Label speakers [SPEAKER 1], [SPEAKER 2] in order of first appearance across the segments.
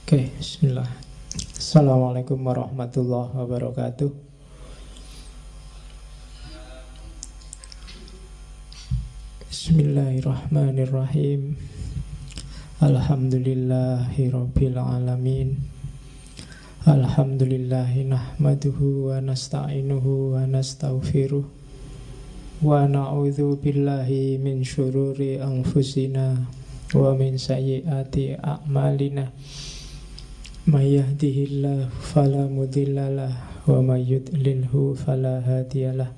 [SPEAKER 1] Oke, bismillah. Assalamualaikum warahmatullahi wabarakatuh. Bismillahirrahmanirrahim. Alhamdulillahi rabbil alamin. Alhamdulillahi nahmaduhu wa nasta'inuhu wa nastaghfiruh. Wa na'udzu billahi min syururi anfusina wa min sayyiati a'malina. May yahdihillahu fala mudhillalah wa may yudlilhu fala hadiyalah.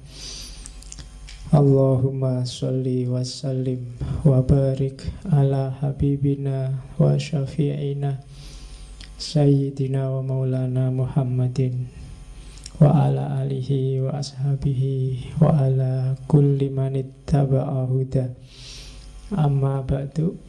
[SPEAKER 1] Allahumma sholli wa sallim wa barik ala habibina wa syafi'ina sayyidina wa maulana Muhammadin wa ala alihi wa ashabihi wa ala kulli man ittaba'a huda. Amma ba'du.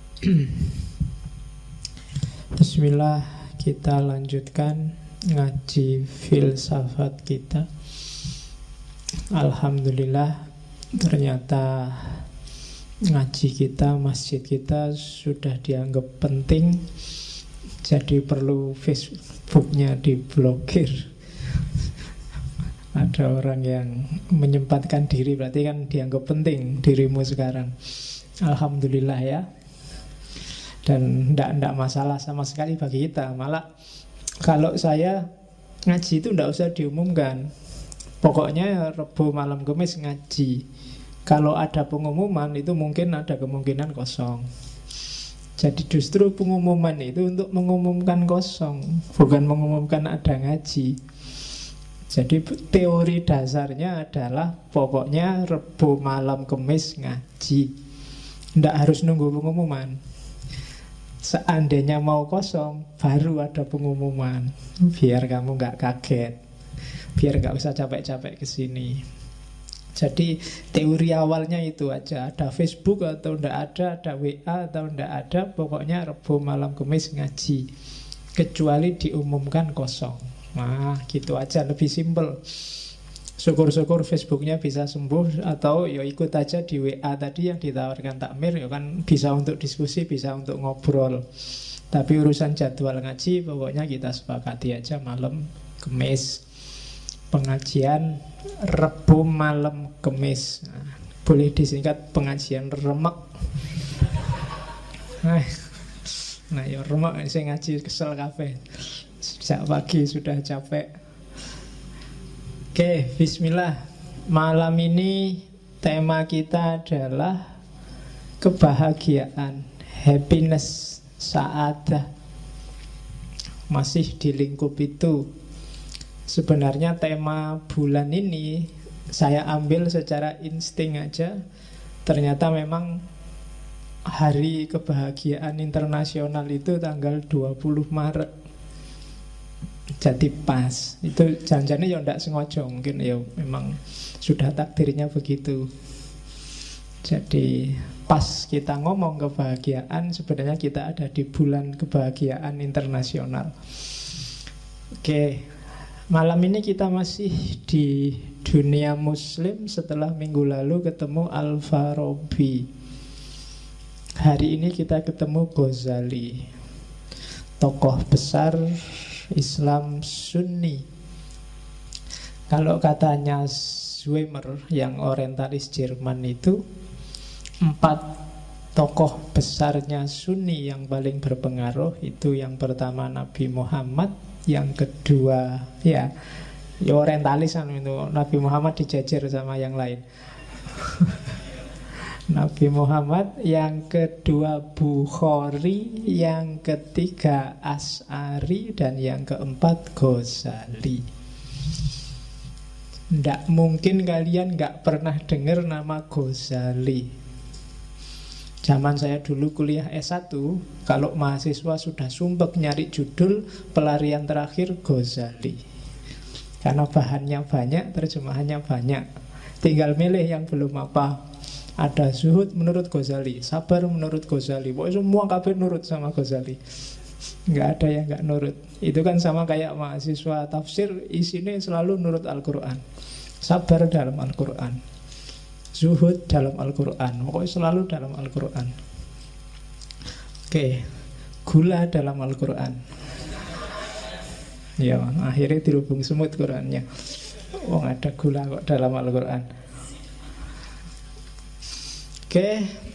[SPEAKER 1] Bismillah. Kita lanjutkan ngaji filsafat kita. Alhamdulillah, ternyata ngaji kita, masjid kita sudah dianggap penting. Jadi perlu Facebooknya diblokir. Ada orang yang menyempatkan diri, berarti kan dianggap penting dirimu sekarang. Alhamdulillah ya. Dan tidak masalah sama sekali bagi kita. Malah kalau saya ngaji itu tidak usah diumumkan. Pokoknya Rebo malam Kamis ngaji. Kalau ada pengumuman itu mungkin ada kemungkinan kosong. Jadi justru pengumuman itu untuk mengumumkan kosong, bukan mengumumkan ada ngaji. Jadi teori dasarnya adalah pokoknya Rebo malam Kamis ngaji. Tidak harus nunggu pengumuman. Seandainya mau kosong, baru ada pengumuman. Biar kamu nggak kaget, biar nggak usah capek-capek kesini. Jadi teori awalnya itu aja. Ada Facebook atau ndak ada WA atau ndak ada, pokoknya Rebo malam Kamis ngaji. Kecuali diumumkan kosong. Nah, gitu aja, lebih simpel. Syukur-syukur Facebooknya bisa sembuh. Atau ya ikut aja di WA tadi yang ditawarkan takmir. Ya kan bisa untuk diskusi, bisa untuk ngobrol. Tapi urusan jadwal ngaji pokoknya kita sepakati aja malam Kamis. Pengajian Rebo malam Kamis. Nah, boleh disingkat pengajian remek. Nah ya remek, saya ngaji kesel kabeh. Sejak pagi sudah capek. Oke, bismillah. Malam ini tema kita adalah kebahagiaan, happiness, sa'adah. Masih di lingkup itu. Sebenarnya tema bulan ini saya ambil secara insting aja. Ternyata memang hari kebahagiaan internasional itu tanggal 20 Maret. Jadi pas. Itu janjinya ya tidak sengaja, mungkin ya memang sudah takdirnya begitu. Jadi pas kita ngomong kebahagiaan, sebenarnya kita ada di bulan kebahagiaan internasional. Oke, malam ini kita masih di dunia muslim setelah minggu lalu ketemu Al-Farabi. Hari ini kita ketemu Ghazali, tokoh besar Islam Sunni. Kalau katanya Zweimer yang orientalis Jerman itu, 4 tokoh besarnya Sunni yang paling berpengaruh itu yang pertama Nabi Muhammad, yang kedua ya orientalisan itu Nabi Muhammad dijajar sama yang lain. Nabi Muhammad, yang kedua Bukhari, yang ketiga Asy'ari, dan yang keempat Ghazali. Tidak mungkin kalian nggak pernah dengar nama Ghazali. Zaman saya dulu kuliah S1, kalau mahasiswa sudah sumpek nyari judul, pelarian terakhir Ghazali. Karena bahannya banyak, terjemahannya banyak. Tinggal milih yang belum apa. Ada zuhud menurut Ghazali, sabar menurut Ghazali. Pokoknya semua kabeh nurut sama Ghazali. Nggak ada yang nggak nurut. Itu kan sama kayak mahasiswa tafsir, isinya selalu nurut Al-Quran. Sabar dalam Al-Quran, zuhud dalam Al-Quran, pokoknya selalu dalam Al-Quran. Oke, gula dalam Al-Quran. Ya, akhirnya dirubung semut Qurannya. Oh, ada gula kok dalam Al-Quran. Oke.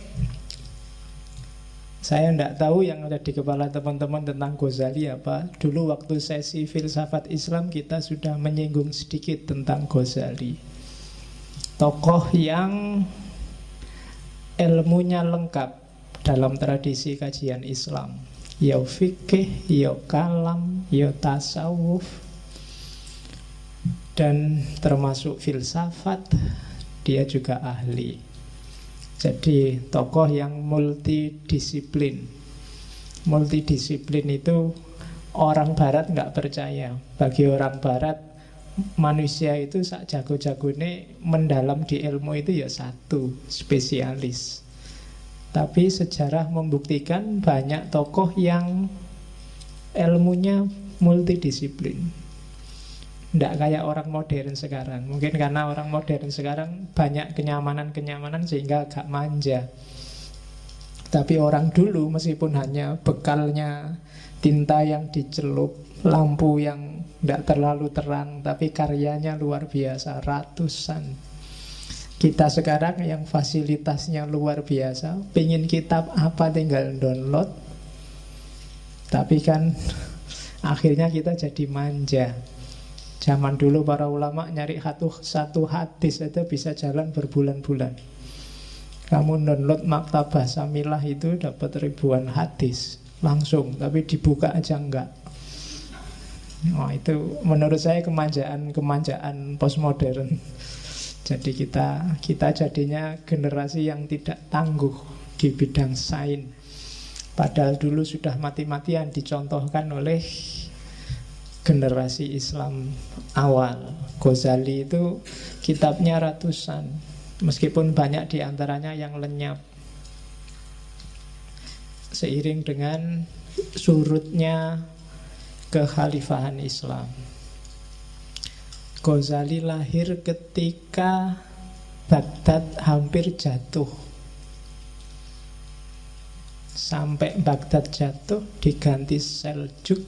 [SPEAKER 1] Saya tidak tahu yang ada di kepala teman-teman tentang Ghazali apa. Dulu waktu sesi filsafat Islam kita sudah menyinggung sedikit tentang Ghazali. Tokoh yang ilmunya lengkap dalam tradisi kajian Islam. Ya fikih, ya kalam, ya tasawuf, dan termasuk filsafat. Dia juga ahli. Jadi tokoh yang multidisiplin. Multidisiplin itu orang Barat nggak percaya. Bagi orang Barat, manusia itu sak jago-jagone mendalam di ilmu itu ya satu, spesialis. Tapi sejarah membuktikan banyak tokoh yang ilmunya multidisiplin. Tidak kayak orang modern sekarang. Mungkin karena orang modern sekarang banyak kenyamanan-kenyamanan sehingga agak manja. Tapi orang dulu meskipun hanya bekalnya tinta yang dicelup, lampu yang tidak terlalu terang, tapi karyanya luar biasa, ratusan. Kita sekarang yang fasilitasnya luar biasa, pengen kitab apa tinggal download. Tapi kan akhirnya kita jadi manja. Zaman dulu para ulama nyari satu hadis saja bisa jalan berbulan-bulan. Kamu download Maktabah Samilah itu dapat ribuan hadis langsung, tapi dibuka aja enggak. Oh, itu menurut saya kemanjaan postmodern. Jadi kita jadinya generasi yang tidak tangguh di bidang sains. Padahal dulu sudah mati-matian dicontohkan oleh generasi Islam awal. Ghazali itu kitabnya ratusan, meskipun banyak diantaranya yang lenyap. Seiring dengan surutnya kekhalifahan Islam. Ghazali lahir ketika Baghdad hampir jatuh. Sampai Baghdad jatuh diganti Seljuk.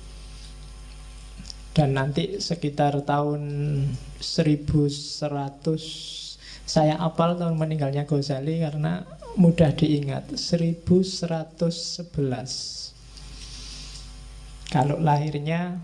[SPEAKER 1] Dan nanti sekitar tahun 1100, saya hafal tahun meninggalnya Ghazali karena mudah diingat, 1111. Kalau lahirnya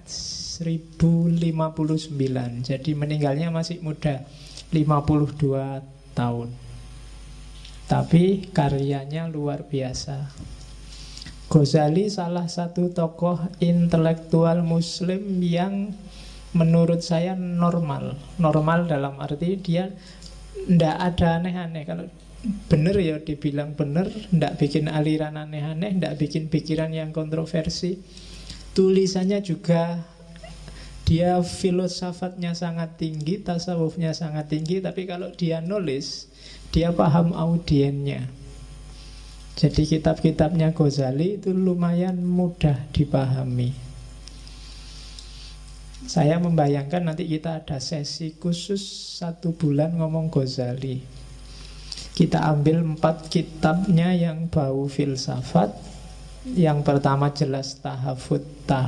[SPEAKER 1] 1059, jadi meninggalnya masih muda, 52 tahun. Tapi karyanya luar biasa. Ghazali salah satu tokoh intelektual muslim yang menurut saya normal. Normal dalam arti dia tidak ada aneh-aneh. Kalau benar ya dibilang benar, tidak bikin aliran aneh-aneh, tidak bikin pikiran yang kontroversi. Tulisannya juga, dia filosofatnya sangat tinggi, tasawufnya sangat tinggi, tapi kalau dia nulis, dia paham audiennya. Jadi kitab-kitabnya Ghazali itu lumayan mudah dipahami. Saya membayangkan nanti kita ada sesi khusus 1 bulan ngomong Ghazali. Kita ambil 4 kitabnya yang bau filsafat. Yang pertama jelas Tahafut.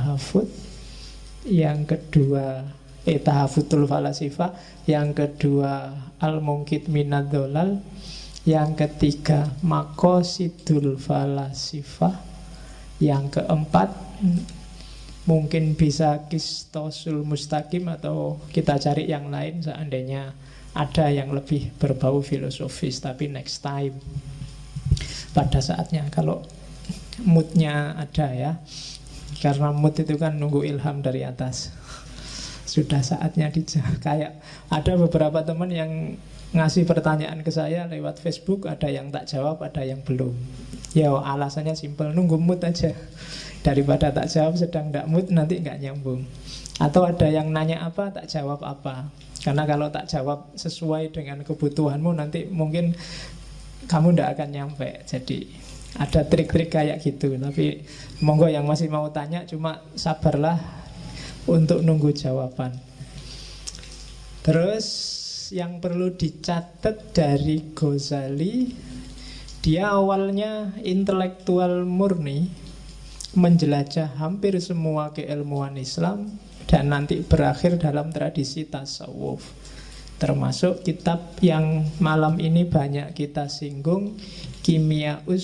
[SPEAKER 1] Yang kedua Tahafutul Falasifah. Yang kedua Al-Munqidh Minadh Dhalal. Yang ketiga Maqasidul Falasifah. Yang keempat mungkin bisa Qistosul Mustaqim, atau kita cari yang lain seandainya ada yang lebih berbau filosofis, tapi next time, pada saatnya, kalau moodnya ada ya. Karena mood itu kan nunggu ilham dari atas. Sudah saatnya kayak ada beberapa teman yang ngasih pertanyaan ke saya lewat Facebook, ada yang tak jawab, ada yang belum. Ya alasannya simpel, nunggu mood aja. Daripada tak jawab sedang tidak mood, nanti nggak nyambung. Atau ada yang nanya apa, tak jawab apa. Karena kalau tak jawab sesuai dengan kebutuhanmu, nanti mungkin kamu tidak akan nyampe. Jadi ada trik-trik kayak gitu. Tapi monggo yang masih mau tanya, cuma sabarlah untuk nunggu jawaban. Terus yang perlu dicatat dari Ghazali, dia awalnya intelektual murni. menjelajah hampir semua keilmuan Islam, dan nanti berakhir dalam tradisi tasawuf. Termasuk kitab yang malam ini banyak kita singgung, Kimia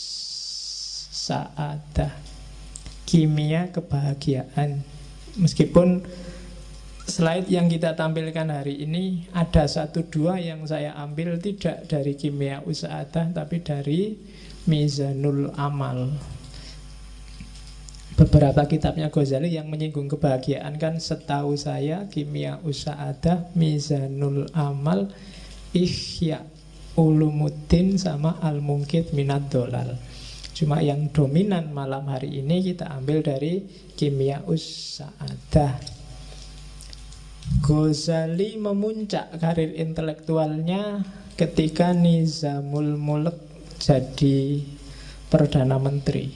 [SPEAKER 1] Sa'adah, kimia kebahagiaan. Meskipun slide yang kita tampilkan hari ini ada 1-2 yang saya ambil tidak dari Kimia Sa'adah, tapi dari Mizanul Amal. Beberapa kitabnya Ghazali yang menyinggung kebahagiaan kan setahu saya Kimia Sa'adah, Mizanul Amal, Ihya Ulumuddin, sama Al-Munqidh Minad Dhalal. Cuma yang dominan malam hari ini kita ambil dari Kimia Sa'adah. Ghazali memuncak karir intelektualnya ketika Nizamul Mulk jadi Perdana Menteri.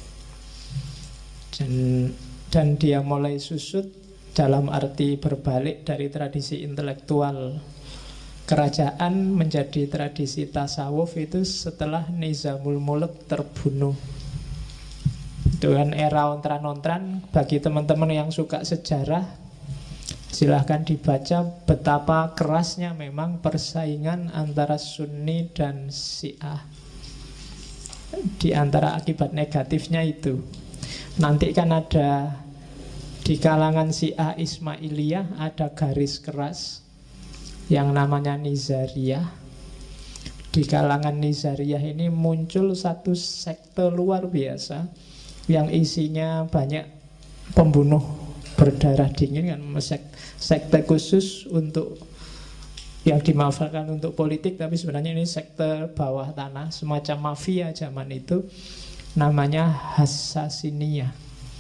[SPEAKER 1] Dan dia mulai susut dalam arti berbalik dari tradisi intelektual kerajaan menjadi tradisi tasawuf itu setelah Nizamul Mulk terbunuh. Itu kan era ontran-ontran. Bagi teman-teman yang suka sejarah, silahkan dibaca betapa kerasnya memang persaingan antara Sunni dan Syiah. Di antara akibat negatifnya itu, nanti kan ada di kalangan Syiah Ismailiyah ada garis keras yang namanya Nizariyah. Di kalangan Nizariyah ini muncul satu sekte luar biasa yang isinya banyak pembunuh berdarah dingin kan, sekte khusus untuk yang dimanfaatkan untuk politik, tapi sebenarnya ini sekte bawah tanah, semacam mafia zaman itu, namanya Hassasiniyah.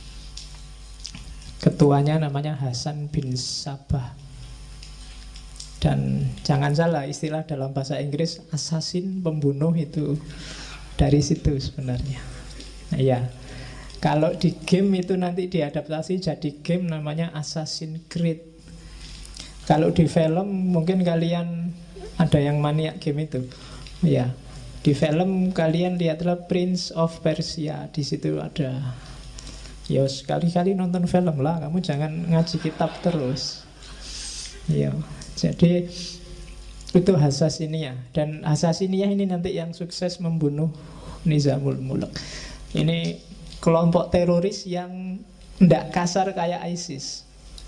[SPEAKER 1] Ketuanya namanya Hasan bin Sabah. Dan jangan salah, istilah dalam bahasa Inggris assassin, pembunuh, itu dari situ sebenarnya. Nah, ya, kalau di game itu nanti diadaptasi jadi game namanya Assassin's Creed. Kalau di film mungkin kalian ada yang maniak game itu. Ya, di film kalian lihatlah Prince of Persia. Di situ ada. Ya, sekali-kali nonton film lah. Kamu jangan ngaji kitab terus. Ya. Jadi itu Hassasiniyah. Dan Hassasiniyah ini nanti yang sukses membunuh Nizamul Mulk. Ini kelompok teroris yang tidak kasar kayak ISIS.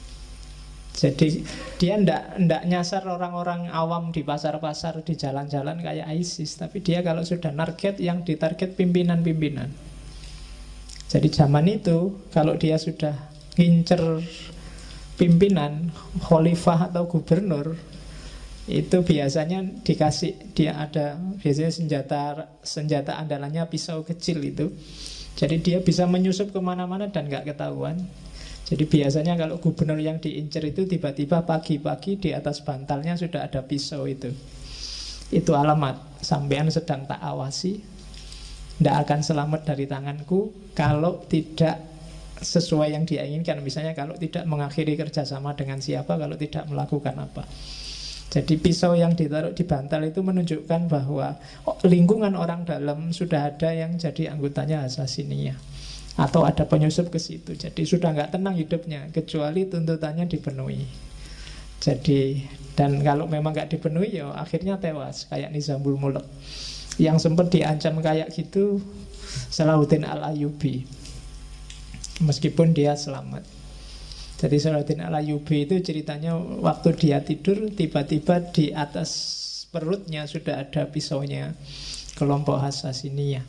[SPEAKER 1] Jadi dia tidak nyasar orang-orang awam di pasar-pasar, di jalan-jalan kayak ISIS. Tapi dia kalau sudah target, yang ditarget pimpinan-pimpinan. Jadi zaman itu kalau dia sudah ngincer pimpinan, khalifah atau gubernur, itu biasanya dikasih, dia ada biasanya senjata andalannya pisau kecil itu. Jadi dia bisa menyusup kemana-mana dan gak ketahuan. Jadi biasanya kalau gubernur yang diincer itu tiba-tiba pagi-pagi di atas bantalnya sudah ada pisau itu. Itu alamat sampean sedang tak awasi, tidak akan selamat dari tanganku kalau tidak sesuai yang dia inginkan. Misalnya kalau tidak mengakhiri kerjasama dengan siapa, kalau tidak melakukan apa. Jadi pisau yang ditaruh di bantal itu menunjukkan bahwa lingkungan orang dalam sudah ada yang jadi anggotanya Hassasiniyah, atau ada penyusup ke situ. Jadi sudah nggak tenang hidupnya kecuali tuntutannya dipenuhi. Jadi, dan kalau memang nggak dipenuhi, ya akhirnya tewas kayak Nizamul Mulk. Yang sempat diancam kayak gitu Salahuddin Al-Ayyubi, meskipun dia selamat. Jadi Salahuddin Al-Ayyubi itu ceritanya waktu dia tidur, tiba-tiba di atas perutnya sudah ada pisaunya kelompok Hassasiniyah.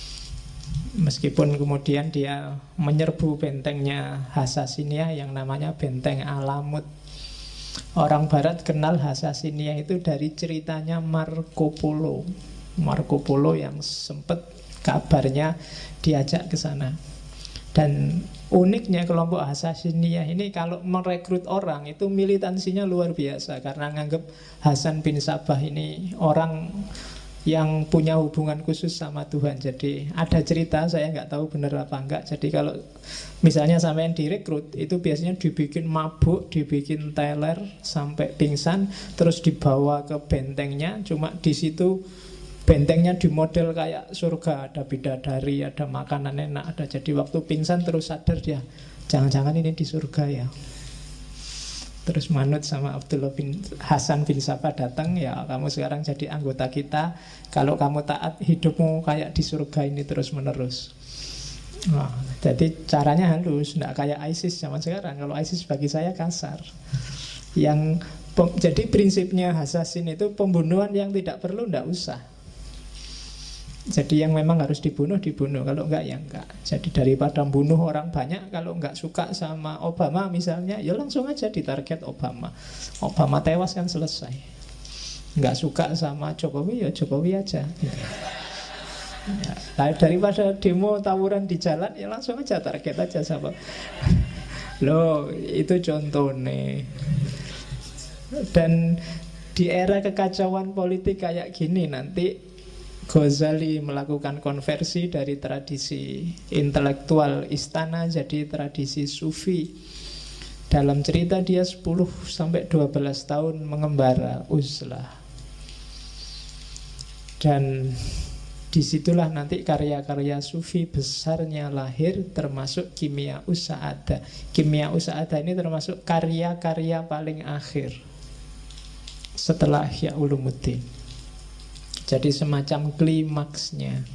[SPEAKER 1] Meskipun kemudian dia menyerbu bentengnya Hassasiniyah yang namanya Benteng Alamut. Orang Barat kenal Hassasiniyah itu dari ceritanya Marco Polo. Marco Polo yang sempat kabarnya diajak ke sana. Dan uniknya kelompok Hassasiniyah ini kalau merekrut orang itu militansinya luar biasa, karena nganggap Hasan bin Sabah ini orang yang punya hubungan khusus sama Tuhan. Jadi ada cerita, saya nggak tahu benar apa enggak. Jadi kalau misalnya sampean direkrut, itu biasanya dibikin mabuk, dibikin teler sampai pingsan, terus dibawa ke bentengnya. Cuma di situ bentengnya di model kayak surga, ada bidadari, ada makanan enak, ada. Jadi waktu pingsan terus sadar dia, jangan-jangan ini di surga ya. Terus manut sama Abdullah bin Hasan bin Sabah datang, ya kamu sekarang jadi anggota kita. Kalau kamu taat, hidupmu kayak di surga ini terus menerus. Nah, jadi caranya halus, tidak kayak ISIS zaman sekarang. Kalau ISIS bagi saya kasar. Jadi prinsipnya Hasasin itu pembunuhan yang tidak perlu, tidak usah. Jadi yang memang harus dibunuh, dibunuh. Kalau enggak, ya enggak. Jadi daripada bunuh orang banyak, kalau enggak suka sama Obama misalnya, ya langsung aja ditarget Obama. Obama tewas kan selesai. Enggak suka sama Jokowi, ya Jokowi aja. Ya, daripada demo tawuran di jalan, ya langsung aja target aja sama. Loh, itu contohnya. Dan di era kekacauan politik kayak gini nanti Ghazali melakukan konversi dari tradisi intelektual istana jadi tradisi sufi. Dalam cerita dia 10-12 tahun mengembara uzlah. Dan disitulah nanti karya-karya sufi besarnya lahir, termasuk Kimia Usa'ada. Kimia Usa'ada ini termasuk karya-karya paling akhir setelah Ihya Ulumuddin. Jadi semacam klimaksnya.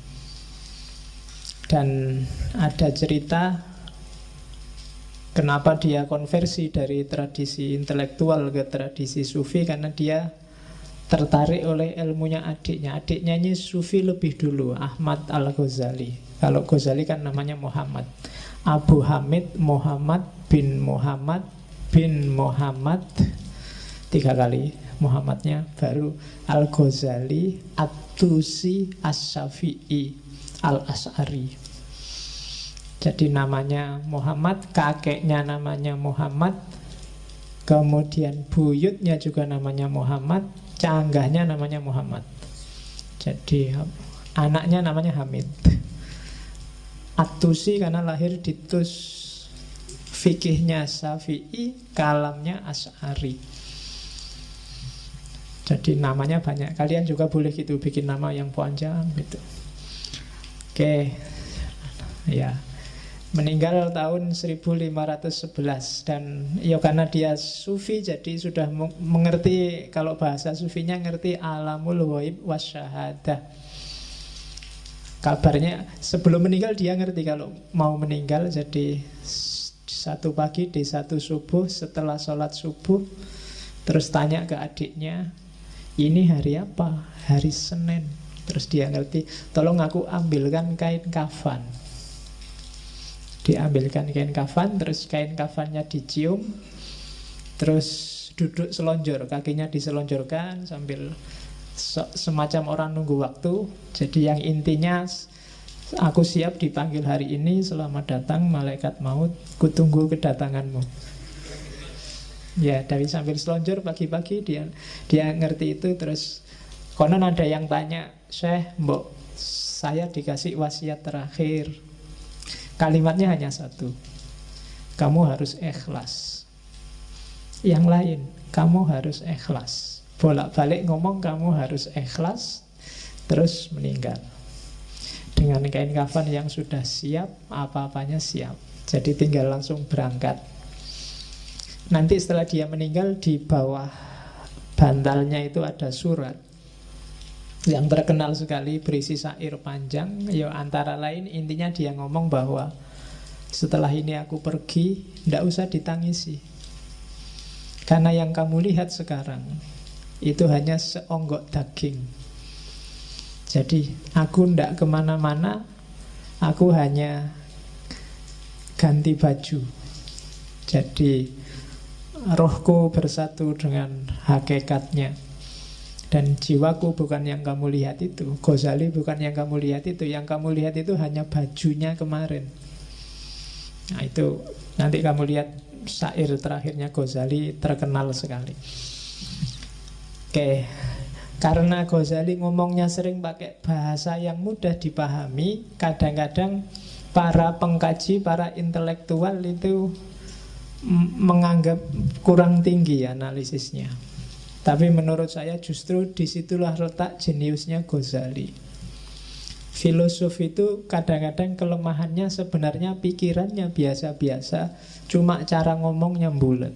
[SPEAKER 1] Dan ada cerita kenapa dia konversi dari tradisi intelektual ke tradisi sufi, karena dia tertarik oleh ilmunya adiknya. Adiknya ini sufi lebih dulu, Ahmad Al-Ghazali. Kalau Ghazali kan namanya Muhammad. Abu Hamid Muhammad bin Muhammad bin Muhammad, 3 kali Muhammadnya, baru Al-Ghazali At-Tusi As-Syafi'i Al-As'ari. Jadi namanya Muhammad, kakeknya namanya Muhammad, kemudian buyutnya juga namanya Muhammad, canggahnya namanya Muhammad. Jadi anaknya namanya Hamid. At-Tusi karena lahir di Tus, fikihnya Syafi'i, kalamnya As'ari. Jadi namanya banyak. Kalian juga boleh gitu bikin nama yang panjang gitu. Oke. Ya. Meninggal tahun 1511. Dan ya karena dia sufi, jadi sudah mengerti, kalau bahasa sufinya ngerti alamul ghaib wasyahadah. Kabarnya sebelum meninggal dia ngerti kalau mau meninggal. Jadi satu pagi di satu subuh, setelah sholat subuh, terus tanya ke adiknya, ini hari apa? Hari Senin. Terus dia ngerti, tolong aku ambilkan kain kafan. Diambilkan kain kafan, terus kain kafannya dicium, terus duduk selonjor, kakinya diselonjorkan sambil semacam orang nunggu waktu. Jadi yang intinya, aku siap dipanggil hari ini, selamat datang malaikat maut, kutunggu kedatanganmu. Ya, dari sambil selonjor pagi-pagi dia ngerti itu. Terus konon ada yang tanya, Syekh, mbok saya dikasih wasiat terakhir. Kalimatnya hanya satu, kamu harus ikhlas. Yang lain, kamu harus ikhlas. Bolak-balik ngomong kamu harus ikhlas. Terus meninggal dengan kain kafan yang sudah siap, apa-apanya siap. Jadi tinggal langsung berangkat. Nanti setelah dia meninggal, di bawah bantalnya itu ada surat yang terkenal sekali, berisi syair panjang. Ya antara lain intinya dia ngomong bahwa setelah ini aku pergi, tidak usah ditangisi, karena yang kamu lihat sekarang itu hanya seonggok daging. Jadi aku tidak kemana-mana, aku hanya ganti baju. Jadi rohku bersatu dengan hakikatnya, dan jiwaku bukan yang kamu lihat itu. Ghazali bukan yang kamu lihat itu. Yang kamu lihat itu hanya bajunya kemarin. Nah itu nanti kamu lihat syair terakhirnya Ghazali, terkenal sekali. Oke. Karena Ghazali ngomongnya sering pakai bahasa yang mudah dipahami, kadang-kadang para pengkaji, para intelektual itu menganggap kurang tinggi analisisnya. Tapi menurut saya justru disitulah letak jeniusnya Ghazali. Filosof itu kadang-kadang kelemahannya sebenarnya pikirannya biasa-biasa, cuma cara ngomongnya bulat.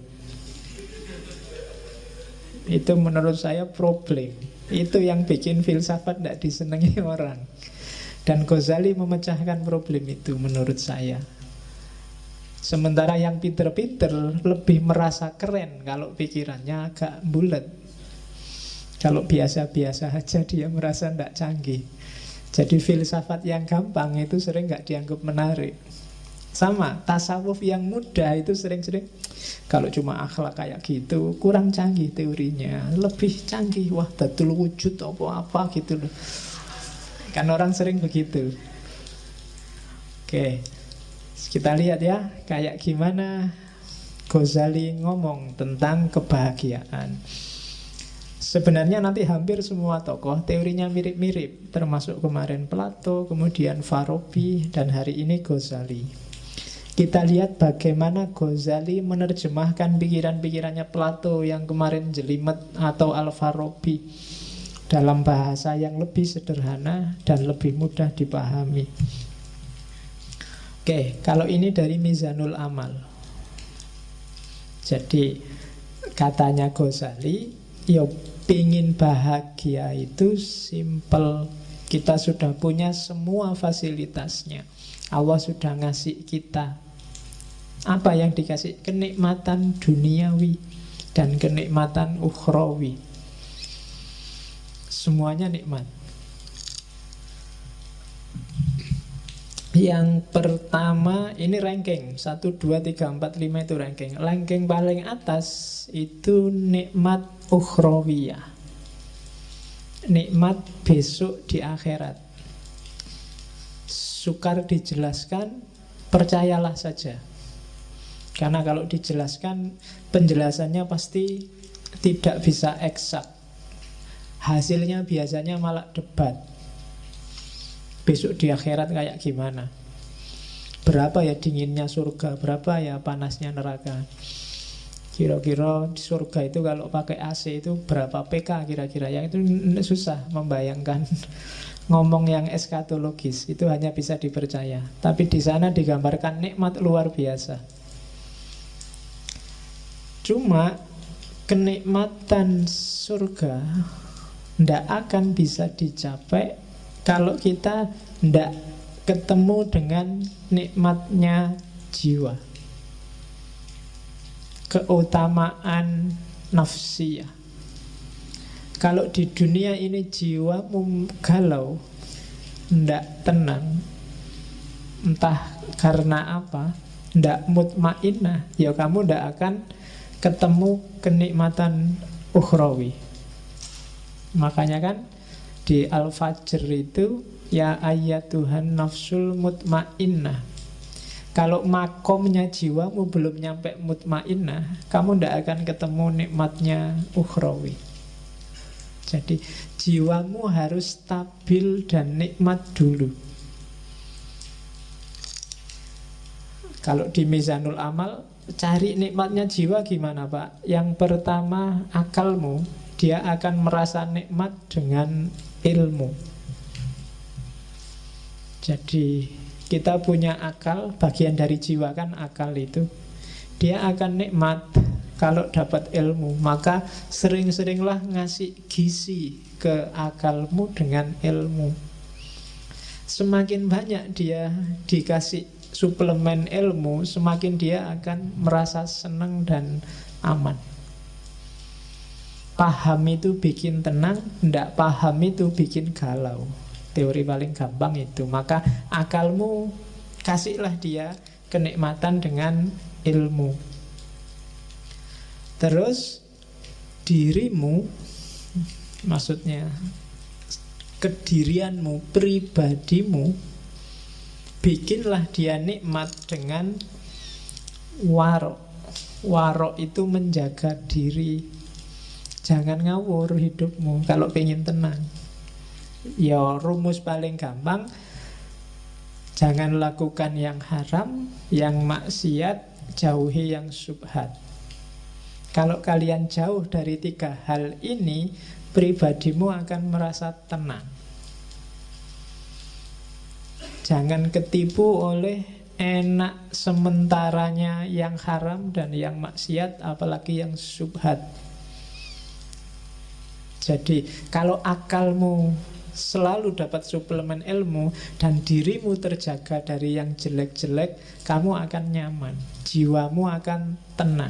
[SPEAKER 1] Itu menurut saya problem. Itu yang bikin filsafat tidak disenangi orang. Dan Ghazali memecahkan problem itu menurut saya. Sementara yang pinter-pinter lebih merasa keren kalau pikirannya agak bulat. Kalau biasa-biasa aja dia merasa tidak canggih. Jadi filsafat yang gampang itu sering nggak dianggap menarik. Sama, tasawuf yang mudah itu sering-sering kalau cuma akhlak kayak gitu kurang canggih teorinya. Lebih canggih, wah datul wujud apa-apa gitu loh. Kan orang sering begitu. Oke, kita lihat ya kayak gimana Ghazali ngomong tentang kebahagiaan. Sebenarnya nanti hampir semua tokoh teorinya mirip-mirip, termasuk kemarin Plato, kemudian Farabi, dan hari ini Ghazali. Kita lihat bagaimana Ghazali menerjemahkan pikiran-pikirannya Plato yang kemarin jelimet atau Al-Farabi dalam bahasa yang lebih sederhana dan lebih mudah dipahami. Oke, kalau ini dari Mizanul Amal. Jadi katanya Ghazali, ya pingin bahagia itu simple. Kita sudah punya semua fasilitasnya. Allah sudah ngasih kita. Apa yang dikasih? Kenikmatan duniawi dan kenikmatan ukhrawi. Semuanya nikmat. Yang pertama, ini ranking 1, 2, 3, 4, 5 itu ranking. Ranking paling atas itu nikmat ukhrawiyah, nikmat besok di akhirat. Sukar dijelaskan, percayalah saja. Karena kalau dijelaskan, penjelasannya pasti tidak bisa eksak. Hasilnya biasanya malah debat. Besok di akhirat kayak gimana? Berapa ya dinginnya surga? Berapa ya panasnya neraka? Kira-kira di surga itu kalau pakai AC itu berapa PK kira-kira? Yang itu susah membayangkan. Ngomong yang eskatologis itu hanya bisa dipercaya. Tapi di sana digambarkan nikmat luar biasa. Cuma kenikmatan surga tidak akan bisa dicapai kalau kita tidak ketemu dengan nikmatnya jiwa, keutamaan nafsiyah. Kalau di dunia ini jiwamu galau, tidak tenang, entah karena apa, tidak mutmainnah, ya kamu tidak akan ketemu kenikmatan ukhrawi. Makanya kan di Al-Fajr itu, ya ayyatuhan nafsul mutmainnah. Kalau makomnya jiwamu belum nyampe mutmainnah, kamu tidak akan ketemu nikmatnya ukhrawi. Jadi jiwamu harus stabil dan nikmat dulu. Kalau di Mizanul Amal, cari nikmatnya jiwa gimana Pak? Yang pertama akalmu, dia akan merasa nikmat dengan ilmu. Jadi kita punya akal, bagian dari jiwa kan akal itu. Dia akan nikmat kalau dapat ilmu. Maka sering-seringlah ngasih gizi ke akalmu dengan ilmu. Semakin banyak dia dikasih suplemen ilmu, semakin dia akan merasa senang dan aman. Paham itu bikin tenang, tidak paham itu bikin galau. Teori paling gampang itu. Maka akalmu kasihlah dia kenikmatan dengan ilmu. Terus dirimu, maksudnya kedirianmu, pribadimu, bikinlah dia nikmat dengan warok. Warok itu menjaga diri. Jangan ngawur hidupmu kalau pengen tenang. Ya rumus paling gampang, jangan lakukan yang haram, yang maksiat, jauhi yang syubhat. Kalau kalian jauh dari tiga hal ini, pribadimu akan merasa tenang. Jangan ketipu oleh enak sementaranya yang haram dan yang maksiat, apalagi yang syubhat. Jadi kalau akalmu selalu dapat suplemen ilmu dan dirimu terjaga dari yang jelek-jelek, kamu akan nyaman, jiwamu akan tenang.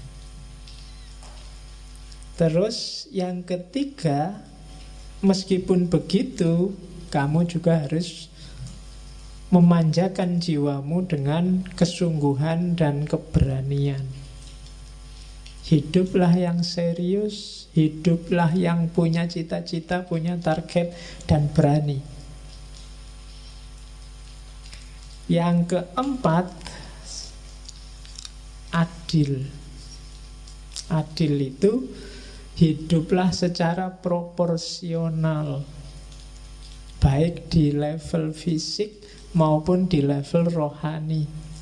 [SPEAKER 1] Terus yang ketiga, meskipun begitu, kamu juga harus memanjakan jiwamu dengan kesungguhan dan keberanian. Hiduplah yang serius, hiduplah yang punya cita-cita, punya target, dan berani. Yang keempat, adil. Adil itu hiduplah secara proporsional, baik di level fisik maupun di level rohani.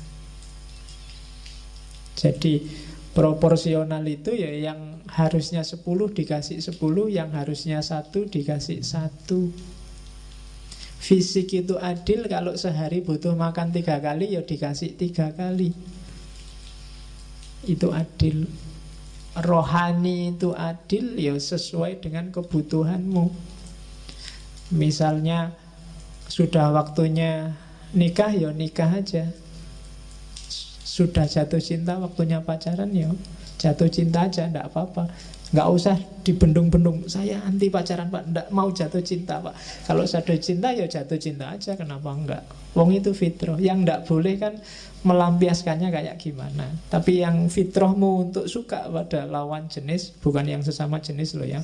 [SPEAKER 1] Jadi proporsional itu ya yang harusnya 10 dikasih 10, yang harusnya 1 dikasih 1. Fisik itu adil, kalau sehari butuh makan 3 kali ya dikasih 3 kali. Itu adil. Rohani itu adil ya sesuai dengan kebutuhanmu. Misalnya sudah waktunya nikah, ya nikah aja. Sudah jatuh cinta, waktunya pacaran, ya jatuh cinta aja, enggak apa-apa. Enggak usah dibendung-bendung, saya anti pacaran pak, enggak mau jatuh cinta pak. Kalau jatuh cinta ya jatuh cinta aja, kenapa enggak? Wong itu fitrah. Yang enggak boleh kan melampiaskannya kayak gimana. Tapi yang fitrahmu untuk suka pada lawan jenis, bukan yang sesama jenis loh ya,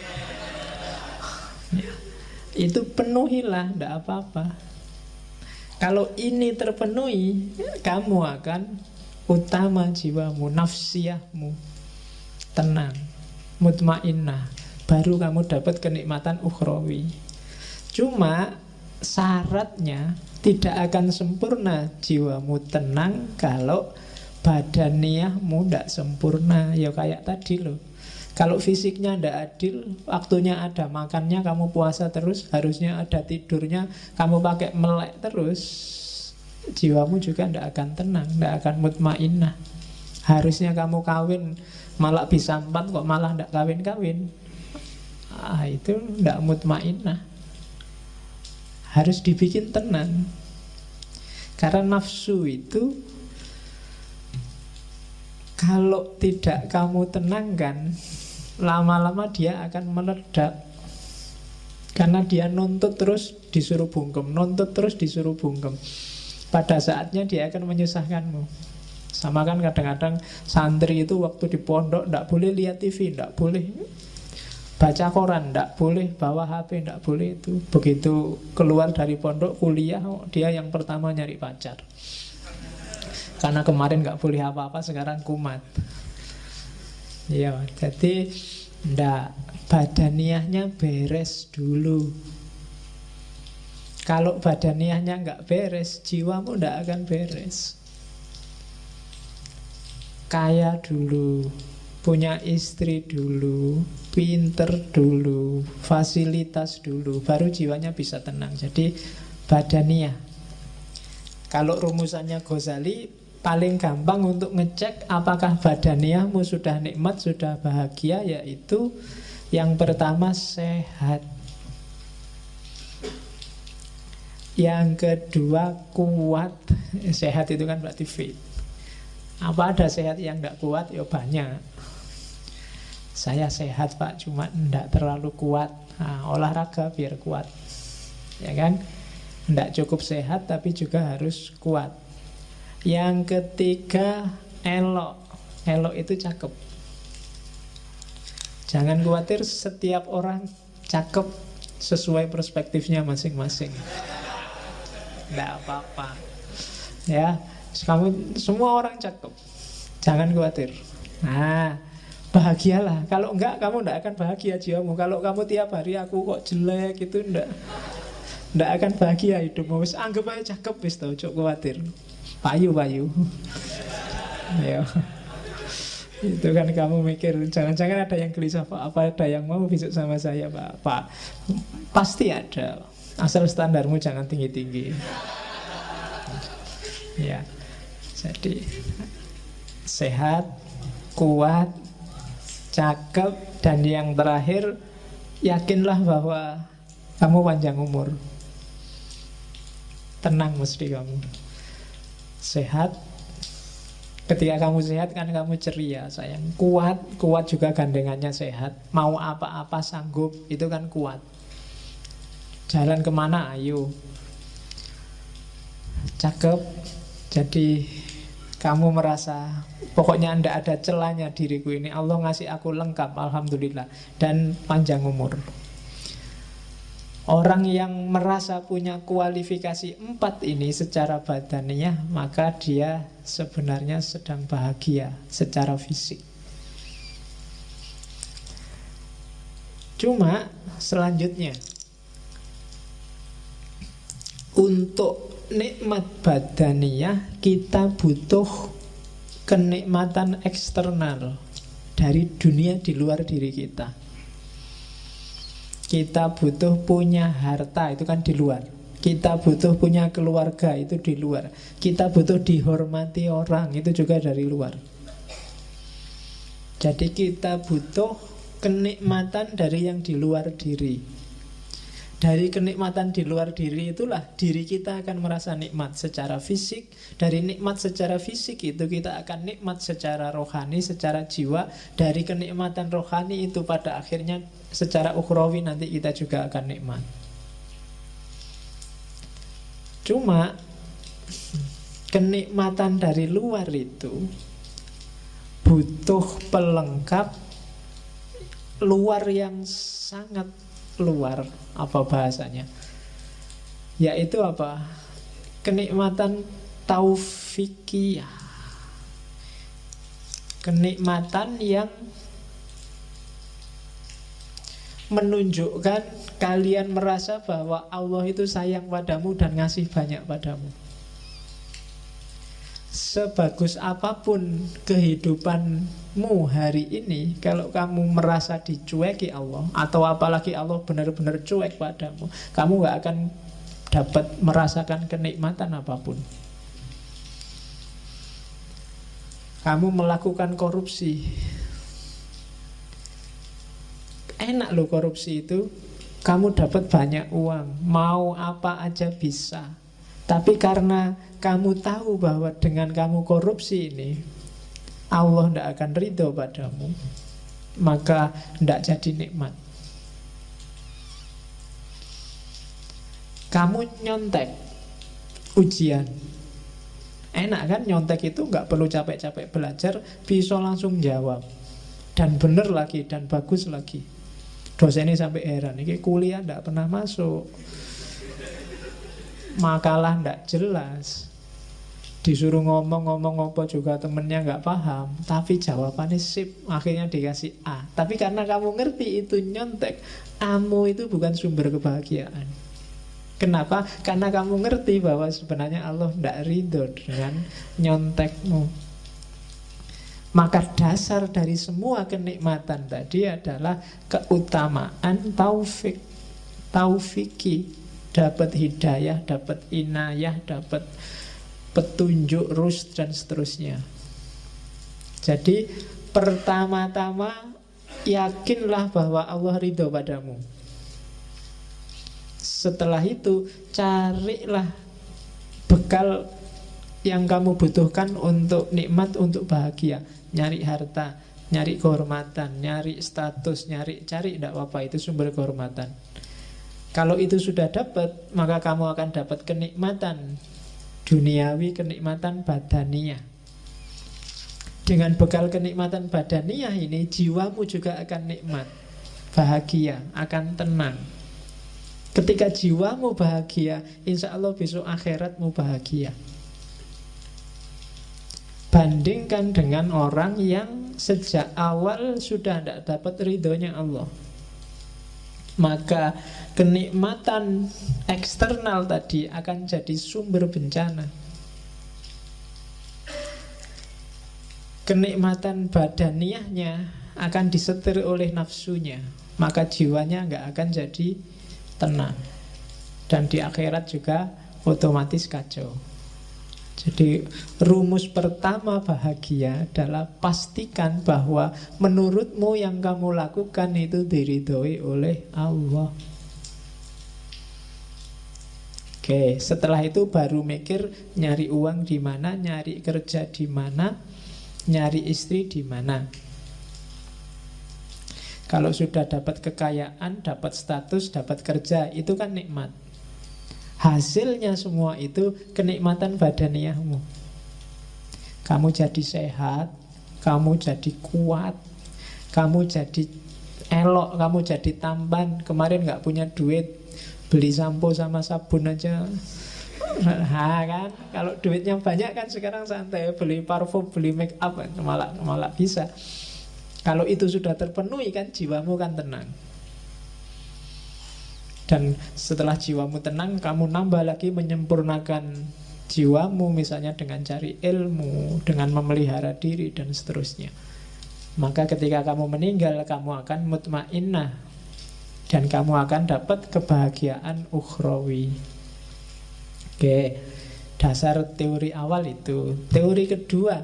[SPEAKER 1] itu penuhilah, enggak apa-apa. Kalau ini terpenuhi, kamu akan utama jiwamu, nafsiyahmu tenang, mutmainnah. Baru kamu dapat kenikmatan ukhrawi. Cuma syaratnya tidak akan sempurna jiwamu tenang kalau badaniahmu tidak sempurna. Ya kayak tadi loh, kalau fisiknya tidak adil, waktunya ada makannya kamu puasa terus, harusnya ada tidurnya kamu pakai melek terus, jiwamu juga tidak akan tenang, tidak akan mutmainnah. Harusnya kamu kawin malah bisa 4 kok malah tidak kawin-kawin, itu tidak mutmainnah. Harus dibikin tenang. Karena nafsu itu kalau tidak kamu tenangkan, lama-lama dia akan meledak. Karena dia nuntut terus disuruh bungkem, nuntut terus disuruh bungkem. Pada saatnya dia akan menyusahkanmu. Sama kan kadang-kadang santri itu waktu di pondok tidak boleh lihat TV, tidak boleh baca koran, tidak boleh bawa HP, tidak boleh itu. Begitu keluar dari pondok kuliah, dia yang pertama nyari pacar. Karena kemarin nggak boleh apa-apa, sekarang kumat. Ya, jadi ndak, badaniahnya beres dulu. Kalau badaniahnya nggak beres, jiwamu ndak akan beres. Kaya dulu, punya istri dulu, pinter dulu, fasilitas dulu, baru jiwanya bisa tenang. Jadi badaniah. Kalau rumusannya Ghazali, paling gampang untuk ngecek apakah badaniahmu sudah nikmat, sudah bahagia, yaitu yang pertama sehat, yang kedua kuat. Sehat itu kan berarti fit. Apa ada sehat yang tidak kuat? Ya banyak. Saya sehat pak, cuma tidak terlalu kuat. Olahraga biar kuat, ya kan? Tidak cukup sehat tapi juga harus kuat. Yang ketiga elok. Elok itu cakep. Jangan khawatir, setiap orang cakep sesuai perspektifnya masing-masing. Tidak apa-apa. Ya, kamu semua orang cakep. Jangan khawatir. Bahagialah. Kalau enggak, kamu tidak akan bahagia jiwamu. Kalau kamu tiap hari aku kok jelek, itu tidak akan bahagia hidupmu. Wis anggap aja cakep wis, tau, cok khawatir. Payu. Ya. Itu kan kamu mikir, jangan-jangan ada yang gelisah, Pak, apa ada yang mau besok sama saya, Pak? Pak, pasti ada. Asal standarmu jangan tinggi-tinggi. Ya, jadi sehat, kuat, cakep, dan yang terakhir, yakinlah bahwa kamu panjang umur. Tenang mesti kamu. Sehat. Ketika kamu sehat kan kamu ceria, sayang. Kuat, kuat juga gandengannya sehat. Mau apa-apa sanggup, itu kan kuat. Jalan kemana, ayo. Cakep. Jadi kamu merasa pokoknya tidak ada celahnya diriku ini. Allah ngasih aku lengkap, alhamdulillah. Dan panjang umur. Orang yang merasa punya kualifikasi 4 ini secara badaniah, maka dia sebenarnya sedang bahagia secara fisik. Cuma selanjutnya, untuk nikmat badaniah kita butuh kenikmatan eksternal dari dunia di luar diri kita. Kita butuh punya harta, itu kan di luar. Kita butuh punya keluarga, itu di luar. Kita butuh dihormati orang, itu juga dari luar. Jadi kita butuh kenikmatan dari yang di luar diri. Dari kenikmatan di luar diri itulah diri kita akan merasa nikmat secara fisik. Dari nikmat secara fisik itu kita akan nikmat secara rohani, secara jiwa. Dari kenikmatan rohani itu pada akhirnya secara ukhrawi nanti kita juga akan nikmat. Cuma kenikmatan dari luar itu butuh pelengkap luar yang sangat luar. Apa bahasanya? Yaitu apa? Kenikmatan taufikiyah. Kenikmatan yang menunjukkan kalian merasa bahwa Allah itu sayang padamu dan ngasih banyak padamu. Sebagus apapun kehidupanmu hari ini, kalau kamu merasa dicueki Allah, atau apalagi Allah benar-benar cuek padamu, kamu gak akan dapat merasakan kenikmatan apapun. Kamu melakukan korupsi, enak loh korupsi itu. Kamu dapat banyak uang, mau apa aja bisa. Tapi karena kamu tahu bahwa dengan kamu korupsi ini Allah tidak akan ridho padamu, maka tidak jadi nikmat. Kamu nyontek ujian, enak kan nyontek itu, nggak perlu capek-capek belajar, bisa langsung jawab. Dan benar lagi, dan bagus lagi. Dosennya sampai heran, ini kuliah tidak pernah masuk, makalah ndak jelas, disuruh ngomong apa juga temennya nggak paham, tapi jawabannya sip, akhirnya dikasih A. Tapi karena kamu ngerti itu nyontek, A-mu itu bukan sumber kebahagiaan. Kenapa? Karena kamu ngerti bahwa sebenarnya Allah ndak ridho dengan nyontekmu. Maka dasar dari semua kenikmatan tadi adalah keutamaan taufiki. Dapat hidayah, dapat inayah, dapat petunjuk, rusd, dan seterusnya. Jadi pertama-tama yakinlah bahwa Allah ridho padamu. Setelah itu carilah bekal yang kamu butuhkan untuk nikmat, untuk bahagia. Nyari harta, nyari kehormatan, nyari status, cari tidak apa-apa, itu sumber kehormatan. Kalau itu sudah dapat, maka kamu akan dapat kenikmatan duniawi, kenikmatan badaniah. Dengan bekal kenikmatan badaniah ini, jiwamu juga akan nikmat, bahagia, akan tenang. Ketika jiwamu bahagia, insya Allah besok akhiratmu bahagia. Bandingkan dengan orang yang sejak awal sudah tidak dapat ridhonya Allah, maka kenikmatan eksternal tadi akan jadi sumber bencana. kenikmatan badaniahnya akan disetir oleh nafsunya, maka jiwanya nggak akan jadi tenang. Dan di akhirat juga otomatis kacau. Jadi rumus pertama bahagia adalah pastikan bahwa menurutmu yang kamu lakukan itu diridhoi oleh Allah. Oke, setelah itu baru mikir nyari uang di mana, nyari kerja di mana, nyari istri di mana. Kalau sudah dapat kekayaan, dapat status, dapat kerja, itu kan nikmat. Hasilnya semua itu kenikmatan badaniahmu. Kamu jadi sehat, kamu jadi kuat, kamu jadi elok, kamu jadi tampan. Kemarin gak punya duit, beli sampo sama sabun aja. Nah kan, kalau duitnya banyak kan sekarang santai, beli parfum, beli make up, malah bisa. Kalau itu sudah terpenuhi kan jiwamu kan tenang. Dan setelah jiwamu tenang, kamu nambah lagi menyempurnakan jiwamu, misalnya dengan cari ilmu, dengan memelihara diri dan seterusnya. Maka ketika kamu meninggal, kamu akan mutmainnah dan kamu akan dapat kebahagiaan ukhrawi. Oke, dasar teori awal itu. Teori kedua,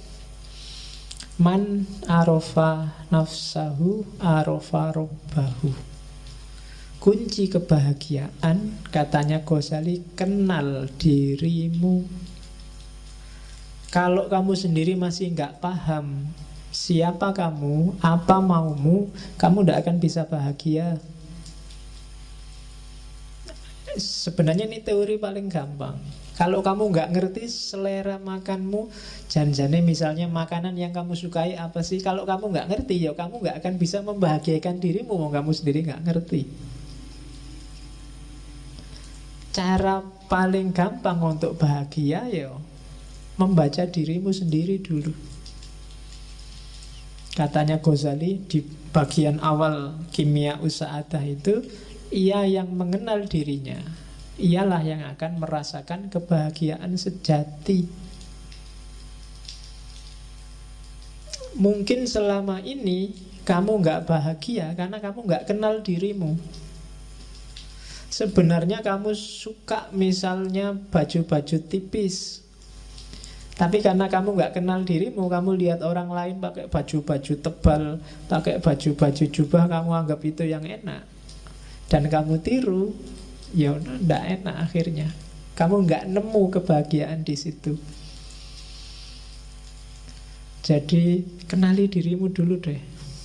[SPEAKER 1] man arofa nafsahu arofa robbahu. Kunci kebahagiaan, katanya Ghazali, kenal dirimu. Kalau kamu sendiri masih nggak paham siapa kamu, apa maumu, kamu tidak akan bisa bahagia. Sebenarnya ini teori paling gampang. Kalau kamu nggak ngerti selera makanmu, janjane misalnya makanan yang kamu sukai apa sih, kalau kamu nggak ngerti, ya kamu nggak akan bisa membahagiakan dirimu, kamu sendiri nggak ngerti. Cara paling gampang untuk bahagia ya membaca dirimu sendiri dulu. Katanya Ghazali di bagian awal Kimia Usa'adah itu, ia yang mengenal dirinya, ialah yang akan merasakan kebahagiaan sejati. Mungkin selama ini kamu gak bahagia karena kamu gak kenal dirimu. Sebenarnya kamu suka misalnya baju-baju tipis, tapi karena kamu gak kenal dirimu, kamu lihat orang lain pakai baju-baju tebal, pakai baju-baju jubah, kamu anggap itu yang enak. Dan kamu tiru, ya nggak enak akhirnya. Kamu nggak nemu kebahagiaan di situ. Jadi kenali dirimu dulu deh.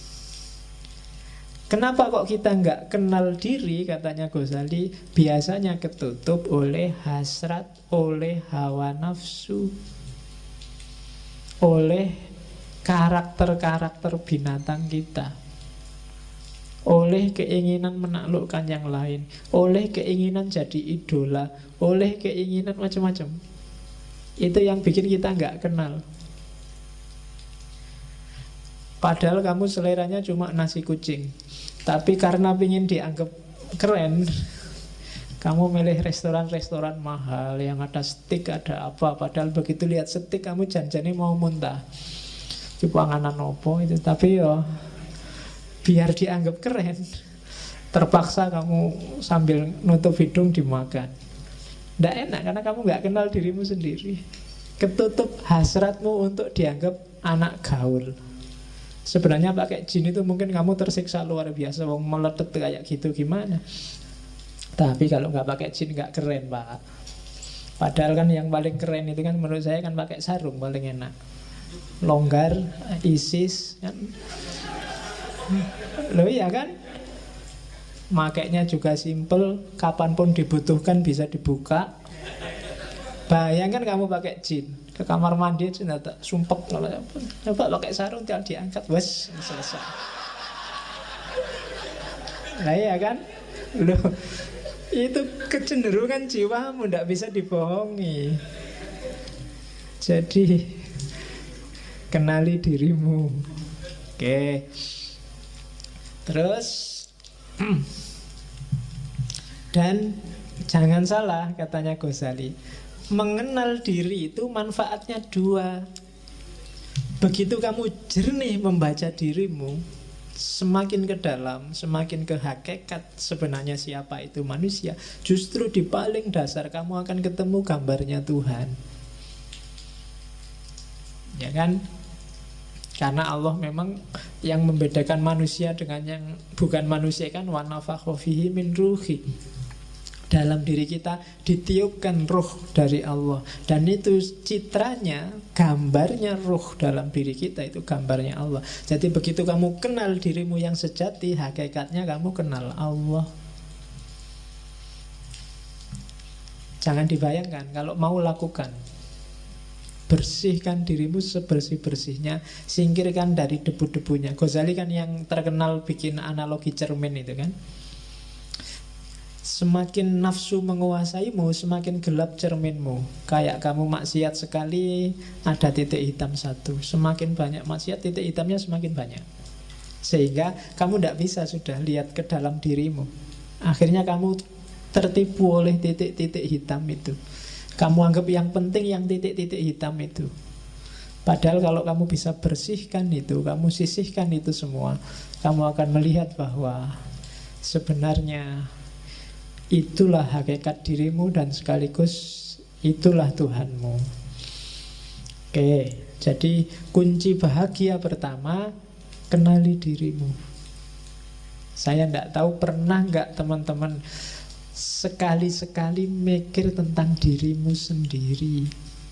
[SPEAKER 1] Kenapa kok kita nggak kenal diri, katanya Ghazali, biasanya ketutup oleh hasrat, oleh hawa nafsu, oleh karakter-karakter binatang kita, oleh keinginan menaklukkan yang lain, oleh keinginan jadi idola, oleh keinginan macam-macam. Itu yang bikin kita nggak kenal. Padahal kamu seleranya cuma nasi kucing, tapi karena ingin dianggap keren, kamu milih restoran-restoran mahal yang ada steak, ada apa. Padahal begitu lihat steak kamu janjane mau muntah. Coba nganan opo itu, tapi yo biar dianggap keren, terpaksa kamu sambil nutup hidung dimakan. Nggak enak karena kamu nggak kenal dirimu sendiri. Ketutup hasratmu untuk dianggap anak gaul. Sebenarnya pakai jin itu mungkin kamu tersiksa luar biasa, wong meletet kayak gitu gimana. Tapi kalau nggak pakai jin nggak keren, Pak. Padahal kan yang paling keren itu kan menurut saya kan pakai sarung paling enak. Longgar, ISIS kan. Loh iya kan? Makainya juga simple, kapanpun dibutuhkan bisa dibuka. Bayangkan kamu pakai jin, ke kamar mandi sudah tak sumpek, coba pakai sarung tinggal diangkat, wes selesai. Nah iya kan? Loh, itu kecenderungan jiwamu, tidak bisa dibohongi. Jadi kenali dirimu. Oke. Terus dan jangan salah, katanya Ghazali, mengenal diri itu manfaatnya dua. Begitu kamu jernih membaca dirimu, semakin ke dalam, semakin ke hakikat sebenarnya siapa itu manusia, justru di paling dasar kamu akan ketemu gambarnya Tuhan. Ya kan? Karena Allah memang yang membedakan manusia dengan yang bukan manusia kan wa nafakha fihi min ruhi. Dalam diri kita ditiupkan ruh dari Allah. Dan itu citranya, gambarnya ruh dalam diri kita, itu gambarnya Allah. Jadi begitu kamu kenal dirimu yang sejati, hakikatnya kamu kenal Allah. Jangan dibayangkan, kalau mau lakukan, bersihkan dirimu sebersih-bersihnya, singkirkan dari debu-debunya. Ghazali kan yang terkenal bikin analogi cermin itu kan. Semakin nafsu menguasaimu, semakin gelap cerminmu. Kayak kamu maksiat sekali, ada titik hitam satu. Semakin banyak maksiat, titik hitamnya semakin banyak. Sehingga kamu tidak bisa sudah lihat ke dalam dirimu. Akhirnya kamu tertipu oleh titik-titik hitam itu. Kamu anggap yang penting yang titik-titik hitam itu. Padahal kalau kamu bisa bersihkan itu, kamu sisihkan itu semua, kamu akan melihat bahwa sebenarnya itulah hakikat dirimu dan sekaligus itulah Tuhanmu. Oke, jadi kunci bahagia pertama, kenali dirimu. Saya tidak tahu pernah nggak teman-teman sekali-sekali mikir tentang dirimu sendiri.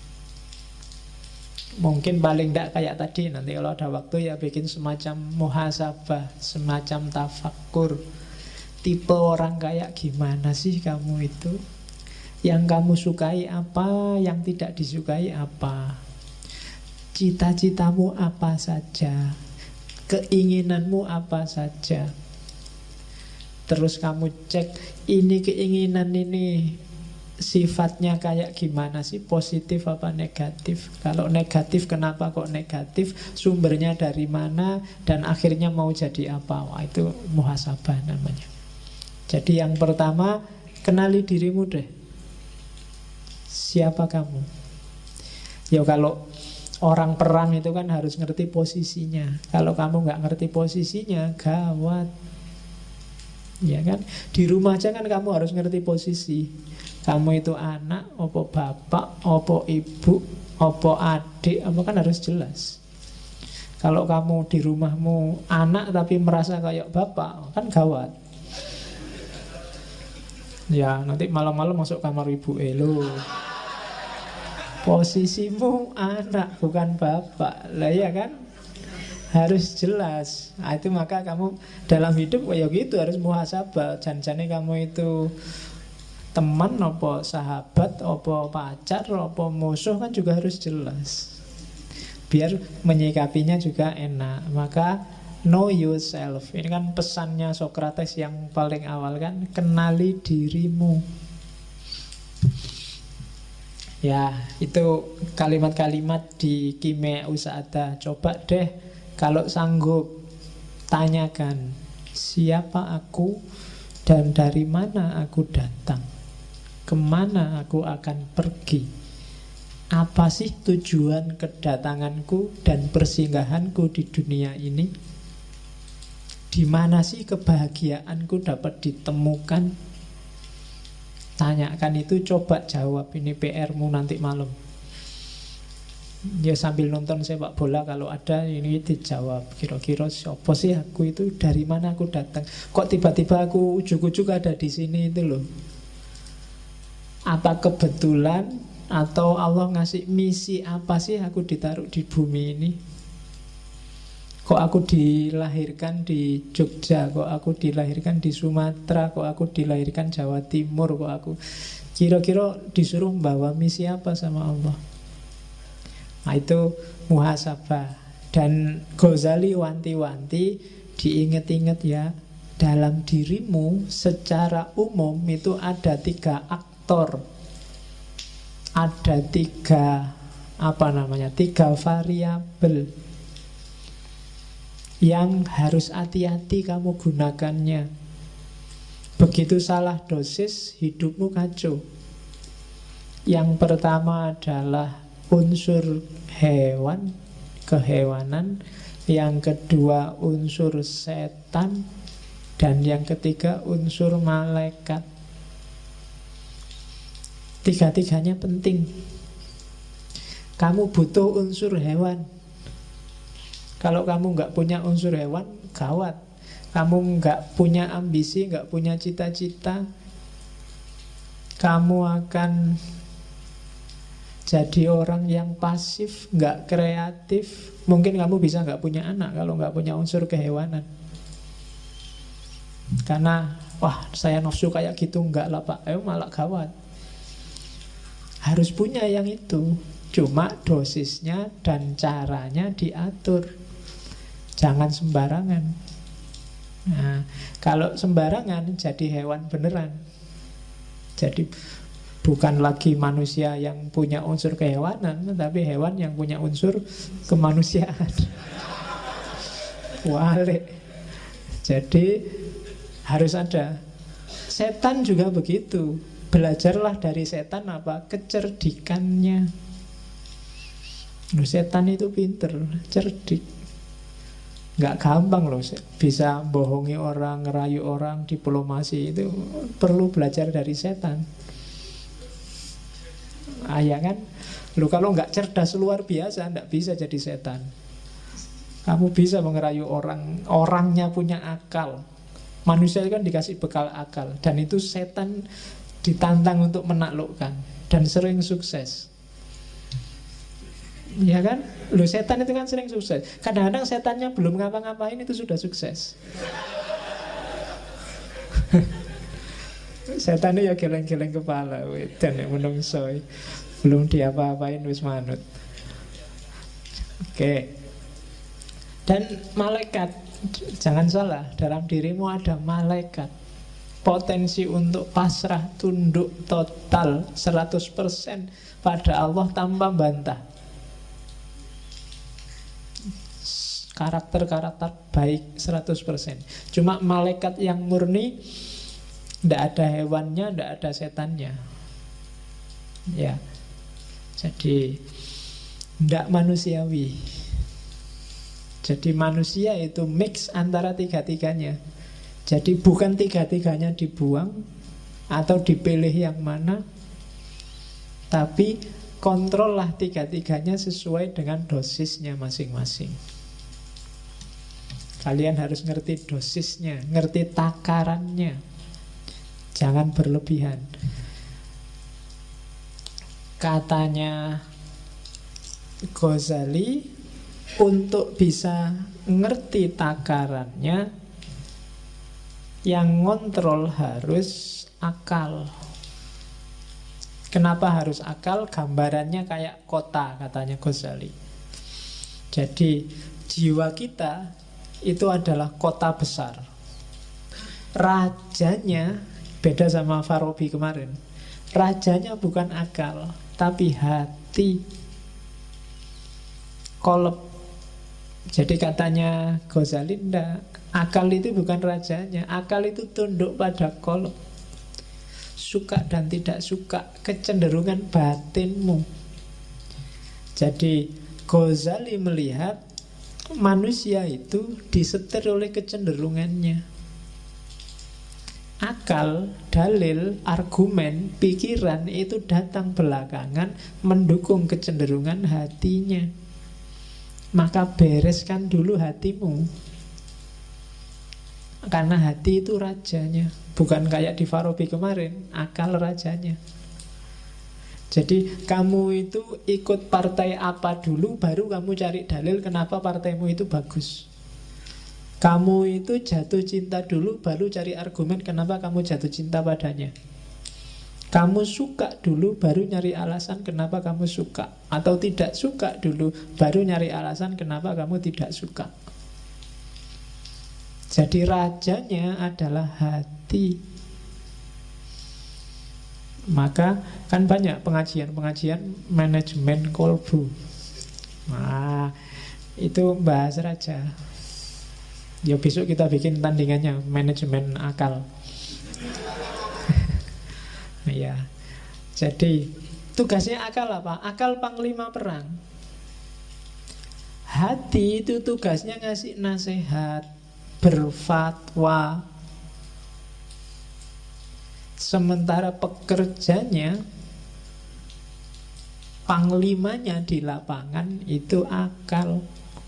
[SPEAKER 1] Mungkin paling tidak kayak tadi, nanti kalau ada waktu ya bikin semacam muhasabah, semacam tafakkur. Tipe orang kayak gimana sih kamu itu? Yang kamu sukai apa, yang tidak disukai apa? Cita-citamu apa saja? Keinginanmu apa saja? Terus kamu cek, ini keinginan ini sifatnya kayak gimana sih? Positif apa negatif? Kalau negatif, kenapa kok negatif? Sumbernya dari mana? Dan akhirnya mau jadi apa? Wah, itu muhasabah namanya. Jadi yang pertama, kenali dirimu deh. Siapa kamu? Ya kalau orang perang itu kan harus ngerti posisinya. Kalau kamu nggak ngerti posisinya, gawat. Ya kan? Di rumah aja kan kamu harus ngerti posisi. Kamu itu anak, opo bapak, opo ibu, opo adik, apa kan harus jelas. Kalau kamu di rumahmu anak tapi merasa kayak bapak, kan gawat. Ya nanti malam-malam masuk kamar ibu lo. Posisimu anak bukan bapak. Lah ya kan, harus jelas. Nah, itu maka kamu dalam hidup ya gitu harus muhasabah. Jangan-jangan kamu itu teman, apa sahabat, apa pacar, apa musuh kan juga harus jelas. Biar menyikapinya juga enak. Maka know yourself. Ini kan pesannya Socrates yang paling awal kan, kenali dirimu. Ya, itu kalimat-kalimat di Kimia Usada. Coba deh kalau sanggup tanyakan, siapa aku dan dari mana aku datang? Kemana aku akan pergi? Apa sih tujuan kedatanganku dan persinggahanku di dunia ini? Di mana sih kebahagiaanku dapat ditemukan? Tanyakan itu, coba jawab. Ini PR-mu nanti malam. Ya sambil nonton sepak bola kalau ada, ini dijawab. Kira-kira siapa sih aku itu? Dari mana aku datang? Kok tiba-tiba aku ujuk-ujuk ada di sini itu loh? Apa kebetulan atau Allah ngasih misi apa sih aku ditaruh di bumi ini? Kok aku dilahirkan di Jogja? Kok aku dilahirkan di Sumatera? Kok aku dilahirkan Jawa Timur? Kok aku kira-kira disuruh membawa misi apa sama Allah? Nah itu muhasabah. Dan Ghazali wanti-wanti, diinget-inget ya, dalam dirimu secara umum itu ada 3 aktor. Ada 3 variabel yang harus hati-hati kamu gunakannya. Begitu salah dosis, hidupmu kacau. Yang pertama adalah unsur hewan, kehewanan, yang kedua unsur setan, dan yang ketiga unsur malaikat. Tiga-tiganya penting. Kamu butuh unsur hewan. Kalau kamu nggak punya unsur hewan, gawat. Kamu nggak punya ambisi, nggak punya cita-cita, kamu akan jadi orang yang pasif, nggak kreatif. Mungkin kamu bisa nggak punya anak kalau nggak punya unsur kehewanan. Karena, wah saya nafsu kayak gitu, enggak lah Pak, malah gawat. Harus punya yang itu. Cuma dosisnya dan caranya diatur. Jangan sembarangan. Nah, kalau sembarangan jadi hewan beneran. Jadi bukan lagi manusia yang punya unsur kehewanan, tapi hewan yang punya unsur kemanusiaan. Walik. Jadi harus ada. Setan juga begitu. Belajarlah dari setan apa? Kecerdikannya. Setan itu pinter, cerdik. Gak gampang loh bisa bohongi orang, ngerayu orang, diplomasi. Itu perlu belajar dari setan. Ya kan? Lu kalau nggak cerdas luar biasa, nggak bisa jadi setan. Kamu bisa mengerayu orang, orangnya punya akal. Manusia kan dikasih bekal akal, dan itu setan ditantang untuk menaklukkan, dan sering sukses. Ya kan? Loh, setan itu kan sering sukses. Kadang-kadang setannya belum ngapa-ngapain itu sudah sukses. Setannya ya geleng-geleng kepala, dan menungso belum diapa-apain wis manut. Oke. Dan malaikat, jangan salah, dalam dirimu ada malaikat. Potensi untuk pasrah, tunduk total 100% pada Allah tanpa bantah. Karakter-karakter baik 100%. Cuma malaikat yang murni, tidak ada hewannya, tidak ada setannya. Ya. Jadi tidak manusiawi. Jadi manusia itu mix antara tiga-tiganya. Jadi bukan tiga-tiganya dibuang atau dipilih yang mana, tapi kontrollah tiga-tiganya sesuai dengan dosisnya masing-masing. Kalian harus ngerti dosisnya, ngerti takarannya. Jangan berlebihan. Katanya Ghazali, untuk bisa ngerti takarannya, yang ngontrol harus akal. Kenapa harus akal? Gambarannya kayak kota, katanya Ghazali. Jadi jiwa kita itu adalah kota besar. Rajanya beda sama Farabi kemarin. Rajanya bukan akal, tapi hati. Kolab. Jadi katanya Ghazali, enggak, akal itu bukan rajanya. Akal itu tunduk pada kolab. Suka dan tidak suka, kecenderungan batinmu. Jadi Ghazali melihat manusia itu disetir oleh kecenderungannya. Akal, dalil, argumen, pikiran itu datang belakangan mendukung kecenderungan hatinya. Maka bereskan dulu hatimu. Karena hati itu rajanya. Bukan kayak di Farabi kemarin, akal rajanya. Jadi kamu itu ikut partai apa dulu, baru kamu cari dalil kenapa partaimu itu bagus. Kamu itu jatuh cinta dulu, baru cari argumen kenapa kamu jatuh cinta padanya. Kamu suka dulu, baru nyari alasan kenapa kamu suka. Atau tidak suka dulu, baru nyari alasan kenapa kamu tidak suka. Jadi rajanya adalah hati. Maka kan banyak pengajian-pengajian manajemen kolbu. Nah, itu bahas raja. Ya besok kita bikin tandingannya, manajemen akal. Ya. Jadi tugasnya akal apa? Akal panglima perang. Hati itu tugasnya ngasih nasihat, berfatwa. Sementara pekerjanya, panglimanya di lapangan itu akal.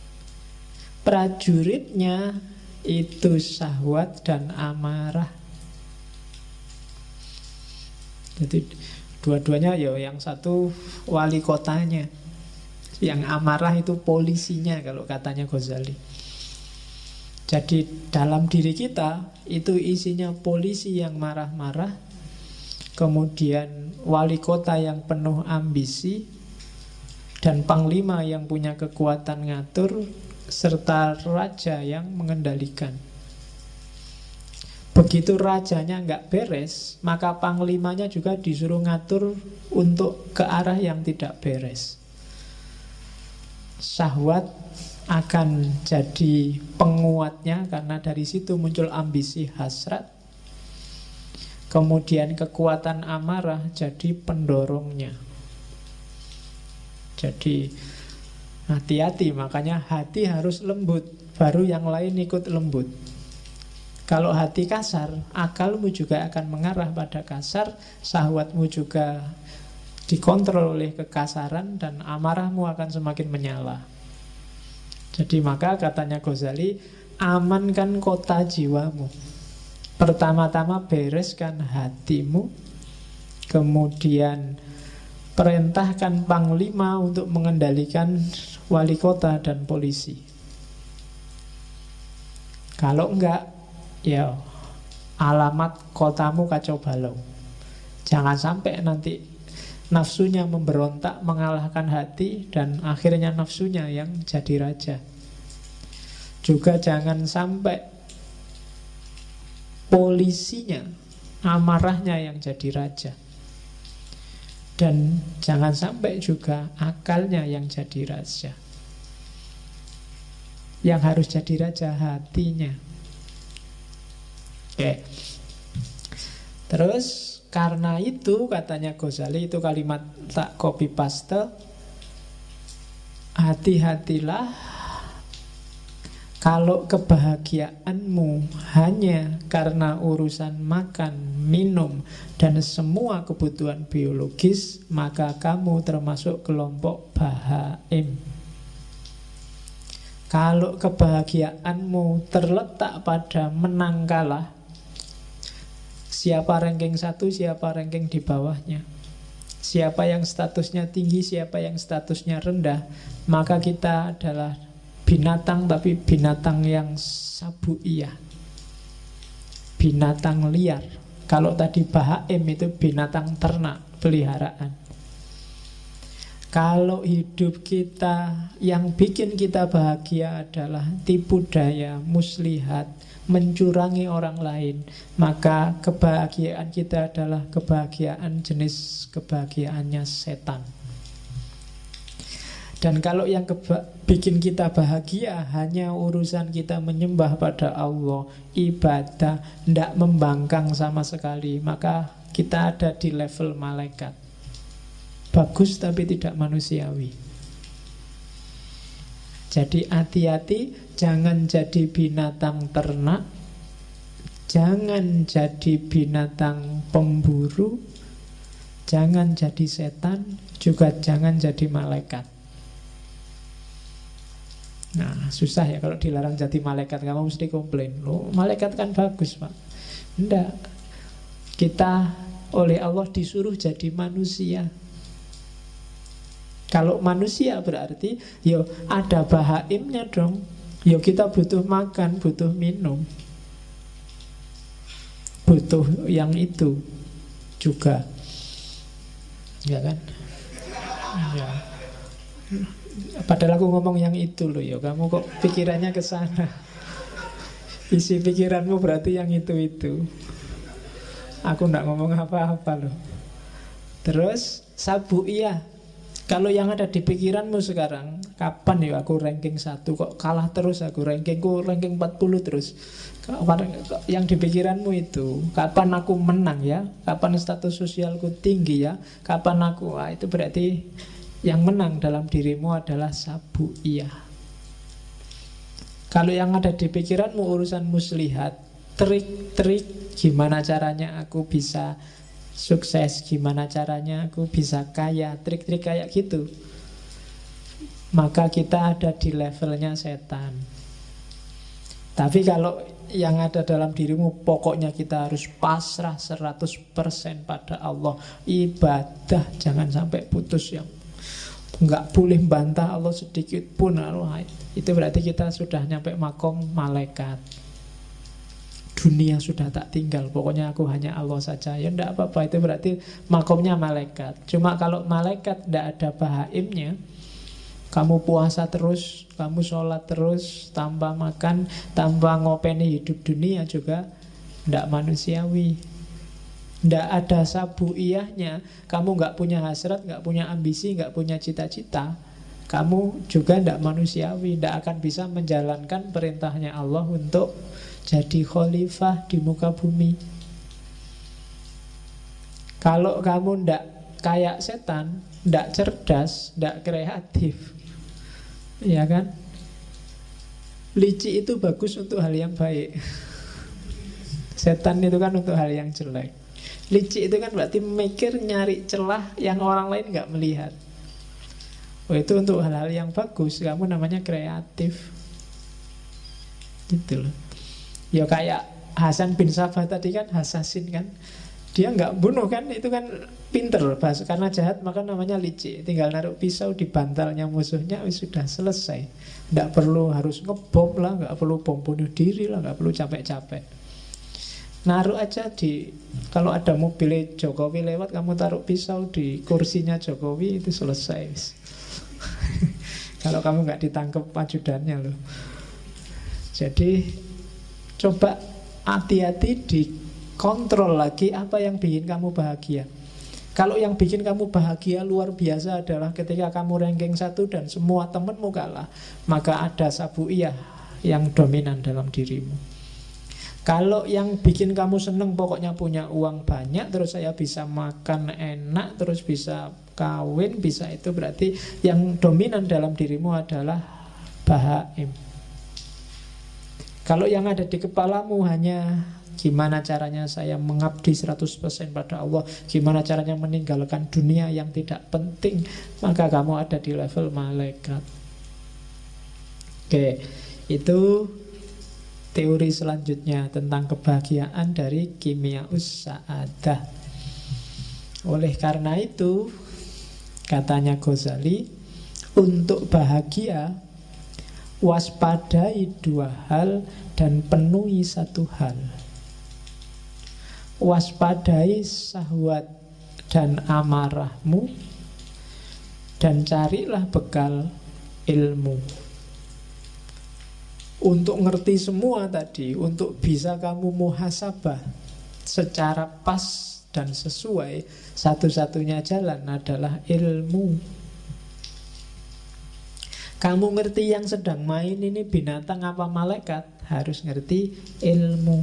[SPEAKER 1] Prajuritnya itu syahwat dan amarah. Jadi dua-duanya ya, yang satu wali kotanya, yang amarah itu polisinya kalau katanya Ghazali. Jadi dalam diri kita itu isinya polisi yang marah-marah, kemudian wali kota yang penuh ambisi, dan panglima yang punya kekuatan ngatur, serta raja yang mengendalikan. Begitu rajanya nggak beres, maka panglimanya juga disuruh ngatur untuk ke arah yang tidak beres. Syahwat akan jadi penguatnya, karena dari situ muncul ambisi hasrat. Kemudian kekuatan amarah jadi pendorongnya. Jadi hati-hati, makanya hati harus lembut, baru yang lain ikut lembut. Kalau hati kasar, akalmu juga akan mengarah pada kasar, syahwatmu juga dikontrol oleh kekasaran, dan amarahmu akan semakin menyala. Jadi maka katanya Ghazali, amankan kota jiwamu. Pertama-tama bereskan hatimu, kemudian perintahkan panglima untuk mengendalikan wali kota dan polisi. Kalau enggak, ya alamat kotamu kacau balau. Jangan sampai nanti nafsunya memberontak mengalahkan hati, dan akhirnya nafsunya yang jadi raja. Juga jangan sampai polisinya, amarahnya yang jadi raja. Dan jangan sampai juga akalnya yang jadi raja. Yang harus jadi raja hatinya. Oke. Terus karena itu katanya Ghazali, itu kalimat tak copy paste, hati-hatilah kalau kebahagiaanmu hanya karena urusan makan, minum, dan semua kebutuhan biologis, maka kamu termasuk kelompok bahaim. Kalau kebahagiaanmu terletak pada menang kalah, siapa ranking 1, siapa ranking di bawahnya, siapa yang statusnya tinggi, siapa yang statusnya rendah, maka kita adalah binatang, tapi binatang yang sabuiyah, binatang liar. Kalau tadi bahaim itu binatang ternak, peliharaan. Kalau hidup kita yang bikin kita bahagia adalah tipu daya, muslihat, mencurangi orang lain, maka kebahagiaan kita adalah kebahagiaan jenis kebahagiaannya setan. Dan kalau yang bikin kita bahagia hanya urusan kita menyembah pada Allah, ibadah, tidak membangkang sama sekali, maka kita ada di level malaikat. Bagus tapi tidak manusiawi. Jadi hati-hati, jangan jadi binatang ternak, jangan jadi binatang pemburu, jangan jadi setan, juga jangan jadi malaikat. Nah, susah ya kalau dilarang jadi malaikat. Kamu mesti komplain, loh malaikat kan bagus pak. Enggak, kita oleh Allah disuruh jadi manusia. Kalau manusia berarti yo ada bahaimnya dong. Yo kita butuh makan, butuh minum, butuh yang itu juga, ya kan? Ya. Padahal aku ngomong yang itu loh ya. Kamu kok pikirannya ke sana. Isi pikiranmu berarti yang itu. Aku nggak ngomong apa-apa loh. Terus sabuiyah. Kalau yang ada di pikiranmu sekarang, kapan ya aku ranking 1, kok kalah terus aku, rankingku ranking 40 terus. Yang di pikiranmu itu, kapan aku menang ya, kapan status sosialku tinggi ya, kapan aku, itu berarti yang menang dalam dirimu adalah sabuiyah. Kalau yang ada di pikiranmu urusan muslihat, trik-trik gimana caranya aku bisa sukses, gimana caranya aku bisa kaya, trik-trik kayak gitu, maka kita ada di levelnya setan. Tapi kalau yang ada dalam dirimu, pokoknya kita harus pasrah 100% pada Allah, ibadah jangan sampai putus, yang nggak boleh bantah Allah sedikit pun. Itu berarti kita sudah nyampe makom malaikat. Dunia sudah tak tinggal, pokoknya aku hanya Allah saja. Ya enggak apa-apa, itu berarti makomnya malaikat. Cuma kalau malaikat tidak ada bahaimnya, kamu puasa terus, kamu sholat terus, tanpa makan, tanpa ngopeni hidup dunia juga tidak manusiawi. Tidak ada sabuiyahnya. Kamu nggak punya hasrat, nggak punya ambisi, nggak punya cita-cita, kamu juga tidak manusiawi. Tidak akan bisa menjalankan perintahnya Allah untuk jadi khalifah di muka bumi. Kalau kamu tidak kayak setan, tidak cerdas, tidak kreatif, ya kan? Licik itu bagus untuk hal yang baik. Setan itu kan untuk hal yang jelek. Licik itu kan berarti mikir, nyari celah yang orang lain nggak melihat. Oh, itu untuk hal-hal yang bagus. Kamu namanya kreatif. Gitu loh. Ya kayak Hasan bin Sabah tadi kan, hasasin kan, dia nggak bunuh kan, itu kan pinter. Karena jahat maka namanya licik. Tinggal naruh pisau di bantalnya musuhnya, sudah selesai. Nggak perlu harus ngebom lah, nggak perlu bom bunuh diri lah, nggak perlu capek-capek. Naruh aja di, kalau ada mobil Jokowi lewat, kamu taruh pisau di kursinya Jokowi, itu selesai. Kalau kamu nggak ditangkap ajudannya loh. Jadi coba hati-hati, dikontrol lagi apa yang bikin kamu bahagia. Kalau yang bikin kamu bahagia luar biasa adalah ketika kamu ranking 1 dan semua temenmu kalah, maka ada sabuiyah yang dominan dalam dirimu. Kalau yang bikin kamu seneng pokoknya punya uang banyak, terus saya bisa makan enak, terus bisa kawin, bisa itu, berarti yang dominan dalam dirimu adalah bahaim. Kalau yang ada di kepalamu hanya gimana caranya saya mengabdi 100% pada Allah, gimana caranya meninggalkan dunia yang tidak penting, maka kamu ada di level malaikat. Oke, itu teori selanjutnya tentang kebahagiaan dari Kimiaus Sa'adah. Oleh karena itu, katanya Ghazali, untuk bahagia waspadai 2 hal dan penuhi 1 hal. Waspadai syahwat dan amarahmu, dan carilah bekal ilmu. Untuk ngerti semua tadi, untuk bisa kamu muhasabah secara pas dan sesuai, satu-satunya jalan adalah ilmu. Kamu ngerti yang sedang main ini binatang apa malaikat, harus ngerti ilmu.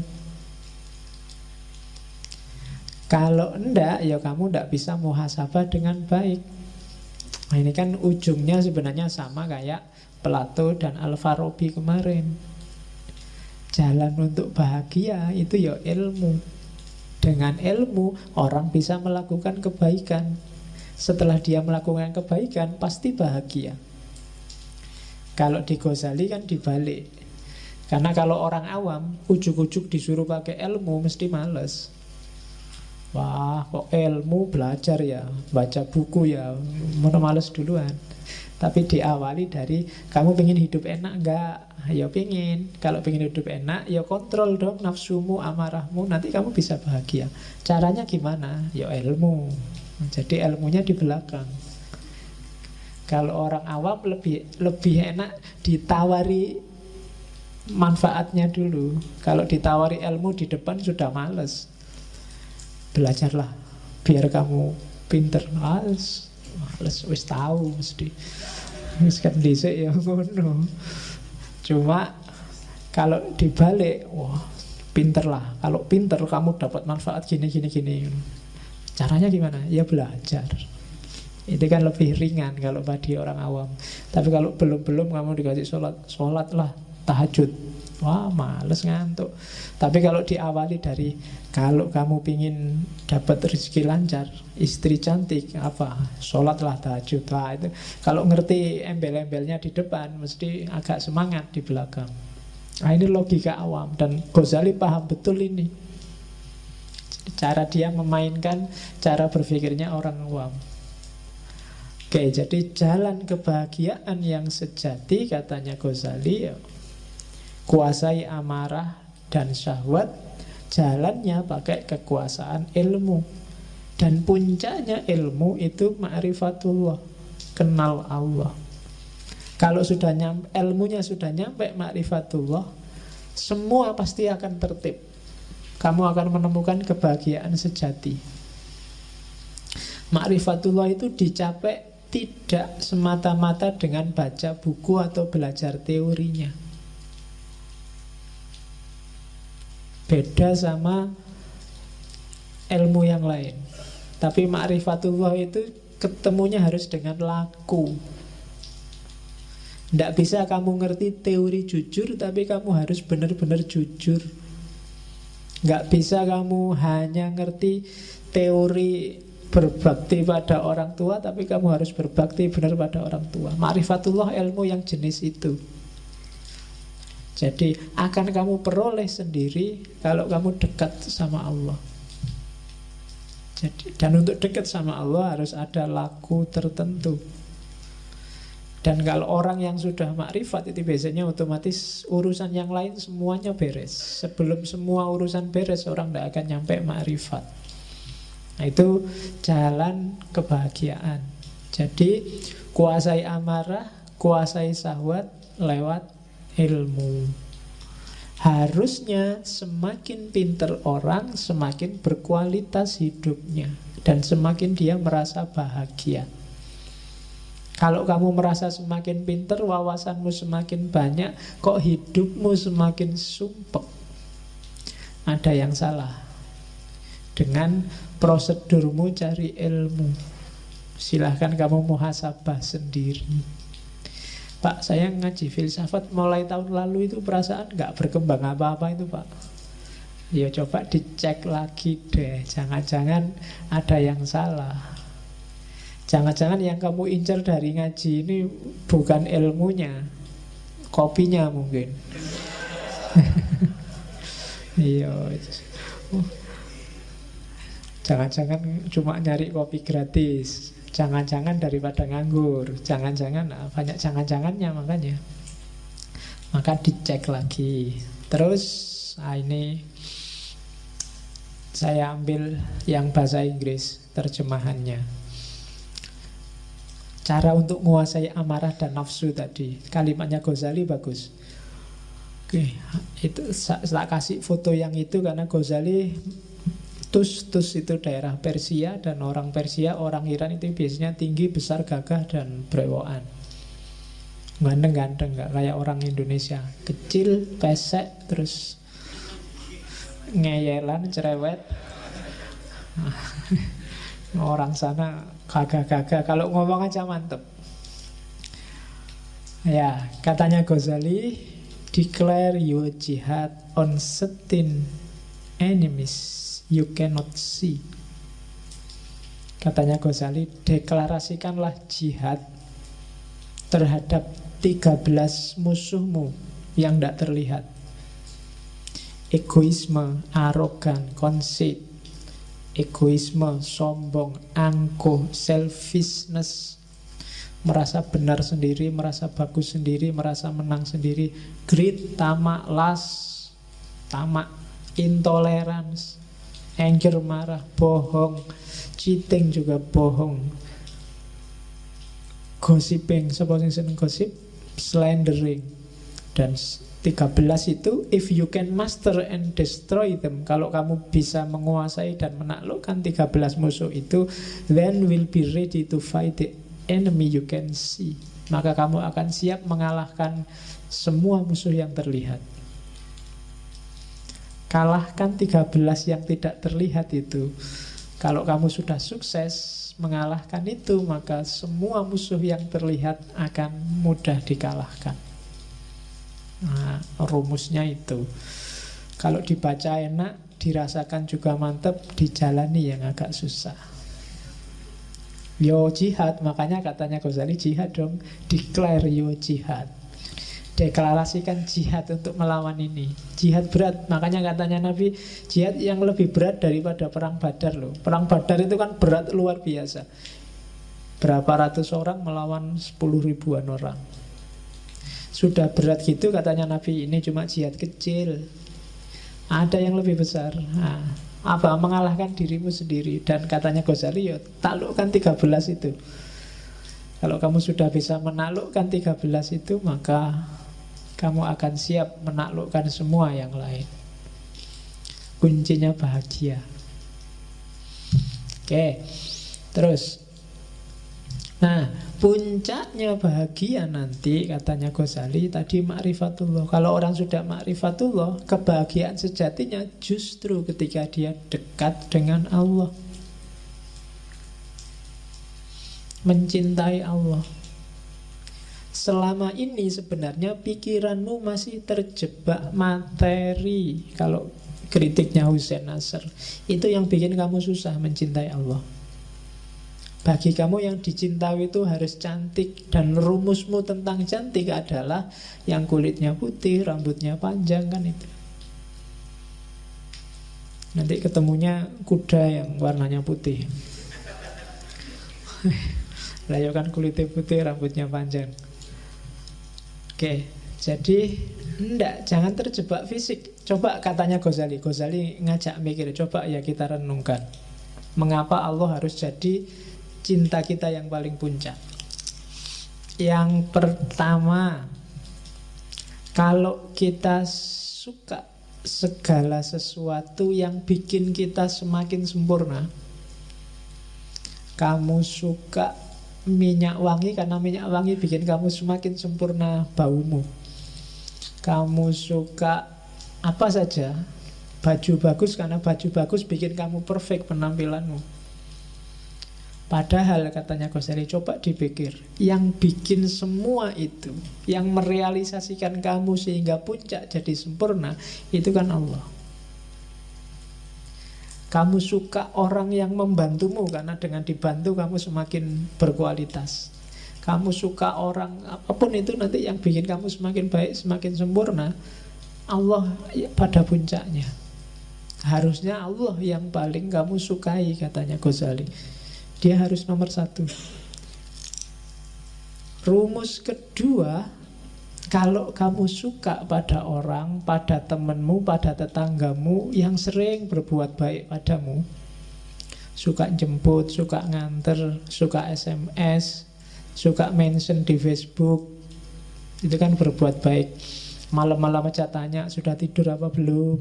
[SPEAKER 1] Kalau enggak, ya kamu enggak bisa muhasabah dengan baik. Nah, ini kan ujungnya sebenarnya sama kayak Plato dan Al-Farabi kemarin. Jalan untuk bahagia itu ya ilmu. Dengan ilmu orang bisa melakukan kebaikan. Setelah dia melakukan kebaikan pasti bahagia. Kalau di Ghazali kan dibalik. Karena kalau orang awam ujuk-ujuk disuruh pakai ilmu mesti males. Wah, kok ilmu belajar ya, baca buku ya, mau males duluan. Tapi diawali dari, kamu pengen hidup enak enggak? Ya pengen. Kalau pengen hidup enak, ya kontrol dong nafsumu, amarahmu, nanti kamu bisa bahagia. Caranya gimana? Ya ilmu. Jadi ilmunya di belakang. Kalau orang awam lebih enak ditawari manfaatnya dulu. Kalau ditawari ilmu di depan sudah males. Belajarlah biar kamu pinter. Males, wis tahu mesti. Wis kan dhisik ya ngono. Cuma kalau dibalik, wah, pinter lah. Kalau pinter kamu dapat manfaat gini. Caranya gimana? Ya belajar. Itu kan lebih ringan kalau bagi orang awam. Tapi kalau belum kamu dikasih sholat lah. tahajud. Wah, males ngantuk. Tapi kalau diawali dari, kalau kamu pingin dapat rezeki lancar, istri cantik, apa? Sholatlah tahajud. Wah, itu kalau ngerti embel-embelnya di depan, mesti agak semangat di belakang. Nah, ini logika awam. Dan Ghazali paham betul ini. Cara dia memainkan cara berpikirnya orang awam. Oke, jadi jalan kebahagiaan yang sejati, katanya Ghazali, kuasai amarah dan syahwat, jalannya pakai kekuasaan ilmu. Dan puncaknya ilmu itu ma'rifatullah, kenal Allah. Kalau sudah ilmunya sudah nyampe ma'rifatullah, semua pasti akan tertib. Kamu akan menemukan kebahagiaan sejati. Ma'rifatullah itu dicapai tidak semata-mata dengan baca buku atau belajar teorinya. Beda sama ilmu yang lain. Tapi ma'rifatullah itu ketemunya harus dengan laku. Tidak bisa kamu ngerti teori jujur, tapi kamu harus benar-benar jujur. Nggak bisa kamu hanya ngerti teori berbakti pada orang tua, tapi kamu harus berbakti benar pada orang tua. Ma'rifatullah ilmu yang jenis itu. Jadi akan kamu peroleh sendiri kalau kamu dekat sama Allah. Jadi, dan untuk dekat sama Allah harus ada laku tertentu. Dan kalau orang yang sudah makrifat itu biasanya otomatis urusan yang lain semuanya beres. Sebelum semua urusan beres, orang tidak akan nyampe makrifat. Nah, itu jalan kebahagiaan. Jadi kuasai amarah, kuasai syahwat lewat ilmu. Harusnya semakin pinter orang, semakin berkualitas hidupnya, dan semakin dia merasa bahagia. Kalau kamu merasa semakin pinter, wawasanmu semakin banyak, kok hidupmu semakin sumpek, ada yang salah dengan prosedurmu cari ilmu. Silahkan kamu muhasabah sendiri. Pak, saya ngaji filsafat mulai tahun lalu itu perasaan nggak berkembang apa-apa itu, Pak. Ya coba dicek lagi deh. Jangan-jangan ada yang salah. Jangan-jangan yang kamu incar dari ngaji ini bukan ilmunya, kopinya mungkin. Iya. Jangan-jangan cuma nyari kopi gratis. Jangan-jangan daripada nganggur. Jangan-jangan, banyak jangan-jangannya makanya. Maka dicek lagi. Terus ini saya ambil yang bahasa Inggris terjemahannya. Cara untuk menguasai amarah dan nafsu tadi. Kalimatnya Ghazali bagus. Oke, itu saya kasih foto yang itu karena Ghazali Tus itu daerah Persia, dan orang Persia, orang Iran itu biasanya tinggi, besar, gagah, dan brewokan. Ganteng-ganteng, gak kayak orang Indonesia. Kecil, pesek, terus ngeyelan, cerewet. Orang sana gagah-gagah, kalau ngomong aja mantep. Ya, katanya Ghazali, declare your jihad on certain enemies you cannot see. Katanya Ghazali, deklarasikanlah jihad terhadap 13 musuhmu yang tidak terlihat. Egoisme, arogan, conceit. Egoisme, sombong, angkuh, selfishness, merasa benar sendiri, merasa bagus sendiri, merasa menang sendiri. Greed, tamak, lust, tamak, intolerance, anger, marah, bohong, cheating juga bohong, gossiping, siapa yang seneng gosip, slandering. Dan 13 itu, if you can master and destroy them, kalau kamu bisa menguasai dan menaklukkan 13 musuh itu, then will be ready to fight the enemy you can see. Maka kamu akan siap mengalahkan semua musuh yang terlihat. Kalahkan 13 yang tidak terlihat itu. Kalau kamu sudah sukses mengalahkan itu, maka semua musuh yang terlihat akan mudah dikalahkan. Nah, rumusnya itu. Kalau dibaca enak, dirasakan juga mantep, dijalani yang agak susah. Yo jihad, makanya katanya Ghazali jihad dong. Declare yo jihad. Deklarasikan jihad untuk melawan ini. Jihad berat, makanya katanya Nabi, jihad yang lebih berat daripada perang Badar loh. Perang Badar itu kan berat luar biasa. Berapa ratus orang melawan 10 ribuan orang. Sudah berat gitu katanya Nabi, ini cuma jihad kecil. Ada yang lebih besar. Nah, apa mengalahkan dirimu sendiri. Dan katanya Ghazali, ya taklukkan 13 itu. Kalau kamu sudah bisa menaklukkan 13 itu, maka kamu akan siap menaklukkan semua yang lain. Kuncinya bahagia. Oke, terus. Nah, puncaknya bahagia nanti katanya Ghazali tadi ma'rifatullah. Kalau orang sudah ma'rifatullah, kebahagiaan sejatinya justru ketika dia dekat dengan Allah, mencintai Allah. Selama ini sebenarnya pikiranmu masih terjebak materi. Kalau kritiknya Hussein Nasr, itu yang bikin kamu susah mencintai Allah. Bagi kamu yang dicintai itu harus cantik. Dan rumusmu tentang cantik adalah yang kulitnya putih, rambutnya panjang, kan itu. Nanti ketemunya kuda yang warnanya putih. Lah ya kan kulitnya putih, rambutnya panjang. Oke, jadi jangan terjebak fisik. Coba katanya Ghazali ngajak mikir, coba ya kita renungkan. Mengapa Allah harus jadi cinta kita yang paling puncak? Yang pertama, kalau kita suka segala sesuatu yang bikin kita semakin sempurna. Kamu suka minyak wangi karena minyak wangi bikin kamu semakin sempurna baumu. Kamu suka apa saja, baju bagus karena baju bagus bikin kamu perfect penampilanmu. Padahal katanya Ghazali, coba dipikir, yang bikin semua itu, yang merealisasikan kamu sehingga puncak jadi sempurna, itu kan Allah. Kamu suka orang yang membantumu karena dengan dibantu kamu semakin berkualitas. Kamu suka orang apapun itu nanti yang bikin kamu semakin baik, semakin sempurna, Allah pada puncaknya. Harusnya Allah yang paling kamu sukai katanya Ghazali. Dia harus nomor satu. Rumus kedua, kalau kamu suka pada orang, pada temanmu, pada tetanggamu yang sering berbuat baik padamu, suka jemput, suka nganter, suka SMS, suka mention di Facebook, itu kan berbuat baik. Malam-malam aja tanya, sudah tidur apa belum?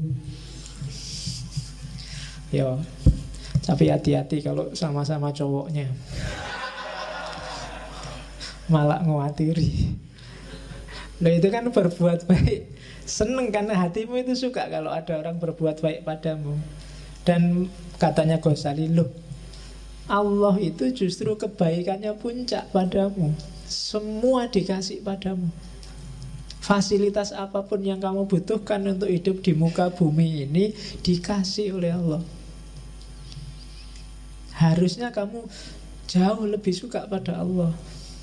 [SPEAKER 1] Yo, tapi hati-hati kalau sama-sama cowoknya, malah ngawatiri. Loh, itu kan berbuat baik. Seneng karena hatimu itu suka kalau ada orang berbuat baik padamu. Dan katanya Ghazali, loh, Allah itu justru kebaikannya puncak padamu. Semua dikasih padamu. Fasilitas apapun yang kamu butuhkan untuk hidup di muka bumi ini dikasih oleh Allah. Harusnya kamu jauh lebih suka pada Allah.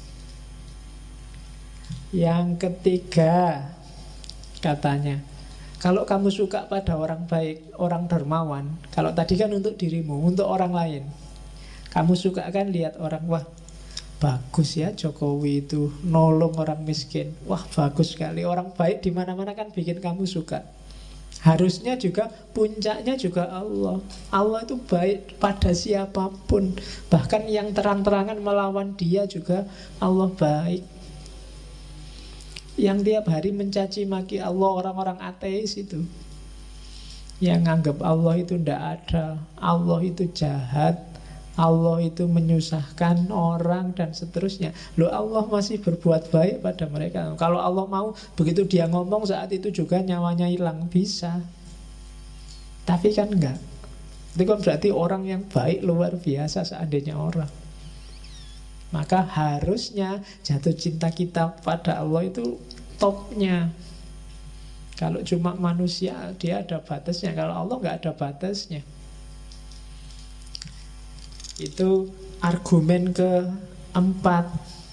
[SPEAKER 1] Yang ketiga, katanya, kalau kamu suka pada orang baik, orang dermawan, kalau tadi kan untuk dirimu, untuk orang lain, kamu suka kan lihat orang, wah bagus ya Jokowi itu nolong orang miskin, wah bagus sekali, orang baik di mana-mana kan bikin kamu suka. Harusnya juga puncaknya juga Allah. Allah itu baik pada siapapun. Bahkan yang terang-terangan melawan dia juga Allah baik. Yang tiap hari mencaci maki Allah, orang-orang ateis itu, yang anggap Allah itu tidak ada, Allah itu jahat, Allah itu menyusahkan orang dan seterusnya. Loh, Allah masih berbuat baik pada mereka. Kalau Allah mau, begitu dia ngomong saat itu juga nyawanya hilang, bisa. Tapi kan enggak. Itu kan berarti orang yang baik luar biasa seandainya orang. Maka harusnya jatuh cinta kita pada Allah itu topnya. Kalau cuma manusia, dia ada batasnya. Kalau Allah nggak ada batasnya. Itu argumen keempat.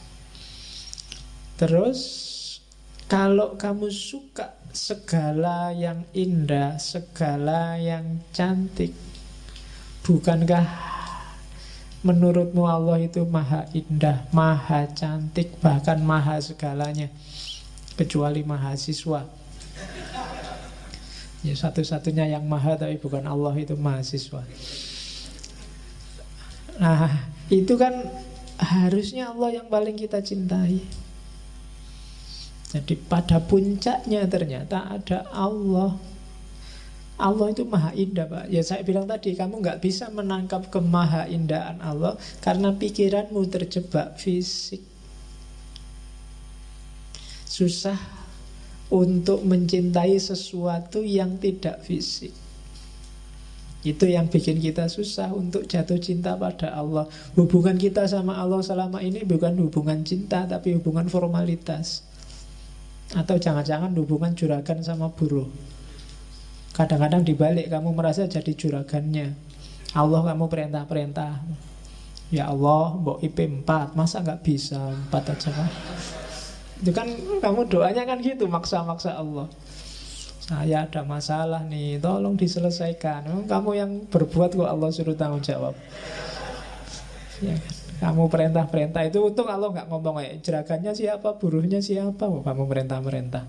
[SPEAKER 1] Terus, kalau kamu suka segala yang indah, segala yang cantik, bukankah menurutmu Allah itu maha indah, maha cantik, bahkan maha segalanya, kecuali mahasiswa? Ya, satu-satunya yang maha tapi bukan Allah itu mahasiswa. Nah, itu kan harusnya Allah yang paling kita cintai. Jadi pada puncaknya ternyata ada Allah. Allah itu maha indah, Pak. Ya saya bilang tadi, kamu nggak bisa menangkap kemaha indahan Allah karena pikiranmu terjebak fisik. Susah untuk mencintai sesuatu yang tidak fisik. Itu yang bikin kita susah untuk jatuh cinta pada Allah. Hubungan kita sama Allah selama ini bukan hubungan cinta, tapi hubungan formalitas. Atau jangan-jangan hubungan juragan sama buruh. Kadang-kadang dibalik, kamu merasa jadi juragannya Allah, kamu perintah-perintah. Ya Allah, mbok IP 4, masa nggak bisa 4 aja kan? Itu kan kamu doanya kan gitu, maksa-maksa Allah. Saya ada masalah nih, tolong diselesaikan. Kamu yang berbuat kok Allah suruh tanggung jawab. Ya kan? Kamu perintah-perintah itu, untung Allah nggak ngomong juragannya siapa, buruhnya siapa, kamu perintah-perintah.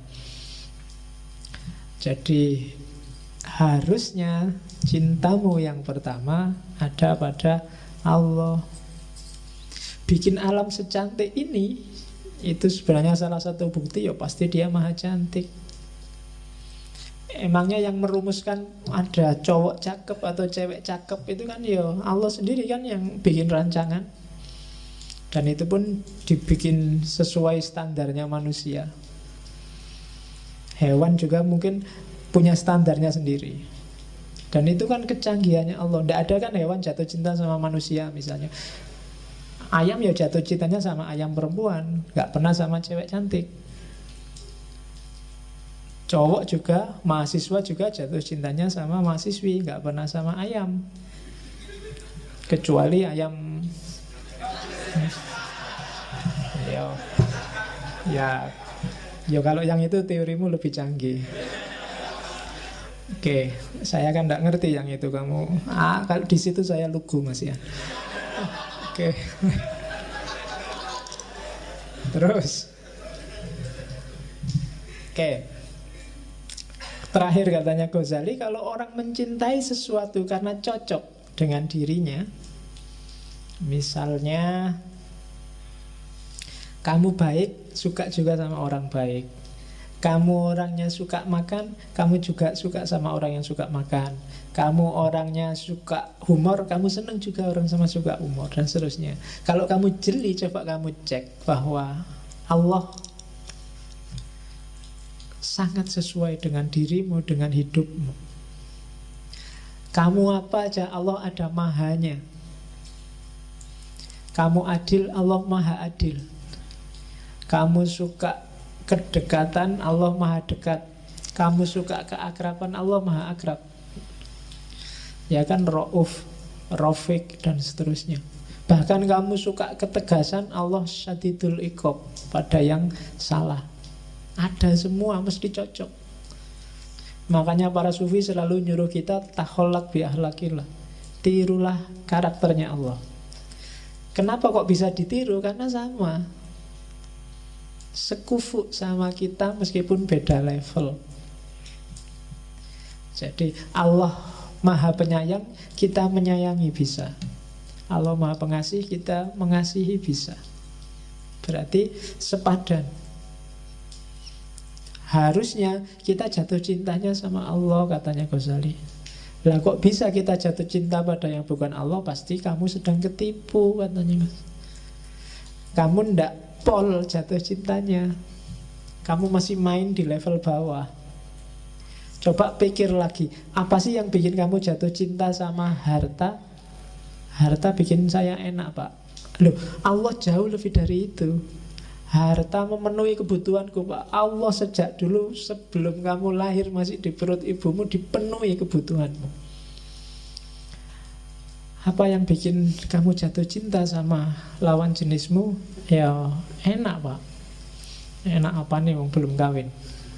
[SPEAKER 1] Jadi harusnya cintamu yang pertama ada pada Allah. Bikin alam secantik ini, itu sebenarnya salah satu bukti, ya pasti dia maha cantik. Emangnya yang merumuskan ada cowok cakep atau cewek cakep itu kan ya Allah sendiri kan yang bikin rancangan. Dan itu pun dibikin sesuai standarnya manusia. Hewan juga mungkin punya standarnya sendiri. Dan itu kan kecanggihannya Allah. Tidak ada kan hewan jatuh cinta sama manusia misalnya. Ayam ya jatuh cintanya sama ayam perempuan, gak pernah sama cewek cantik. Cowok juga, mahasiswa juga jatuh cintanya sama mahasiswi, gak pernah sama ayam. Kecuali ayam ya kalau yang itu teorimu lebih canggih. Oke, saya kan tidak ngerti yang itu kamu. Kalau di situ saya lugu Mas ya. Oke. Terus. Oke. Terakhir katanya Ghazali, kalau orang mencintai sesuatu karena cocok dengan dirinya, misalnya kamu baik, suka juga sama orang baik. Kamu orangnya suka makan, kamu juga suka sama orang yang suka makan. Kamu orangnya suka humor, kamu senang juga orang sama suka humor, dan seterusnya. Kalau kamu jeli, coba kamu cek bahwa Allah sangat sesuai dengan dirimu, dengan hidupmu. Kamu apa aja, Allah ada mahanya. Kamu adil, Allah maha adil. Kamu suka kedekatan, Allah maha dekat. Kamu suka keakraban, Allah maha akrab. Ya kan, Rauf, Rafiq, dan seterusnya. Bahkan kamu suka ketegasan, Allah syadidul iqab pada yang salah. Ada semua, mesti cocok. Makanya para sufi selalu nyuruh kita takholak bi ahlakillah. Tirulah karakternya Allah. Kenapa kok bisa ditiru? Karena sama, sekufu sama kita meskipun beda level. Jadi Allah maha penyayang, kita menyayangi bisa. Allah maha pengasih, kita mengasihi bisa. Berarti sepadan. Harusnya kita jatuh cintanya sama Allah, katanya Ghazali. Lah kok bisa kita jatuh cinta pada yang bukan Allah? Pasti kamu sedang ketipu, katanya. Kamu ndak pol jatuh cintanya. Kamu masih main di level bawah. Coba pikir lagi, apa sih yang bikin kamu jatuh cinta sama harta? Harta bikin saya enak, Pak. Loh, Allah jauh lebih dari itu. Harta memenuhi kebutuhanku, Pak. Allah sejak dulu sebelum kamu lahir masih di perut ibumu dipenuhi kebutuhanmu. Apa yang bikin kamu jatuh cinta sama lawan jenismu? Ya enak, Pak. Enak apa nih, belum kawin?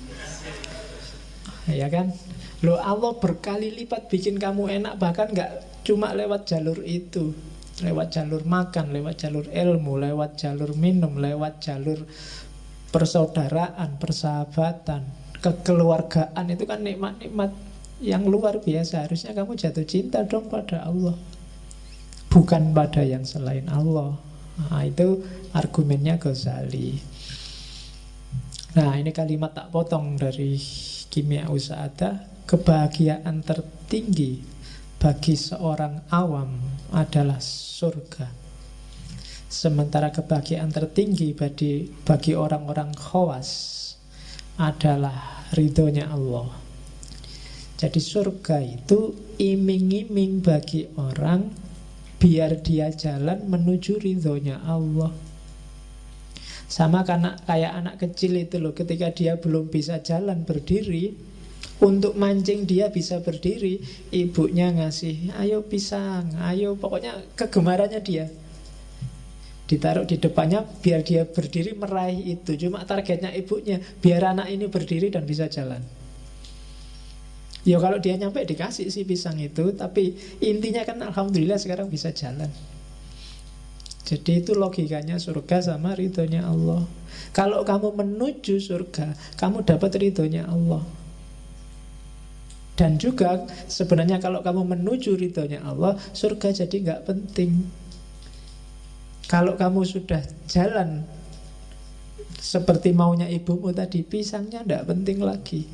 [SPEAKER 1] Ya kan? Loh, Allah berkali lipat bikin kamu enak. Bahkan gak cuma lewat jalur itu, lewat jalur makan, lewat jalur ilmu, lewat jalur minum, lewat jalur persaudaraan, persahabatan, kekeluargaan. Itu kan nikmat-nikmat yang luar biasa. Harusnya kamu jatuh cinta dong pada Allah, bukan pada yang selain Allah. Nah, itu argumennya Ghazali. Nah, ini kalimat tak potong dari Kimia Usa'adah. Kebahagiaan tertinggi bagi seorang awam adalah surga, sementara kebahagiaan tertinggi bagi orang-orang khawas adalah ridhonya Allah. Jadi surga itu iming-iming bagi orang biar dia jalan menuju ridhonya Allah. Sama kayak anak kecil itu loh, ketika dia belum bisa jalan berdiri, untuk mancing dia bisa berdiri, ibunya ngasih, ayo pisang, ayo, pokoknya kegemarannya dia ditaruh di depannya biar dia berdiri meraih itu. Cuma targetnya ibunya biar anak ini berdiri dan bisa jalan. Ya kalau dia nyampe dikasih sih pisang itu, tapi intinya kan alhamdulillah sekarang bisa jalan. Jadi itu logikanya surga sama ridhonya Allah. Kalau kamu menuju surga, kamu dapat ridhonya Allah. Dan juga sebenarnya kalau kamu menuju ridhonya Allah, surga jadi nggak penting. Kalau kamu sudah jalan seperti maunya ibumu tadi, pisangnya nggak penting lagi.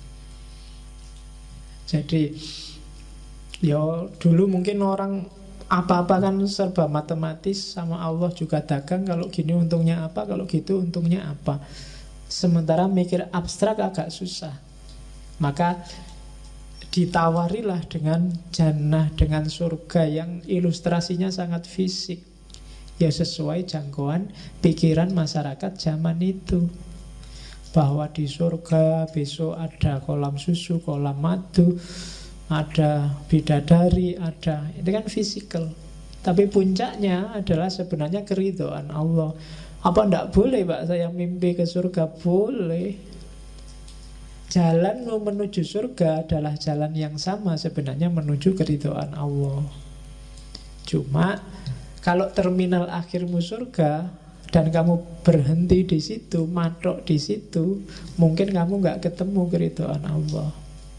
[SPEAKER 1] Jadi ya dulu mungkin orang apa-apa kan serba matematis, sama Allah juga dagang. Kalau gini untungnya apa, kalau gitu untungnya apa. Sementara mikir abstrak agak susah. Maka ditawarilah dengan jannah, dengan surga yang ilustrasinya sangat fisik, ya sesuai jangkauan pikiran masyarakat zaman itu, bahwa di surga besok ada kolam susu, kolam madu, ada bidadari, ada, itu kan fisikal. Tapi puncaknya adalah sebenarnya keridhaan Allah. Apa ndak boleh Pak saya mimpi ke surga? Boleh. Jalan menuju surga adalah jalan yang sama sebenarnya menuju keridhaan Allah. Cuma kalau terminal akhirmu surga dan kamu berhenti di situ, matok di situ, mungkin kamu nggak ketemu keridhaan Allah.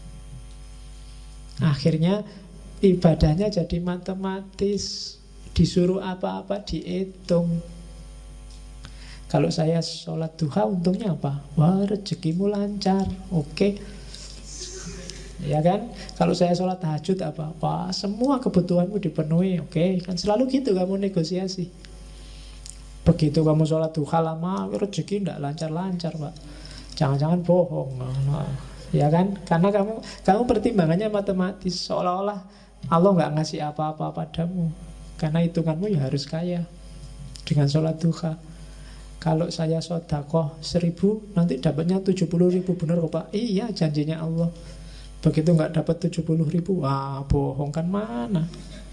[SPEAKER 1] Akhirnya ibadahnya jadi matematis, disuruh apa-apa dihitung. Kalau saya sholat duha untungnya apa? Wah, rezekimu lancar. Oke. Ya kan? Kalau saya sholat tahajud apa? Wah, semua kebutuhanmu dipenuhi. Oke. Kan selalu gitu kamu negosiasi. Begitu kamu sholat duha lama, rezeki tidak lancar-lancar, Pak. Jangan-jangan bohong. Nah, ya kan? Karena kamu pertimbangannya matematis. Seolah-olah Allah nggak ngasih apa-apa padamu. Karena hitunganmu ya harus kaya dengan sholat duha. Kalau saya sedekah 1.000, nanti dapatnya 70.000, benar kok Pak? Iya, janjinya Allah. Begitu nggak dapat 70.000, wah bohong kan mana?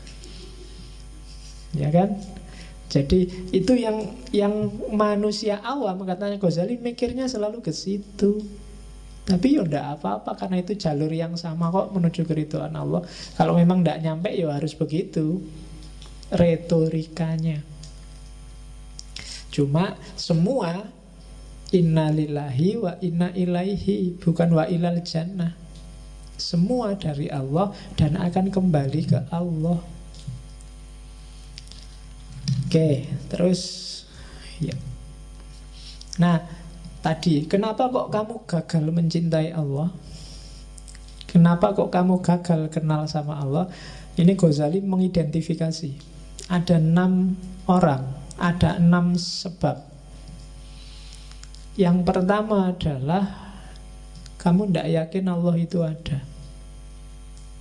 [SPEAKER 1] Ya kan? Jadi itu yang manusia awam, katanya Ghazali, mikirnya selalu ke situ. Tapi ya enggak apa-apa, karena itu jalur yang sama kok menuju keridhaan Allah. Kalau memang enggak nyampe ya harus begitu retorikanya. Cuma semua innalillahi wa inna ilaihi, bukan wa ilal jannah. Semua dari Allah dan akan kembali ke Allah. Oke, terus ya. Nah, tadi kenapa kok kamu gagal mencintai Allah? Kenapa kok kamu gagal kenal sama Allah? Ini Ghazali mengidentifikasi. Ada 6 orang, ada 6 sebab. Yang pertama adalah kamu tidak yakin Allah itu ada.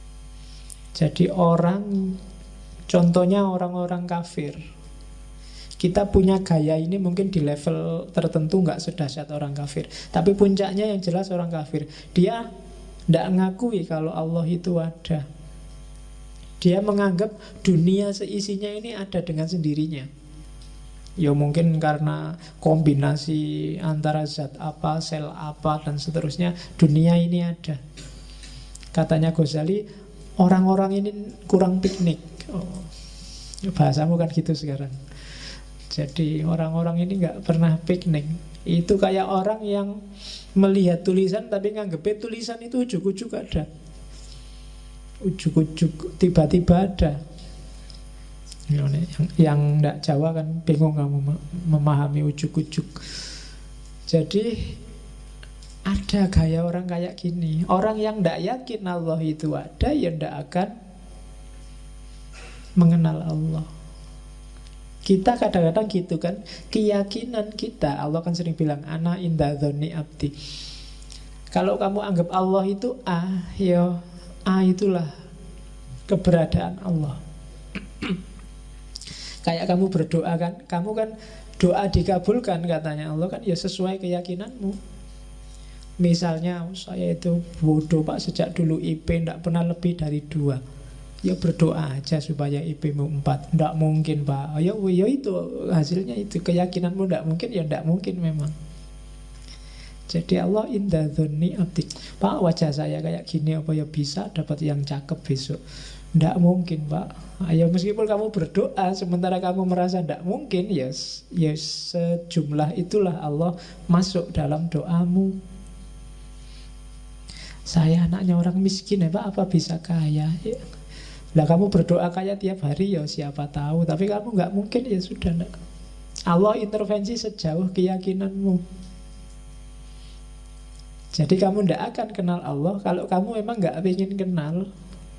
[SPEAKER 1] Jadi contohnya orang-orang kafir. Kita punya gaya ini mungkin di level tertentu nggak sedahsyat orang kafir. Tapi puncaknya yang jelas orang kafir. Dia tidak ngakui kalau Allah itu ada. Dia menganggap dunia seisinya ini ada dengan sendirinya. Ya mungkin karena kombinasi antara zat apa, sel apa, dan seterusnya, dunia ini ada. Katanya Ghazali, orang-orang ini kurang piknik. Bahasamu kan gitu sekarang. Jadi orang-orang ini nggak pernah piknik. Itu kayak orang yang melihat tulisan tapi nganggepnya tulisan itu ujuk-ujuk ada. Ujuk-ujuk tiba-tiba ada. Yang nggak Jawa kan bingung kamu memahami ujuk-ujuk. Jadi ada gaya orang kayak gini. Orang yang nggak yakin Allah itu ada, ya nggak akan mengenal Allah. Kita kadang-kadang gitu kan. Keyakinan kita, Allah kan sering bilang ana inda dzanni abdi. Kalau kamu anggap Allah itu A, ya A itulah keberadaan Allah. Kayak kamu berdoa kan, kamu kan doa dikabulkan katanya Allah kan, ya sesuai keyakinanmu. Misalnya saya itu bodoh Pak, sejak dulu IP tidak pernah lebih dari 2. Ya berdoa aja supaya IP-mu 4. Tidak mungkin Pak. Ya itu hasilnya itu. Keyakinanmu tidak mungkin, ya tidak mungkin memang. Jadi Allah inda dzanni abdi. Pak, wajah saya kayak gini, apa ya bisa dapat yang cakep besok? Tidak mungkin Pak. Ayo, meskipun kamu berdoa sementara kamu merasa tidak mungkin, ya sejumlah itulah Allah masuk dalam doamu. Saya anaknya orang miskin ya Pak, apa bisa kaya ya. Lah kamu berdoa kaya tiap hari, ya siapa tahu. Tapi kamu nggak mungkin, ya sudah enggak. Allah intervensi sejauh keyakinanmu. Jadi kamu tidak akan kenal Allah kalau kamu memang nggak ingin kenal.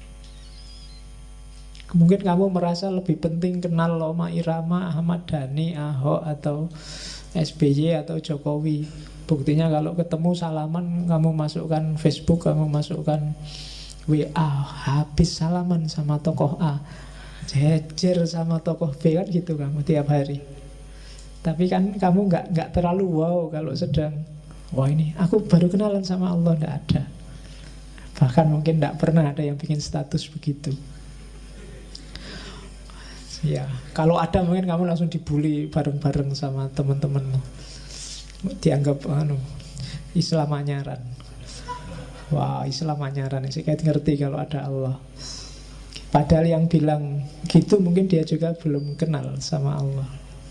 [SPEAKER 1] Mungkin kamu merasa lebih penting kenal Roma Irama, Ahmad Dhani, Ahok, atau SBY atau Jokowi. Buktinya kalau ketemu salaman, kamu masukkan Facebook, kamu masukkan WA, habis salaman sama tokoh A, jejer sama tokoh B, kan gitu kamu tiap hari. Tapi kan kamu nggak terlalu wow kalau sedang, wah ini aku baru kenalan sama Allah, nggak ada. Bahkan mungkin nggak pernah ada yang bikin status begitu. Ya, kalau ada mungkin kamu langsung dibully bareng-bareng sama teman-temanmu. Dianggap Islam anyaran. Wah, Islam anyaran sih, kayak ngerti kalau ada Allah. Padahal yang bilang gitu mungkin dia juga belum kenal sama Allah.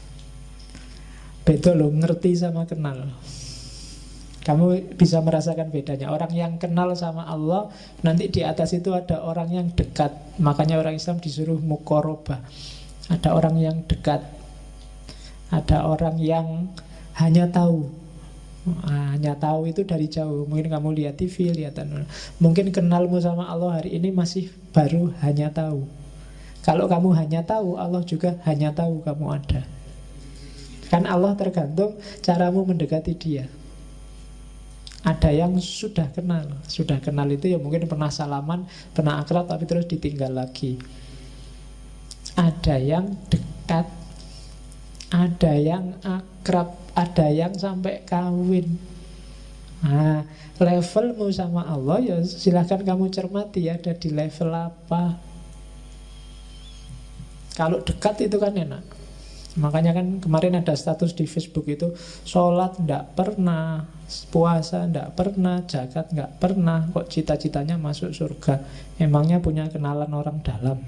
[SPEAKER 1] Beda loh, ngerti sama kenal. Kamu bisa merasakan bedanya. Orang yang kenal sama Allah, nanti di atas itu ada orang yang dekat. Makanya orang Islam disuruh muqarabah. Ada orang yang dekat, ada orang yang hanya tahu. Hanya tahu itu dari jauh. Mungkin kamu lihat TV, mungkin kenalmu sama Allah hari ini masih baru hanya tahu. Kalau kamu hanya tahu, Allah juga hanya tahu kamu ada. Kan Allah tergantung caramu mendekati Dia. Ada yang sudah kenal. Sudah kenal itu ya mungkin pernah salaman, pernah akrab, tapi terus ditinggal lagi. Ada yang dekat, ada yang akrab, ada yang sampai kawin. Nah, levelmu sama Allah ya silahkan kamu cermati, ada di level apa. Kalau dekat itu kan enak. Makanya kan kemarin ada status di Facebook itu, sholat nggak pernah, puasa nggak pernah, zakat nggak pernah, kok cita-citanya masuk surga. Emangnya punya kenalan orang dalam?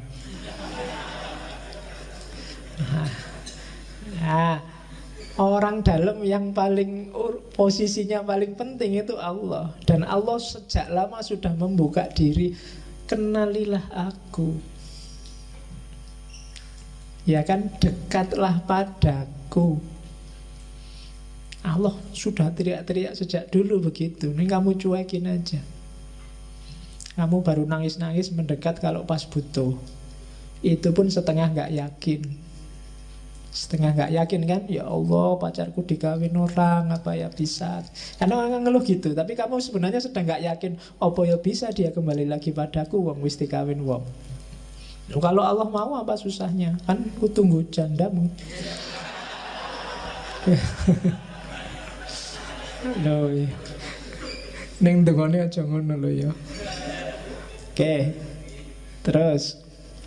[SPEAKER 1] Nah, orang dalam yang paling posisinya paling penting itu Allah. Dan Allah sejak lama sudah membuka diri, kenalilah aku. Ya kan, dekatlah padaku. Allah sudah teriak-teriak sejak dulu begitu. Ini kamu cuekin aja. Kamu baru nangis-nangis mendekat kalau pas butuh. Itu pun setengah gak yakin. Setengah gak yakin kan, ya Allah pacarku dikawin orang, apa ya bisa. Karena orang ngeluh gitu. Tapi kamu sebenarnya sedang gak yakin, apa ya bisa dia kembali lagi padaku, wong wis dikawin wong. Kalau Allah mau apa susahnya? Kan ku tunggu jandamu. Loh, ning dengone aja ngono lho ya. Oke. Terus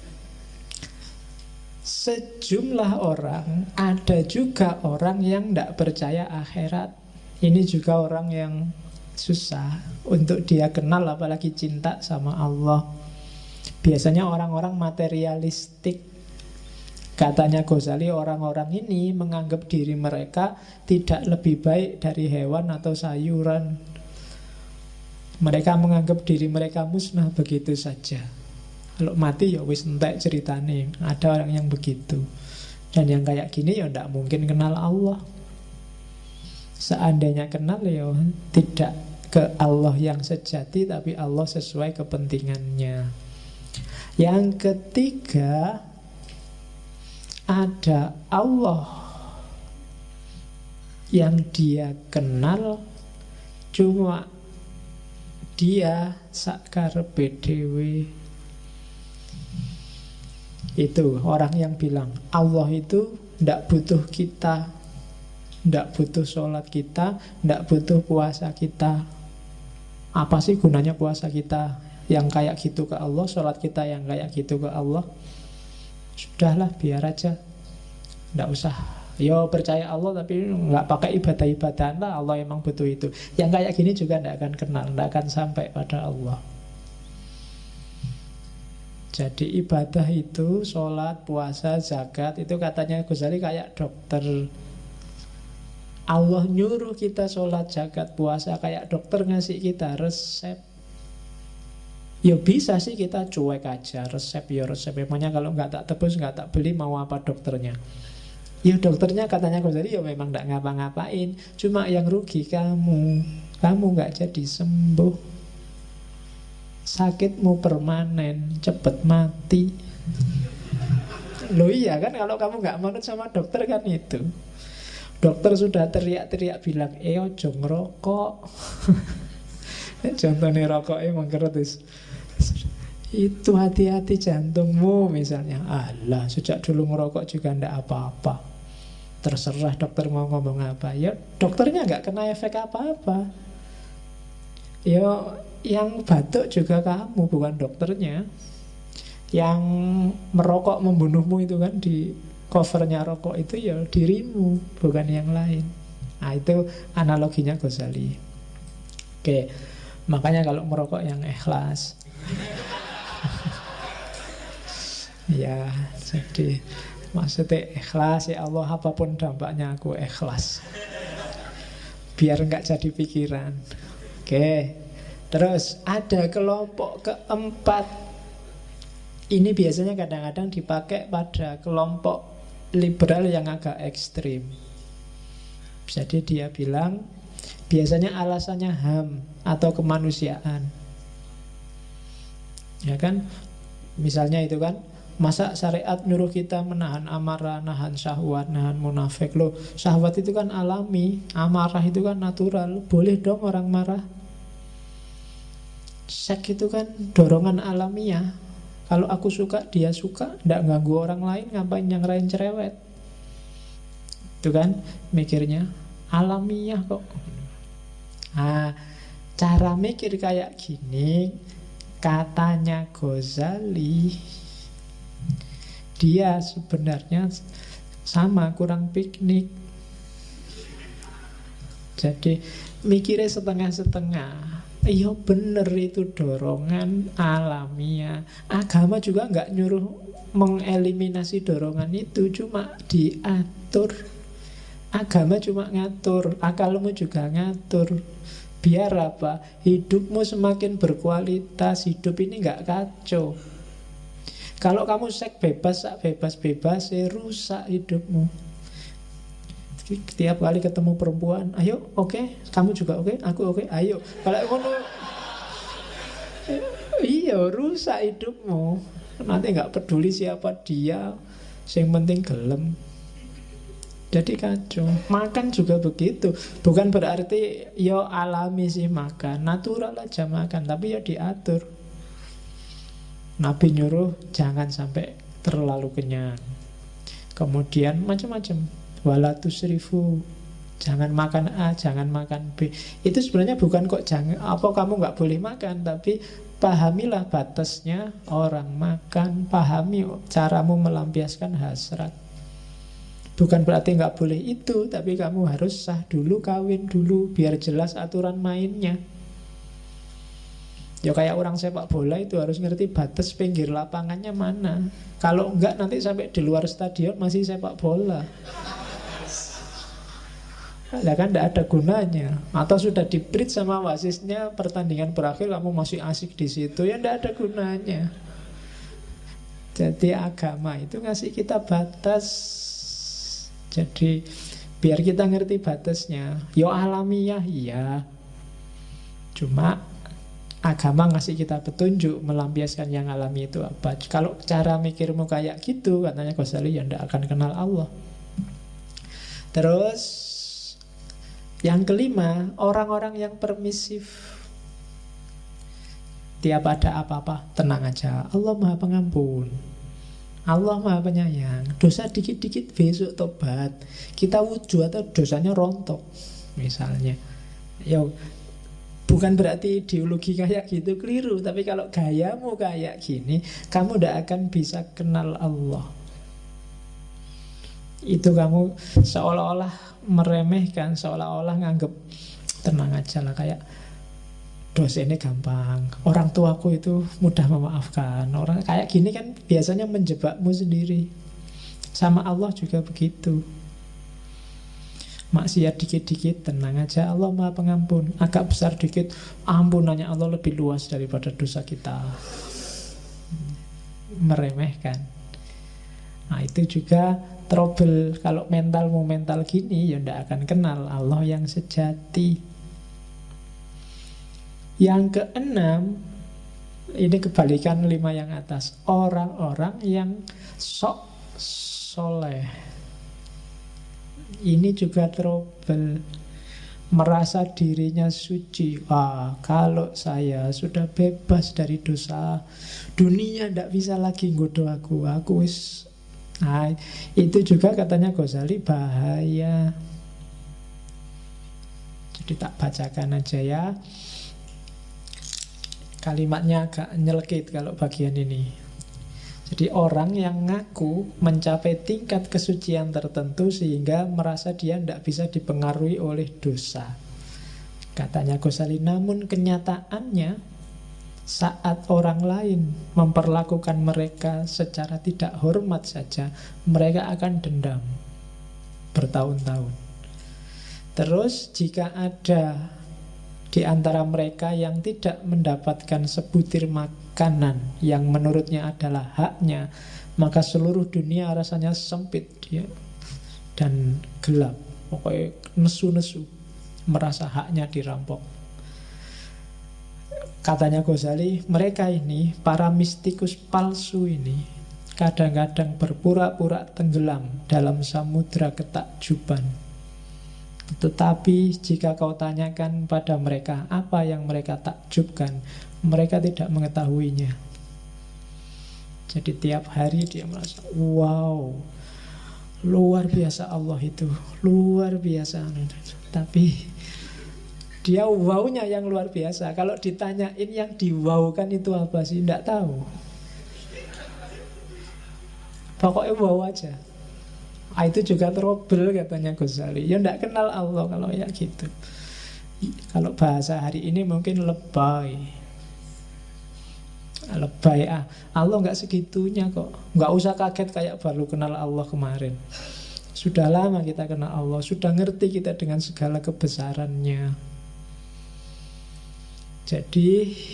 [SPEAKER 1] sejumlah orang, ada juga orang yang tidak percaya akhirat. Ini juga orang yang susah untuk dia kenal, apalagi cinta sama Allah. Biasanya orang-orang materialistik. Katanya Ghazali, orang-orang ini menganggap diri mereka tidak lebih baik dari hewan atau sayuran. Mereka menganggap diri mereka musnah begitu saja. Kalau mati ya wis entek ceritane. Ada orang yang begitu. Dan yang kayak gini ya tidak mungkin kenal Allah. Seandainya kenal ya tidak ke Allah yang sejati, tapi Allah sesuai kepentingannya. Yang ketiga, ada Allah yang dia kenal, cuma dia sakarepe dhewe. Itu orang yang bilang Allah itu tidak butuh kita, tidak butuh sholat kita, tidak butuh puasa kita. Apa sih gunanya puasa kita yang kayak gitu ke Allah, sholat kita yang kayak gitu ke Allah? Sudahlah, biar aja, tidak usah. Yo percaya Allah tapi nggak pakai ibadah-ibadahan lah. Allah emang butuh itu. Yang kayak gini juga tidak akan kenal, tidak akan sampai pada Allah. Jadi ibadah itu, sholat, puasa, zakat, itu katanya Ghazali kayak dokter. Allah nyuruh kita sholat, zakat, puasa, kayak dokter ngasih kita resep. Ya bisa sih kita cuek aja, resep ya resep. Emangnya kalau nggak tak tebus, nggak tak beli, mau apa dokternya? Ya dokternya katanya Ghazali ya memang nggak ngapa-ngapain. Cuma yang rugi kamu nggak jadi sembuh. Sakitmu permanen, cepet mati. Loh iya kan, kalau kamu nggak manut sama dokter kan itu. Dokter sudah teriak-teriak bilang, ojo ngerokok. Contohnya rokoknya mengkeretis. Itu hati-hati jantungmu misalnya. Alah, sejak dulu ngerokok juga ndak apa-apa. Terserah dokter mau ngomong apa. Ya dokternya nggak kena efek apa-apa. Ya yang batuk juga kamu, bukan dokternya. Yang merokok membunuhmu itu kan di covernya rokok itu ya dirimu, bukan yang lain. Nah itu analoginya Ghazali. Oke, makanya kalau merokok yang ikhlas. Ya, jadi maksudnya ikhlas, ya Allah apapun dampaknya aku ikhlas. Biar nggak jadi pikiran. Oke. Terus ada kelompok keempat. Ini biasanya kadang-kadang dipakai pada kelompok liberal yang agak ekstrim. Jadi dia bilang biasanya alasannya HAM atau kemanusiaan. Ya kan? Misalnya itu kan, masa syariat nyuruh kita menahan amarah, nahan syahwat, nahan munafik. Loh, syahwat itu kan alami, amarah itu kan natural. Boleh dong orang marah. Seks itu kan dorongan alamiah. Kalau aku suka, dia suka, tidak ganggu orang lain, ngapain yang lain cerewet. Itu kan mikirnya alamiah kok. Nah, cara mikir kayak gini, katanya Ghazali, dia sebenarnya sama, kurang piknik. Jadi mikirnya setengah-setengah. Iya bener, itu dorongan alamiah. Agama juga nggak nyuruh mengeliminasi dorongan itu, cuma diatur. Agama cuma ngatur, akalmu juga ngatur. Biar apa? Hidupmu semakin berkualitas, hidup ini nggak kacau. Kalau kamu seks bebas, bebas-bebas, rusak hidupmu. Tiap kali ketemu perempuan, ayo, oke, kamu juga oke, aku oke, ayo. Kalau ngono, iya, rusak hidupmu. Nanti nggak peduli siapa dia, yang penting gelem. Jadi kacau. Makan juga begitu. Bukan berarti yo alami sih makan, natural aja makan, tapi ya diatur. Nabi nyuruh jangan sampai terlalu kenyang. Kemudian macam-macam. wala tusrifu, jangan makan A, jangan makan B. Itu sebenarnya bukan kok jangan apa kamu nggak boleh makan, tapi pahamilah batasnya orang makan, pahami caramu melampiaskan hasrat. Bukan berarti nggak boleh itu, tapi kamu harus sah dulu, kawin dulu, biar jelas aturan mainnya. Ya kayak orang sepak bola itu harus ngerti batas pinggir lapangannya mana. Kalau enggak nanti sampai di luar stadion masih sepak bola. Ya kan tidak ada gunanya. Atau sudah di-bridge sama wasitnya, pertandingan berakhir kamu masih asik di situ, ya tidak ada gunanya. Jadi agama itu ngasih kita batas. Jadi biar kita ngerti batasnya. Yo alamiah iya. Cuma agama ngasih kita petunjuk melampiaskan yang alami itu apa. Kalau cara mikirmu kayak gitu, katanya Ghazali, ya tidak akan kenal Allah. Terus yang kelima, orang-orang yang permisif. Tiap ada apa-apa, tenang aja, Allah Maha Pengampun, Allah Maha Penyayang. Dosa dikit-dikit besok tobat, kita wudhu atau dosanya rontok misalnya. Ya bukan berarti ideologi kayak gitu keliru, tapi kalau gayamu kayak gini, kamu tidak akan bisa kenal Allah. Itu kamu seolah-olah meremehkan, seolah-olah nganggep tenang aja lah, kayak dosa ini gampang, orang tuaku itu mudah memaafkan. Orang kayak gini kan biasanya menjebakmu sendiri. Sama Allah juga begitu. Maksiat dikit-dikit, tenang aja, Allah Maha Pengampun. Agak besar dikit, ampunannya Allah lebih luas daripada dosa kita. Meremehkan. Nah itu juga trouble. Kalau mentalmu mental gini, ya tidak akan kenal Allah yang sejati. Yang keenam, ini kebalikan 5 yang atas, orang-orang yang sok soleh. Ini juga trouble. Merasa dirinya suci. Wah, kalau saya sudah bebas dari dosa, dunia tidak bisa lagi nggoda aku. Aku wis. Nah, itu juga katanya Ghazali bahaya. Jadi tak bacakan aja ya. Kalimatnya agak nyelekit kalau bagian ini. Jadi orang yang ngaku mencapai tingkat kesucian tertentu sehingga merasa dia tidak bisa dipengaruhi oleh dosa. Katanya Ghazali, namun kenyataannya saat orang lain memperlakukan mereka secara tidak hormat saja, mereka akan dendam bertahun-tahun. Terus jika ada di antara mereka yang tidak mendapatkan sebutir makanan yang menurutnya adalah haknya, maka seluruh dunia rasanya sempit dia dan gelap. Pokoknya nesu-nesu, merasa haknya dirampok. Katanya Ghazali, mereka ini, para mistikus palsu ini, kadang-kadang berpura-pura tenggelam dalam samudra ketakjuban. Tetapi jika kau tanyakan pada mereka apa yang mereka takjubkan, mereka tidak mengetahuinya. Jadi tiap hari dia merasa, wow, luar biasa Allah itu, luar biasa. Tapi dia wow-nya yang luar biasa. Kalau ditanyain yang diwaukan itu apa sih, tidak tahu. Pokoknya wow aja. Itu juga trouble katanya Ghazali. Ya tidak kenal Allah kalau ya gitu. Kalau bahasa hari ini mungkin lebay. Lebay Allah nggak segitunya kok. Nggak usah kaget kayak baru kenal Allah kemarin. Sudah lama kita kenal Allah, sudah ngerti kita dengan segala kebesarannya. Jadi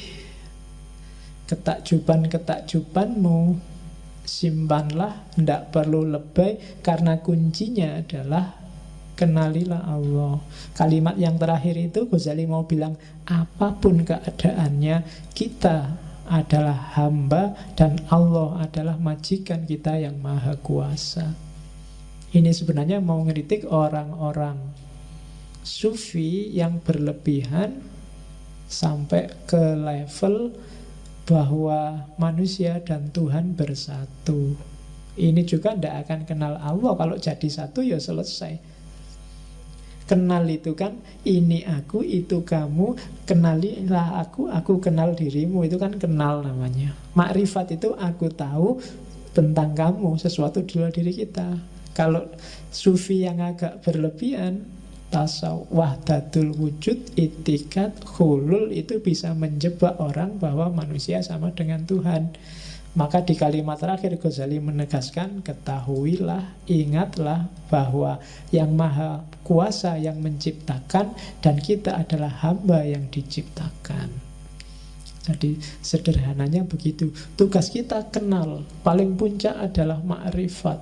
[SPEAKER 1] ketakjuban-ketakjubanmu simpanlah, tidak perlu lebay, karena kuncinya adalah kenalilah Allah. Kalimat yang terakhir itu Ghazali mau bilang, apapun keadaannya, kita adalah hamba dan Allah adalah majikan kita yang maha kuasa. Ini sebenarnya mau ngeritik orang-orang sufi yang berlebihan sampai ke level bahwa manusia dan Tuhan bersatu. Ini juga tidak akan kenal Allah. Kalau jadi satu ya selesai. Kenal itu kan, ini aku, itu kamu, kenalilah aku kenal dirimu. Itu kan kenal namanya. Makrifat itu aku tahu tentang kamu, sesuatu di luar diri kita. Kalau sufi yang agak berlebihan, tasawuf, wahdatul wujud, itikat, hulul, itu bisa menjebak orang bahwa manusia sama dengan Tuhan. Maka di kalimat terakhir Ghazali menegaskan, ketahuilah, ingatlah bahwa yang maha kuasa yang menciptakan, dan kita adalah hamba yang diciptakan. Jadi sederhananya begitu. Tugas kita kenal, paling puncak adalah ma'rifat.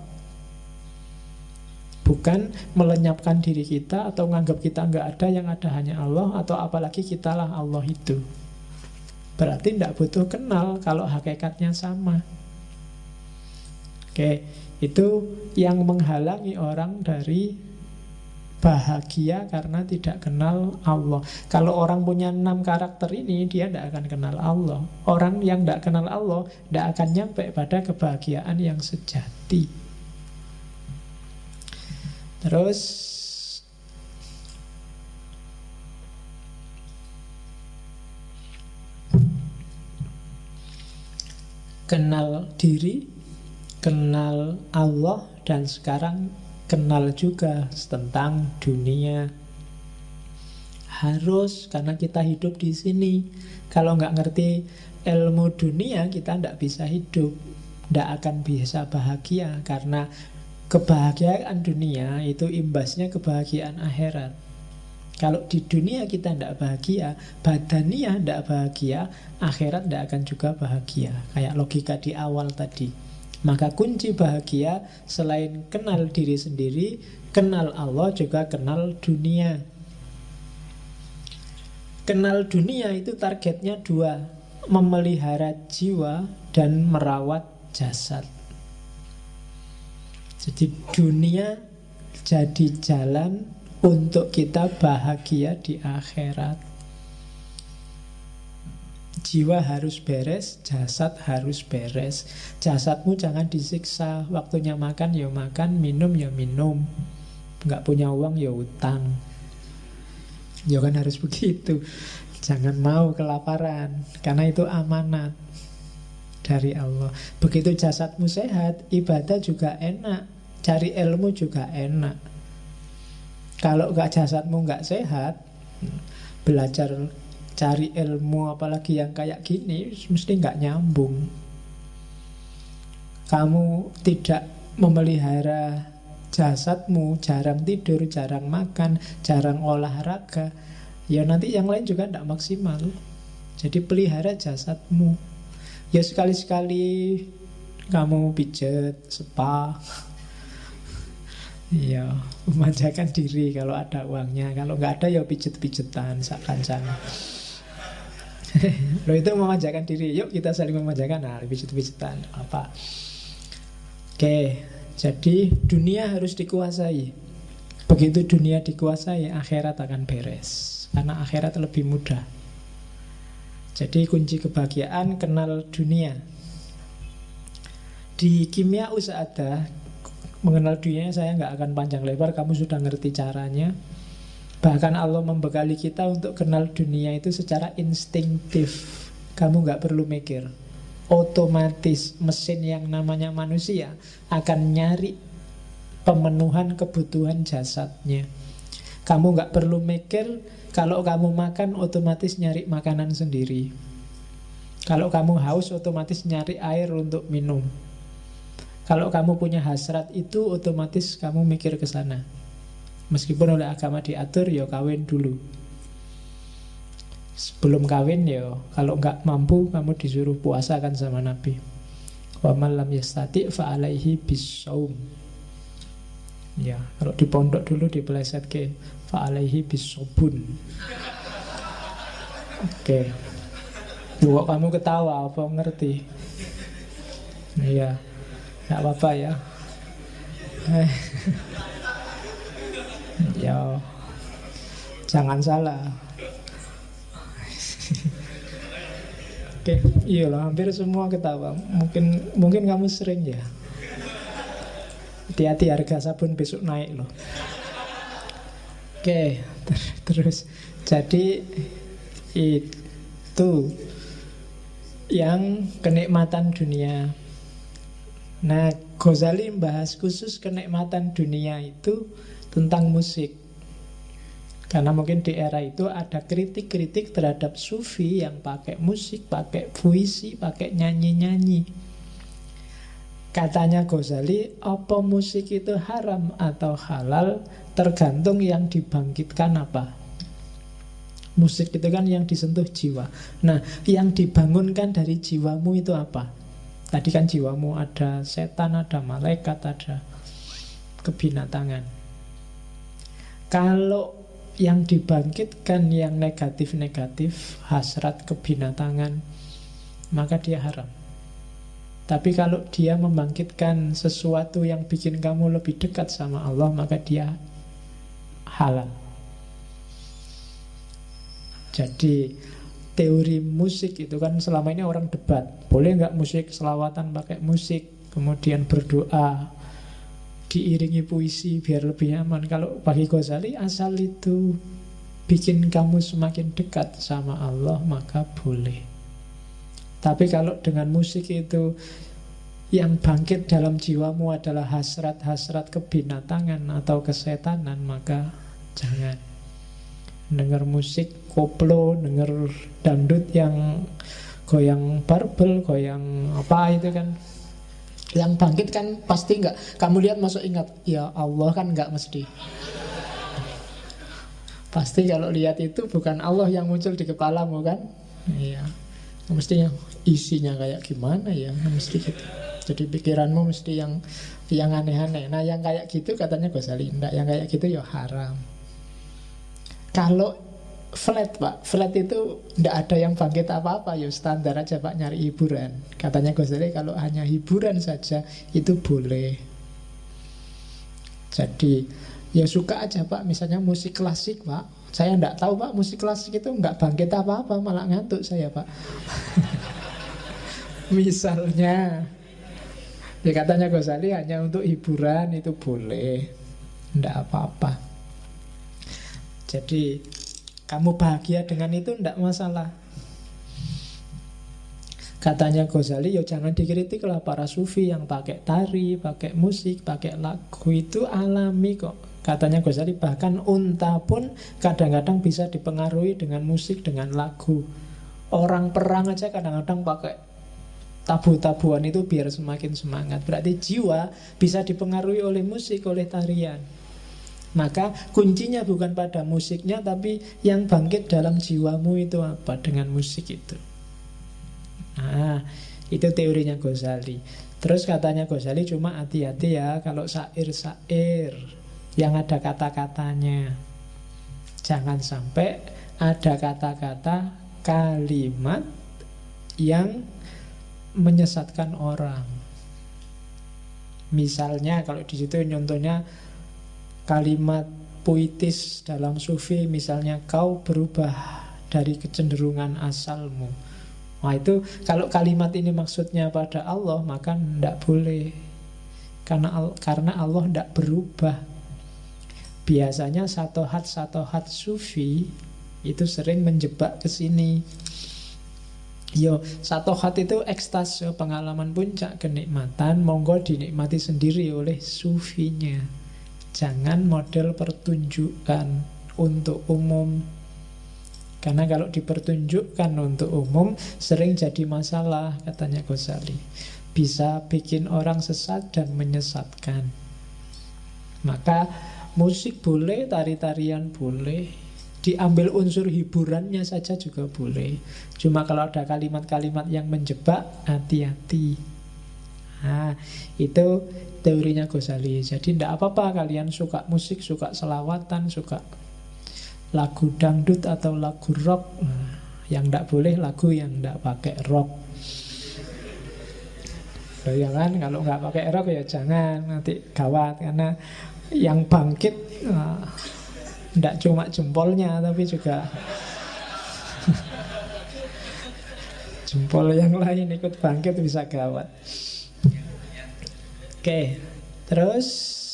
[SPEAKER 1] Bukan melenyapkan diri kita atau menganggap kita nggak ada, yang ada hanya Allah, atau apalagi kitalah Allah itu. Berarti tidak butuh kenal kalau hakikatnya sama. Oke, itu yang menghalangi orang dari bahagia karena tidak kenal Allah. Kalau orang punya 6 karakter ini, dia tidak akan kenal Allah. Orang yang tidak kenal Allah tidak akan nyampe pada kebahagiaan yang sejati. Terus kenal diri, kenal Allah, dan sekarang kenal juga tentang dunia. Harus, karena kita hidup di sini. Kalau nggak ngerti ilmu dunia, kita nggak bisa hidup, nggak akan bisa bahagia. Karena kebahagiaan dunia itu imbasnya kebahagiaan akhirat. Kalau di dunia kita tidak bahagia, badaniah tidak bahagia, akhirat tidak akan juga bahagia. Kayak logika di awal tadi. Maka kunci bahagia selain kenal diri sendiri, kenal Allah, juga kenal dunia. Kenal dunia itu targetnya 2, memelihara jiwa dan merawat jasad. Jadi dunia jadi jalan untuk kita bahagia di akhirat. Jiwa harus beres, jasad harus beres. Jasadmu jangan disiksa. Waktunya makan ya makan, minum ya minum. Nggak punya uang ya utang. Ya kan harus begitu. Jangan mau kelaparan, karena itu amanat dari Allah. Begitu jasadmu sehat, ibadah juga enak, cari ilmu juga enak. Kalau jasadmu nggak sehat, belajar cari ilmu apalagi yang kayak gini mesti nggak nyambung. Kamu tidak memelihara jasadmu, jarang tidur, jarang makan, jarang olahraga, ya nanti yang lain juga tidak maksimal. Jadi pelihara jasadmu. Ya sekali-sekali kamu pijet, spa, iya, memanjakan diri kalau ada uangnya. Kalau nggak ada ya pijet-pijetan sak-kancang. Loh, itu memanjakan diri. Yuk kita saling memanjakan. Nah, pijet-pijetan apa. Oke, jadi dunia harus dikuasai. Begitu dunia dikuasai, akhirat akan beres. Karena akhirat lebih mudah. Jadi kunci kebahagiaan kenal dunia. Di kimia usada, mengenal dunia saya nggak akan panjang lebar, kamu sudah ngerti caranya. Bahkan Allah membekali kita untuk kenal dunia itu secara instinktif. Kamu nggak perlu mikir. Otomatis mesin yang namanya manusia akan nyari pemenuhan kebutuhan jasadnya. Kamu nggak perlu mikir. Kalau kamu makan, otomatis nyari makanan sendiri. Kalau kamu haus, otomatis nyari air untuk minum. Kalau kamu punya hasrat itu, otomatis kamu mikir ke sana. Meskipun oleh agama diatur, ya kawin dulu. Sebelum kawin, ya kalau nggak mampu, kamu disuruh puasa kan sama Nabi. Wa man lam yastati' fa alaihi bissaum. Ya, kalau di pondok dulu dipeleset ke fa alaihi bissobun. Oke. Kok kamu ketawa, apa ngerti? Iya. Nggak apa-apa ya. Ya, jangan salah. Oke, iyalah hampir semua ketawa. Mungkin kamu sering ya. Hati-hati harga sabun besok naik loh. Oke, terus jadi itu yang kenikmatan dunia. Nah, Ghazali membahas khusus kenikmatan dunia itu tentang musik. Karena mungkin di era itu ada kritik-kritik terhadap sufi yang pakai musik, pakai puisi, pakai nyanyi-nyanyi. Katanya Ghazali, apa musik itu haram atau halal tergantung yang dibangkitkan apa. Musik itu kan yang disentuh jiwa. Nah, yang dibangunkan dari jiwamu itu apa? Tadi kan jiwamu ada setan, ada malaikat, ada kebinatangan. Kalau yang dibangkitkan yang negatif-negatif, hasrat kebinatangan, maka dia haram. Tapi kalau dia membangkitkan sesuatu yang bikin kamu lebih dekat sama Allah, maka dia halal. Jadi teori musik itu kan selama ini orang debat, boleh nggak musik selawatan pakai musik, kemudian berdoa diiringi puisi biar lebih nyaman. Kalau bagi Ghazali, asal itu bikin kamu semakin dekat sama Allah, maka boleh. Tapi kalau dengan musik itu yang bangkit dalam jiwamu adalah hasrat-hasrat kebinatangan atau kesetanan, maka jangan. Dengar musik koplo, dengar dangdut yang goyang barbel, goyang apa itu kan, yang bangkit kan pasti enggak. Kamu lihat masuk ingat, ya Allah kan enggak mesti. Pasti kalau lihat itu bukan Allah yang muncul di kepalamu kan. Iya. Mestinya isinya kayak gimana ya, mesti gitu. Jadi pikiranmu mesti yang aneh-aneh. Nah yang kayak gitu katanya Ghazali enggak, yang kayak gitu ya haram. Kalau flat Pak, flat itu tidak ada yang bangkit apa-apa, ya standar aja Pak, nyari hiburan. Katanya Ghazali kalau hanya hiburan saja itu boleh. Jadi ya suka aja Pak, misalnya musik klasik Pak. Saya tidak tahu Pak, musik klasik itu nggak bangkit apa-apa, malah ngantuk saya Pak. Misalnya, ya katanya Ghazali hanya untuk hiburan itu boleh, tidak apa-apa. Jadi kamu bahagia dengan itu tidak masalah. Katanya Ghazali, ya jangan dikritik lah para sufi yang pakai tari, pakai musik, pakai lagu, itu alami kok. Katanya Ghazali, bahkan unta pun kadang-kadang bisa dipengaruhi dengan musik, dengan lagu. Orang perang aja kadang-kadang pakai tabu-tabuan itu biar semakin semangat. Berarti jiwa bisa dipengaruhi oleh musik, oleh tarian. Maka kuncinya bukan pada musiknya, tapi yang bangkit dalam jiwamu itu apa dengan musik itu. Nah, itu teorinya Ghazali. Terus katanya Ghazali, cuma hati-hati ya kalau syair-syair yang ada kata-katanya. Jangan sampai ada kata-kata, kalimat yang menyesatkan orang. Misalnya kalau di situ contohnya kalimat puitis dalam sufi, misalnya kau berubah dari kecenderungan asalmu. Nah itu kalau kalimat ini maksudnya pada Allah, maka tidak boleh. Karena Allah tidak berubah. Biasanya satohat sufi itu sering menjebak ke sini. Yo, satohat itu ekstase, pengalaman puncak kenikmatan, monggo dinikmati sendiri oleh sufinya. Jangan model pertunjukan untuk umum. Karena kalau dipertunjukkan untuk umum sering jadi masalah, katanya Ghazali. Bisa bikin orang sesat dan menyesatkan. Maka musik boleh, tari-tarian boleh, diambil unsur hiburannya saja juga boleh. Cuma kalau ada kalimat-kalimat yang menjebak, hati-hati. Nah, itu teorinya Ghazali. Jadi tidak apa-apa kalian suka musik, suka selawatan, suka lagu dangdut atau lagu rock. Nah, yang tidak boleh lagu yang tidak pakai rock. Loh, ya kan, kalau nggak pakai rock ya jangan, nanti gawat. Karena yang bangkit tidak cuma jempolnya, tapi juga jempol yang lain ikut bangkit, bisa gawat. Oke, Terus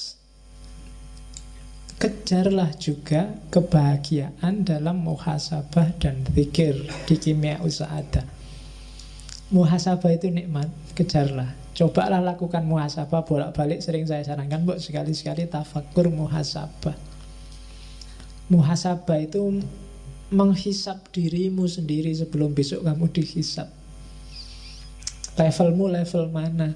[SPEAKER 1] kejarlah juga kebahagiaan dalam muhasabah dan zikir di kimia usa'adah. Muhasabah itu nikmat, kejarlah. Cobalah lakukan muhasabah bolak-balik, sering saya sarankan, Mbok, sekali-sekali tafakur muhasabah. Muhasabah itu menghisap dirimu sendiri sebelum besok kamu dihisap. Levelmu level mana?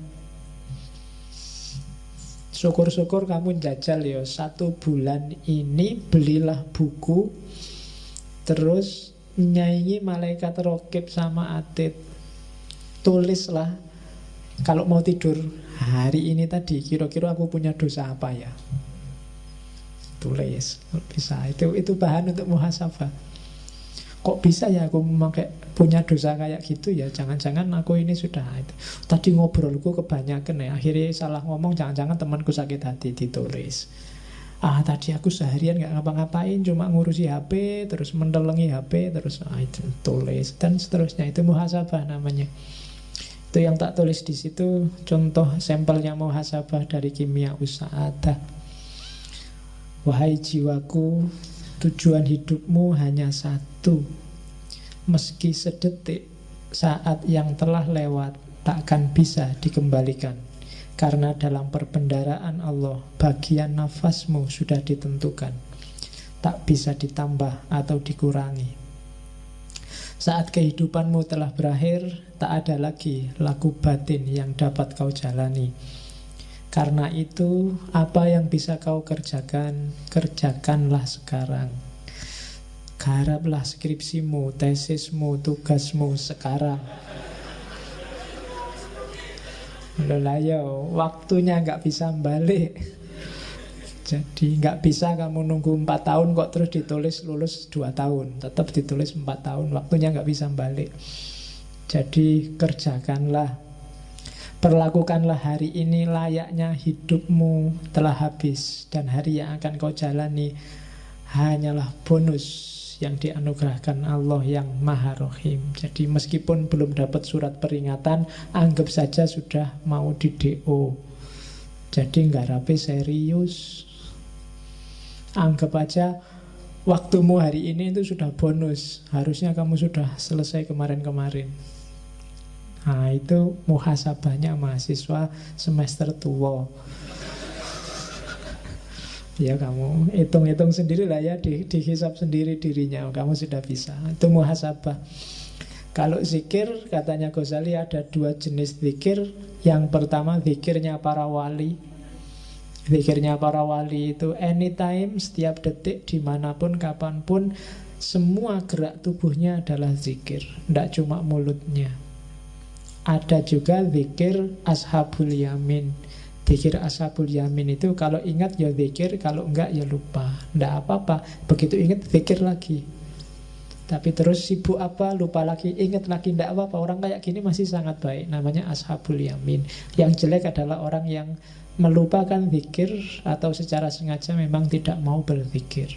[SPEAKER 1] Syukur-syukur kamu jajal ya, 1 bulan ini belilah buku, terus nyanyi malaikat rokib sama atid. Tulislah, kalau mau tidur, hari ini tadi kira-kira aku punya dosa apa ya? Tulis, bisa. Itu bahan untuk muhasabah. Kok bisa ya aku memakai punya dosa kayak gitu ya? Jangan-jangan aku ini sudah itu. Tadi ngobrolku kebanyakan ya, akhirnya salah ngomong, jangan-jangan temanku sakit hati, ditulis. Tadi aku seharian gak ngapa-ngapain, cuma ngurusi HP, terus mendelengi HP, terus itu tulis, dan seterusnya. Itu muhasabah namanya. Itu yang tak tulis di situ, contoh sampelnya muhasabah dari kimia usa'adah. Wahai jiwaku, tujuan hidupmu hanya satu. Meski sedetik, saat yang telah lewat takkan bisa dikembalikan. Karena dalam perbendaharaan Allah, bagian nafasmu sudah ditentukan, tak bisa ditambah atau dikurangi. Saat kehidupanmu telah berakhir, tak ada lagi laku batin yang dapat kau jalani. Karena itu, apa yang bisa kau kerjakan, kerjakanlah sekarang. Garaplah skripsimu, tesismu, tugasmu sekarang. Loh ya, waktunya nggak bisa balik. Jadi nggak bisa kamu nunggu 4 tahun kok terus ditulis lulus 2 tahun. Tetap ditulis 4 tahun, waktunya nggak bisa balik. Jadi kerjakanlah. Perlakukanlah hari ini layaknya hidupmu telah habis, dan hari yang akan kau jalani hanyalah bonus yang dianugerahkan Allah yang Maha Rohim. Jadi meskipun belum dapat surat peringatan, anggap saja sudah mau di DO. Jadi ngarape serius. Anggap aja waktumu hari ini itu sudah bonus. Harusnya kamu sudah selesai kemarin-kemarin. Nah, itu muhasabahnya mahasiswa semester tua. Ya kamu hitung-hitung sendiri lah ya, dihisap sendiri dirinya. Kamu sudah bisa. Itu muhasabah. Kalau zikir, katanya Ghazali ada 2 jenis zikir. Yang pertama zikirnya para wali. Zikirnya para wali itu anytime, setiap detik, dimanapun, kapanpun, semua gerak tubuhnya adalah zikir, tidak cuma mulutnya. Ada juga zikir ashabul yamin. Zikir ashabul yamin itu kalau ingat ya zikir, kalau enggak ya lupa. Tidak apa-apa, begitu ingat zikir lagi. Tapi terus sibuk apa, lupa lagi, ingat lagi, tidak apa-apa. Orang kayak gini masih sangat baik, namanya ashabul yamin. Yang jelek adalah orang yang melupakan zikir atau secara sengaja memang tidak mau berzikir.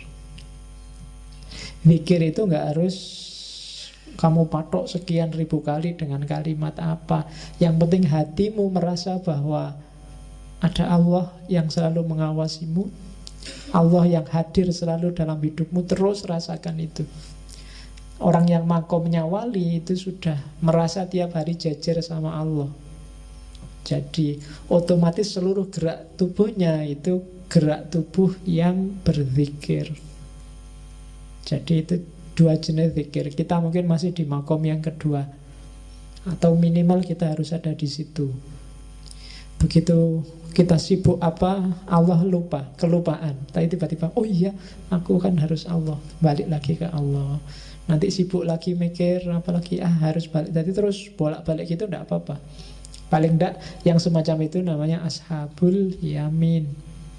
[SPEAKER 1] Zikir itu enggak harus kamu patok sekian ribu kali dengan kalimat apa. Yang penting hatimu merasa bahwa ada Allah yang selalu mengawasimu, Allah yang hadir selalu dalam hidupmu. Terus rasakan itu. Orang yang makomnya wali itu sudah merasa tiap hari jajar sama Allah. Jadi otomatis seluruh gerak tubuhnya itu gerak tubuh yang berzikir. Jadi itu 2 jenis zikir. Kita mungkin masih di makom yang kedua, atau minimal kita harus ada di situ. Begitu kita sibuk apa, Allah lupa, kelupaan. Tapi tiba-tiba, oh iya, aku kan harus Allah, balik lagi ke Allah. Nanti sibuk lagi mikir, apalagi harus balik. Jadi terus bolak-balik gitu, tidak apa-apa. Paling tidak yang semacam itu namanya ashabul yamin.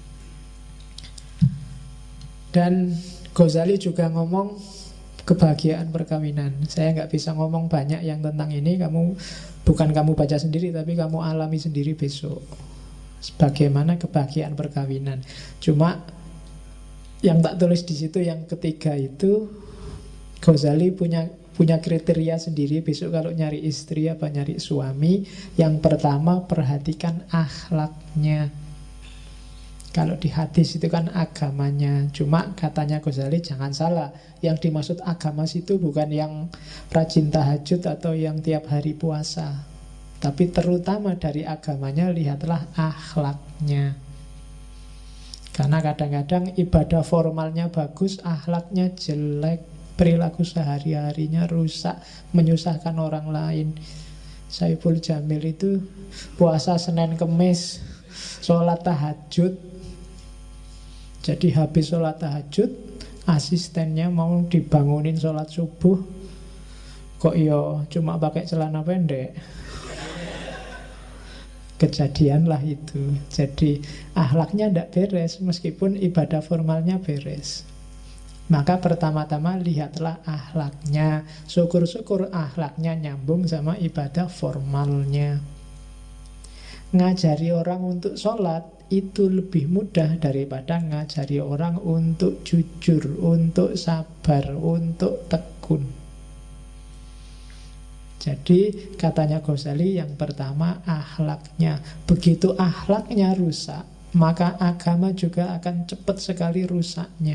[SPEAKER 1] Dan Ghazali juga ngomong kebahagiaan perkawinan. Saya nggak bisa ngomong banyak yang tentang ini. Bukan kamu baca sendiri, tapi kamu alami sendiri besok. Bagaimana kebahagiaan perkawinan. Cuma yang tak tulis di situ yang ketiga itu, Ghazali punya kriteria sendiri. Besok kalau nyari istri apa nyari suami, yang pertama perhatikan akhlaknya. Kalau di hadis itu kan agamanya. Cuma katanya Ghazali jangan salah, yang dimaksud agama situ bukan yang rajin tahajud atau yang tiap hari puasa, tapi terutama dari agamanya lihatlah akhlaknya. Karena kadang-kadang ibadah formalnya bagus, akhlaknya jelek, perilaku sehari-harinya rusak, menyusahkan orang lain. Saiful Jamil itu puasa Senin Kemis, sholat tahajud. Jadi habis sholat tahajud, asistennya mau dibangunin sholat subuh, kok yo cuma pakai celana pendek. Kejadian lah itu. Jadi akhlaknya tidak beres, meskipun ibadah formalnya beres. Maka pertama-tama lihatlah akhlaknya. Syukur-syukur akhlaknya nyambung sama ibadah formalnya. Ngajari orang untuk sholat itu lebih mudah daripada ngajari orang untuk jujur, untuk sabar, untuk tekun. Jadi katanya Ghazali yang pertama akhlaknya. Begitu akhlaknya rusak, maka agama juga akan cepat sekali rusaknya.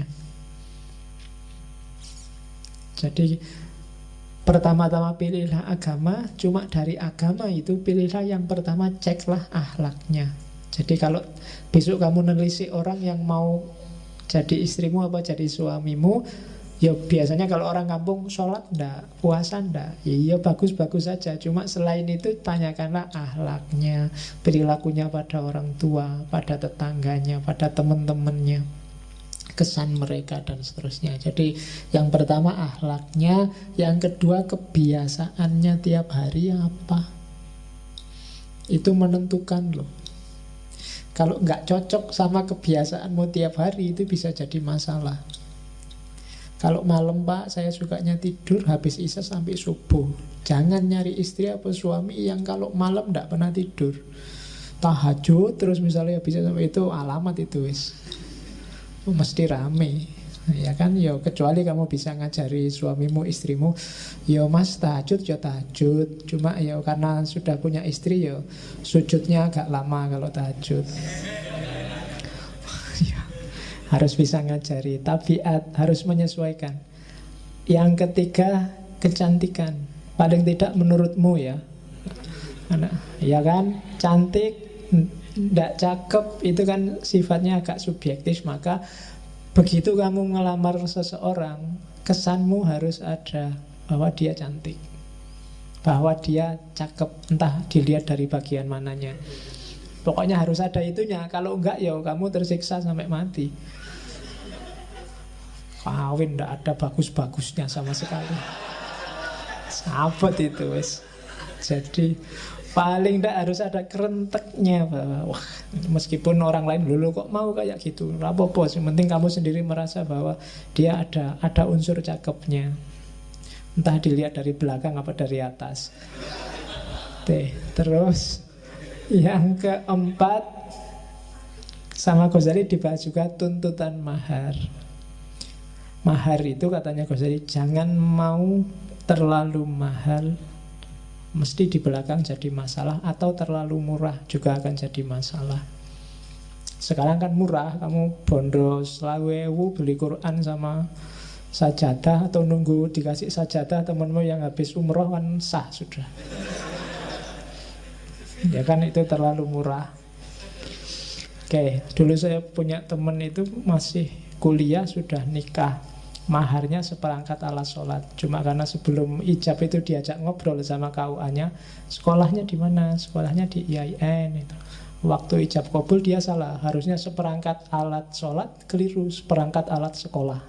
[SPEAKER 1] Jadi pertama-tama pilihlah agama, cuma dari agama itu pilihlah yang pertama, ceklah akhlaknya. Jadi kalau besok kamu nelisik orang yang mau jadi istrimu apa jadi suamimu, ya biasanya kalau orang kampung sholat ndak, puasa ndak, ya bagus-bagus saja. Cuma selain itu tanyakanlah akhlaknya, perilakunya pada orang tua, pada tetangganya, pada teman-temannya, kesan mereka dan seterusnya. Jadi yang pertama akhlaknya, yang kedua kebiasaannya tiap hari apa. Itu menentukan loh. Kalau nggak cocok sama kebiasaanmu tiap hari, itu bisa jadi masalah. Kalau malam Pak, saya sukanya tidur habis isya sampai subuh. Jangan nyari istri atau suami yang kalau malam nggak pernah tidur, tahajud terus misalnya bisa sampai itu, alamat itu wis mesti rame, ya kan? Yo kecuali kamu bisa ngajari suamimu, istrimu, yo mas tahajud, yo tahajud. Cuma yo karena sudah punya istri, yo sujudnya agak lama kalau tahajud. Ya, harus bisa ngajari. Tabiat harus menyesuaikan. Yang ketiga kecantikan. Paling tidak menurutmu ya, ya kan? Cantik, tidak cakep, itu kan sifatnya agak subjektif. Maka begitu kamu ngelamar seseorang, kesanmu harus ada bahwa dia cantik, bahwa dia cakep, entah dilihat dari bagian mananya. Pokoknya harus ada itunya. Kalau enggak ya kamu tersiksa sampai mati. Kawin tidak ada bagus-bagusnya sama sekali. Sabot itu wes. Jadi paling tidak harus ada kerenteknya bahwa wah, meskipun orang lain dulu kok mau kayak gitu, apa-apa, yang penting kamu sendiri merasa bahwa dia ada unsur cakepnya, entah dilihat dari belakang apa dari atas. Terus yang keempat, sama Ghazali dibahas juga tuntutan mahar. Mahar itu katanya Ghazali jangan mau terlalu mahal, mesti di belakang jadi masalah, atau terlalu murah juga akan jadi masalah. Sekarang kan murah, kamu bondo 20.000 beli Quran sama sajadah, atau nunggu dikasih sajadah temenmu yang habis umroh kan sah sudah. Ya kan itu terlalu murah. Oke, dulu saya punya temen itu masih kuliah sudah nikah. Maharnya seperangkat alat sholat. Cuma karena sebelum ijab itu diajak ngobrol sama KUA-nya, sekolahnya di mana? Sekolahnya di IAIN itu. Waktu ijab kabul dia salah, harusnya seperangkat alat sholat, keliru seperangkat alat sekolah.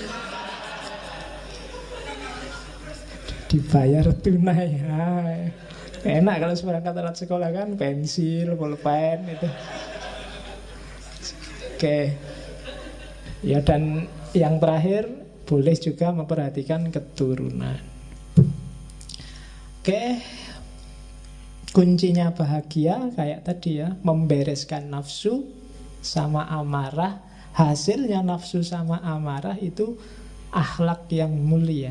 [SPEAKER 1] Dibayar tunai. Enak kalau seperangkat alat sekolah kan, pensil, pulpen itu. Oke. Ya dan yang terakhir, boleh juga memperhatikan keturunan. Oke. Kuncinya bahagia kayak tadi ya, membereskan nafsu sama amarah. Hasilnya nafsu sama amarah itu akhlak yang mulia.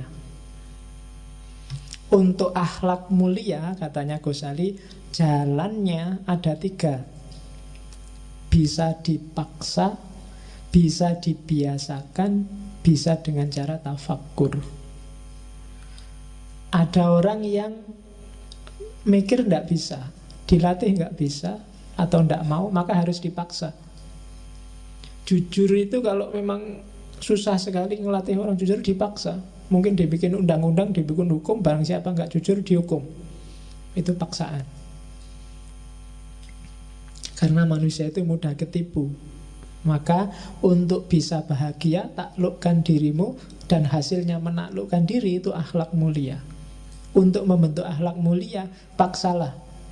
[SPEAKER 1] Untuk akhlak mulia katanya Ghazali, jalannya ada 3. bisa dipaksa, bisa dibiasakan, bisa dengan cara tafakkur. Ada orang yang mikir tidak bisa, dilatih nggak bisa, atau tidak mau, maka harus dipaksa. Jujur itu kalau memang susah sekali ngelatih orang jujur, dipaksa. Mungkin dibikin undang-undang, dibikin hukum, barang siapa nggak jujur dihukum. Itu paksaan. Karena manusia itu mudah ketipu. Maka untuk bisa bahagia, taklukkan dirimu, dan hasilnya menaklukkan diri, itu akhlak mulia. Untuk membentuk akhlak mulia, paksalah.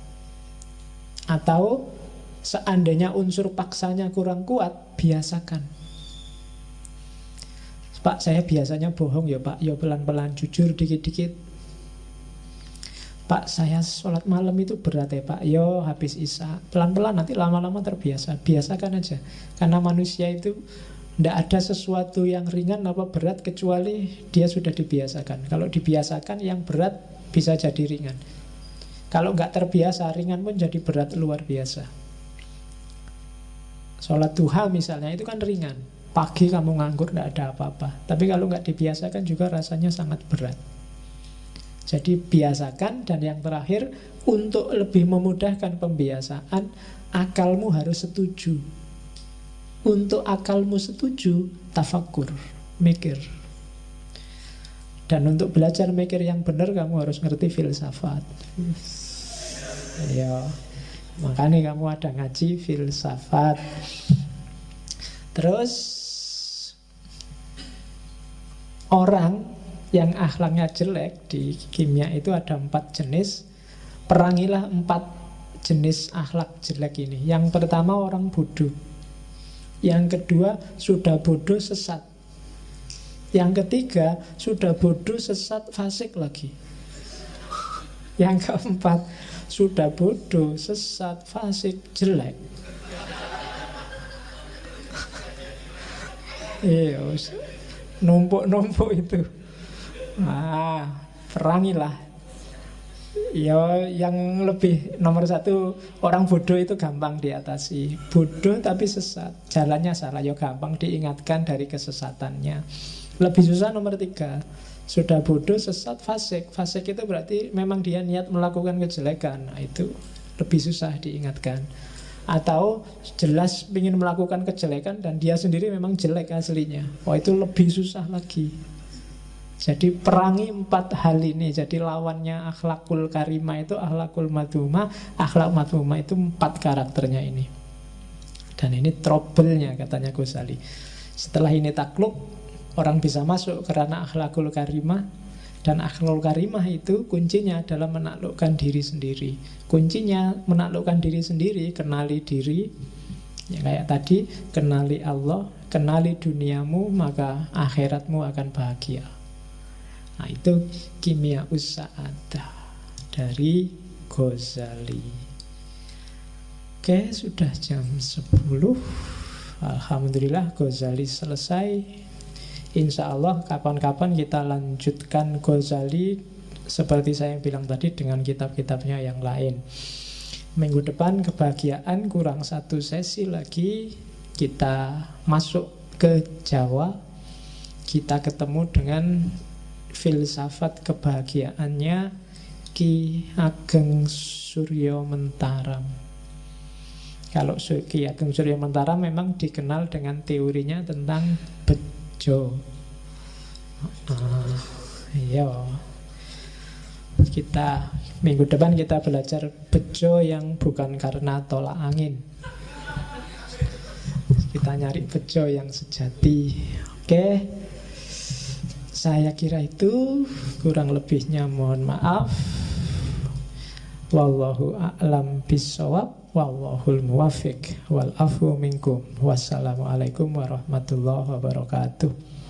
[SPEAKER 1] Atau seandainya unsur paksanya kurang kuat, biasakan. Pak, saya biasanya bohong ya Pak, ya pelan-pelan, jujur dikit-dikit. Pak, saya sholat malam itu berat ya Pak, yo habis isya, pelan-pelan, nanti lama-lama terbiasa. Biasakan aja. Karena manusia itu tidak ada sesuatu yang ringan apa berat kecuali dia sudah dibiasakan. Kalau dibiasakan, yang berat bisa jadi ringan. Kalau nggak terbiasa, ringan pun jadi berat luar biasa. Sholat duha misalnya, itu kan ringan. Pagi kamu nganggur, tidak ada apa-apa. Tapi kalau nggak dibiasakan juga rasanya sangat berat. Jadi biasakan. Dan yang terakhir, untuk lebih memudahkan pembiasaan, akalmu harus setuju. Untuk akalmu setuju, tafakkur, mikir. Dan untuk belajar mikir yang benar, kamu harus ngerti filsafat. Ya, makanya kamu ada ngaji filsafat. Terus orang yang akhlaknya jelek, di kimia itu ada 4 jenis. Perangilah 4 jenis akhlak jelek ini. Yang pertama, orang bodoh. Yang kedua, sudah bodoh sesat. Yang ketiga, sudah bodoh sesat fasik lagi. Yang keempat, sudah bodoh sesat fasik jelek. Iya, numpuk-numpuk itu. Perangilah. Ya, yang lebih nomor 1, orang bodoh itu gampang diatasi. Bodoh tapi sesat, jalannya salah, ya gampang diingatkan dari kesesatannya. Lebih susah nomor 3, sudah bodoh, sesat, fasik. Fasik itu berarti memang dia niat melakukan kejelekan. Nah, itu lebih susah diingatkan. Atau jelas ingin melakukan kejelekan dan dia sendiri memang jelek aslinya. Wah, itu lebih susah lagi. Jadi perangi 4 hal ini. Jadi lawannya akhlakul karimah itu akhlakul madhumah. Akhlak madhumah itu 4 karakternya ini. Dan ini trouble-nya katanya Ghazali. Setelah ini takluk, orang bisa masuk karena akhlakul karimah. Dan akhlakul karimah itu kuncinya adalah menaklukkan diri sendiri. Kuncinya menaklukkan diri sendiri, kenali diri. Ya, kayak tadi, kenali Allah, kenali duniamu, maka akhiratmu akan bahagia. Nah, itu kimia us-sa'adah dari Ghazali. Oke, sudah jam 10. Alhamdulillah Ghazali selesai. Insya Allah kapan-kapan kita lanjutkan Ghazali seperti saya bilang tadi dengan kitab-kitabnya yang lain. Minggu depan kebahagiaan, kurang 1 sesi lagi. Kita masuk ke Jawa. Kita ketemu dengan filsafat kebahagiaannya Ki Ageng Suryo Mentaram. Kalau Ki Ageng Suryo Mentaram memang dikenal dengan teorinya tentang bejo. Iya. Kita minggu depan kita belajar bejo yang bukan karena tolak angin. Kita nyari bejo yang sejati. Oke. Saya kira itu, kurang lebihnya mohon maaf. Wallahu a'lam bissawab, wallahul muwaffiq, wal afu minkum. Wassalamualaikum warahmatullahi wabarakatuh.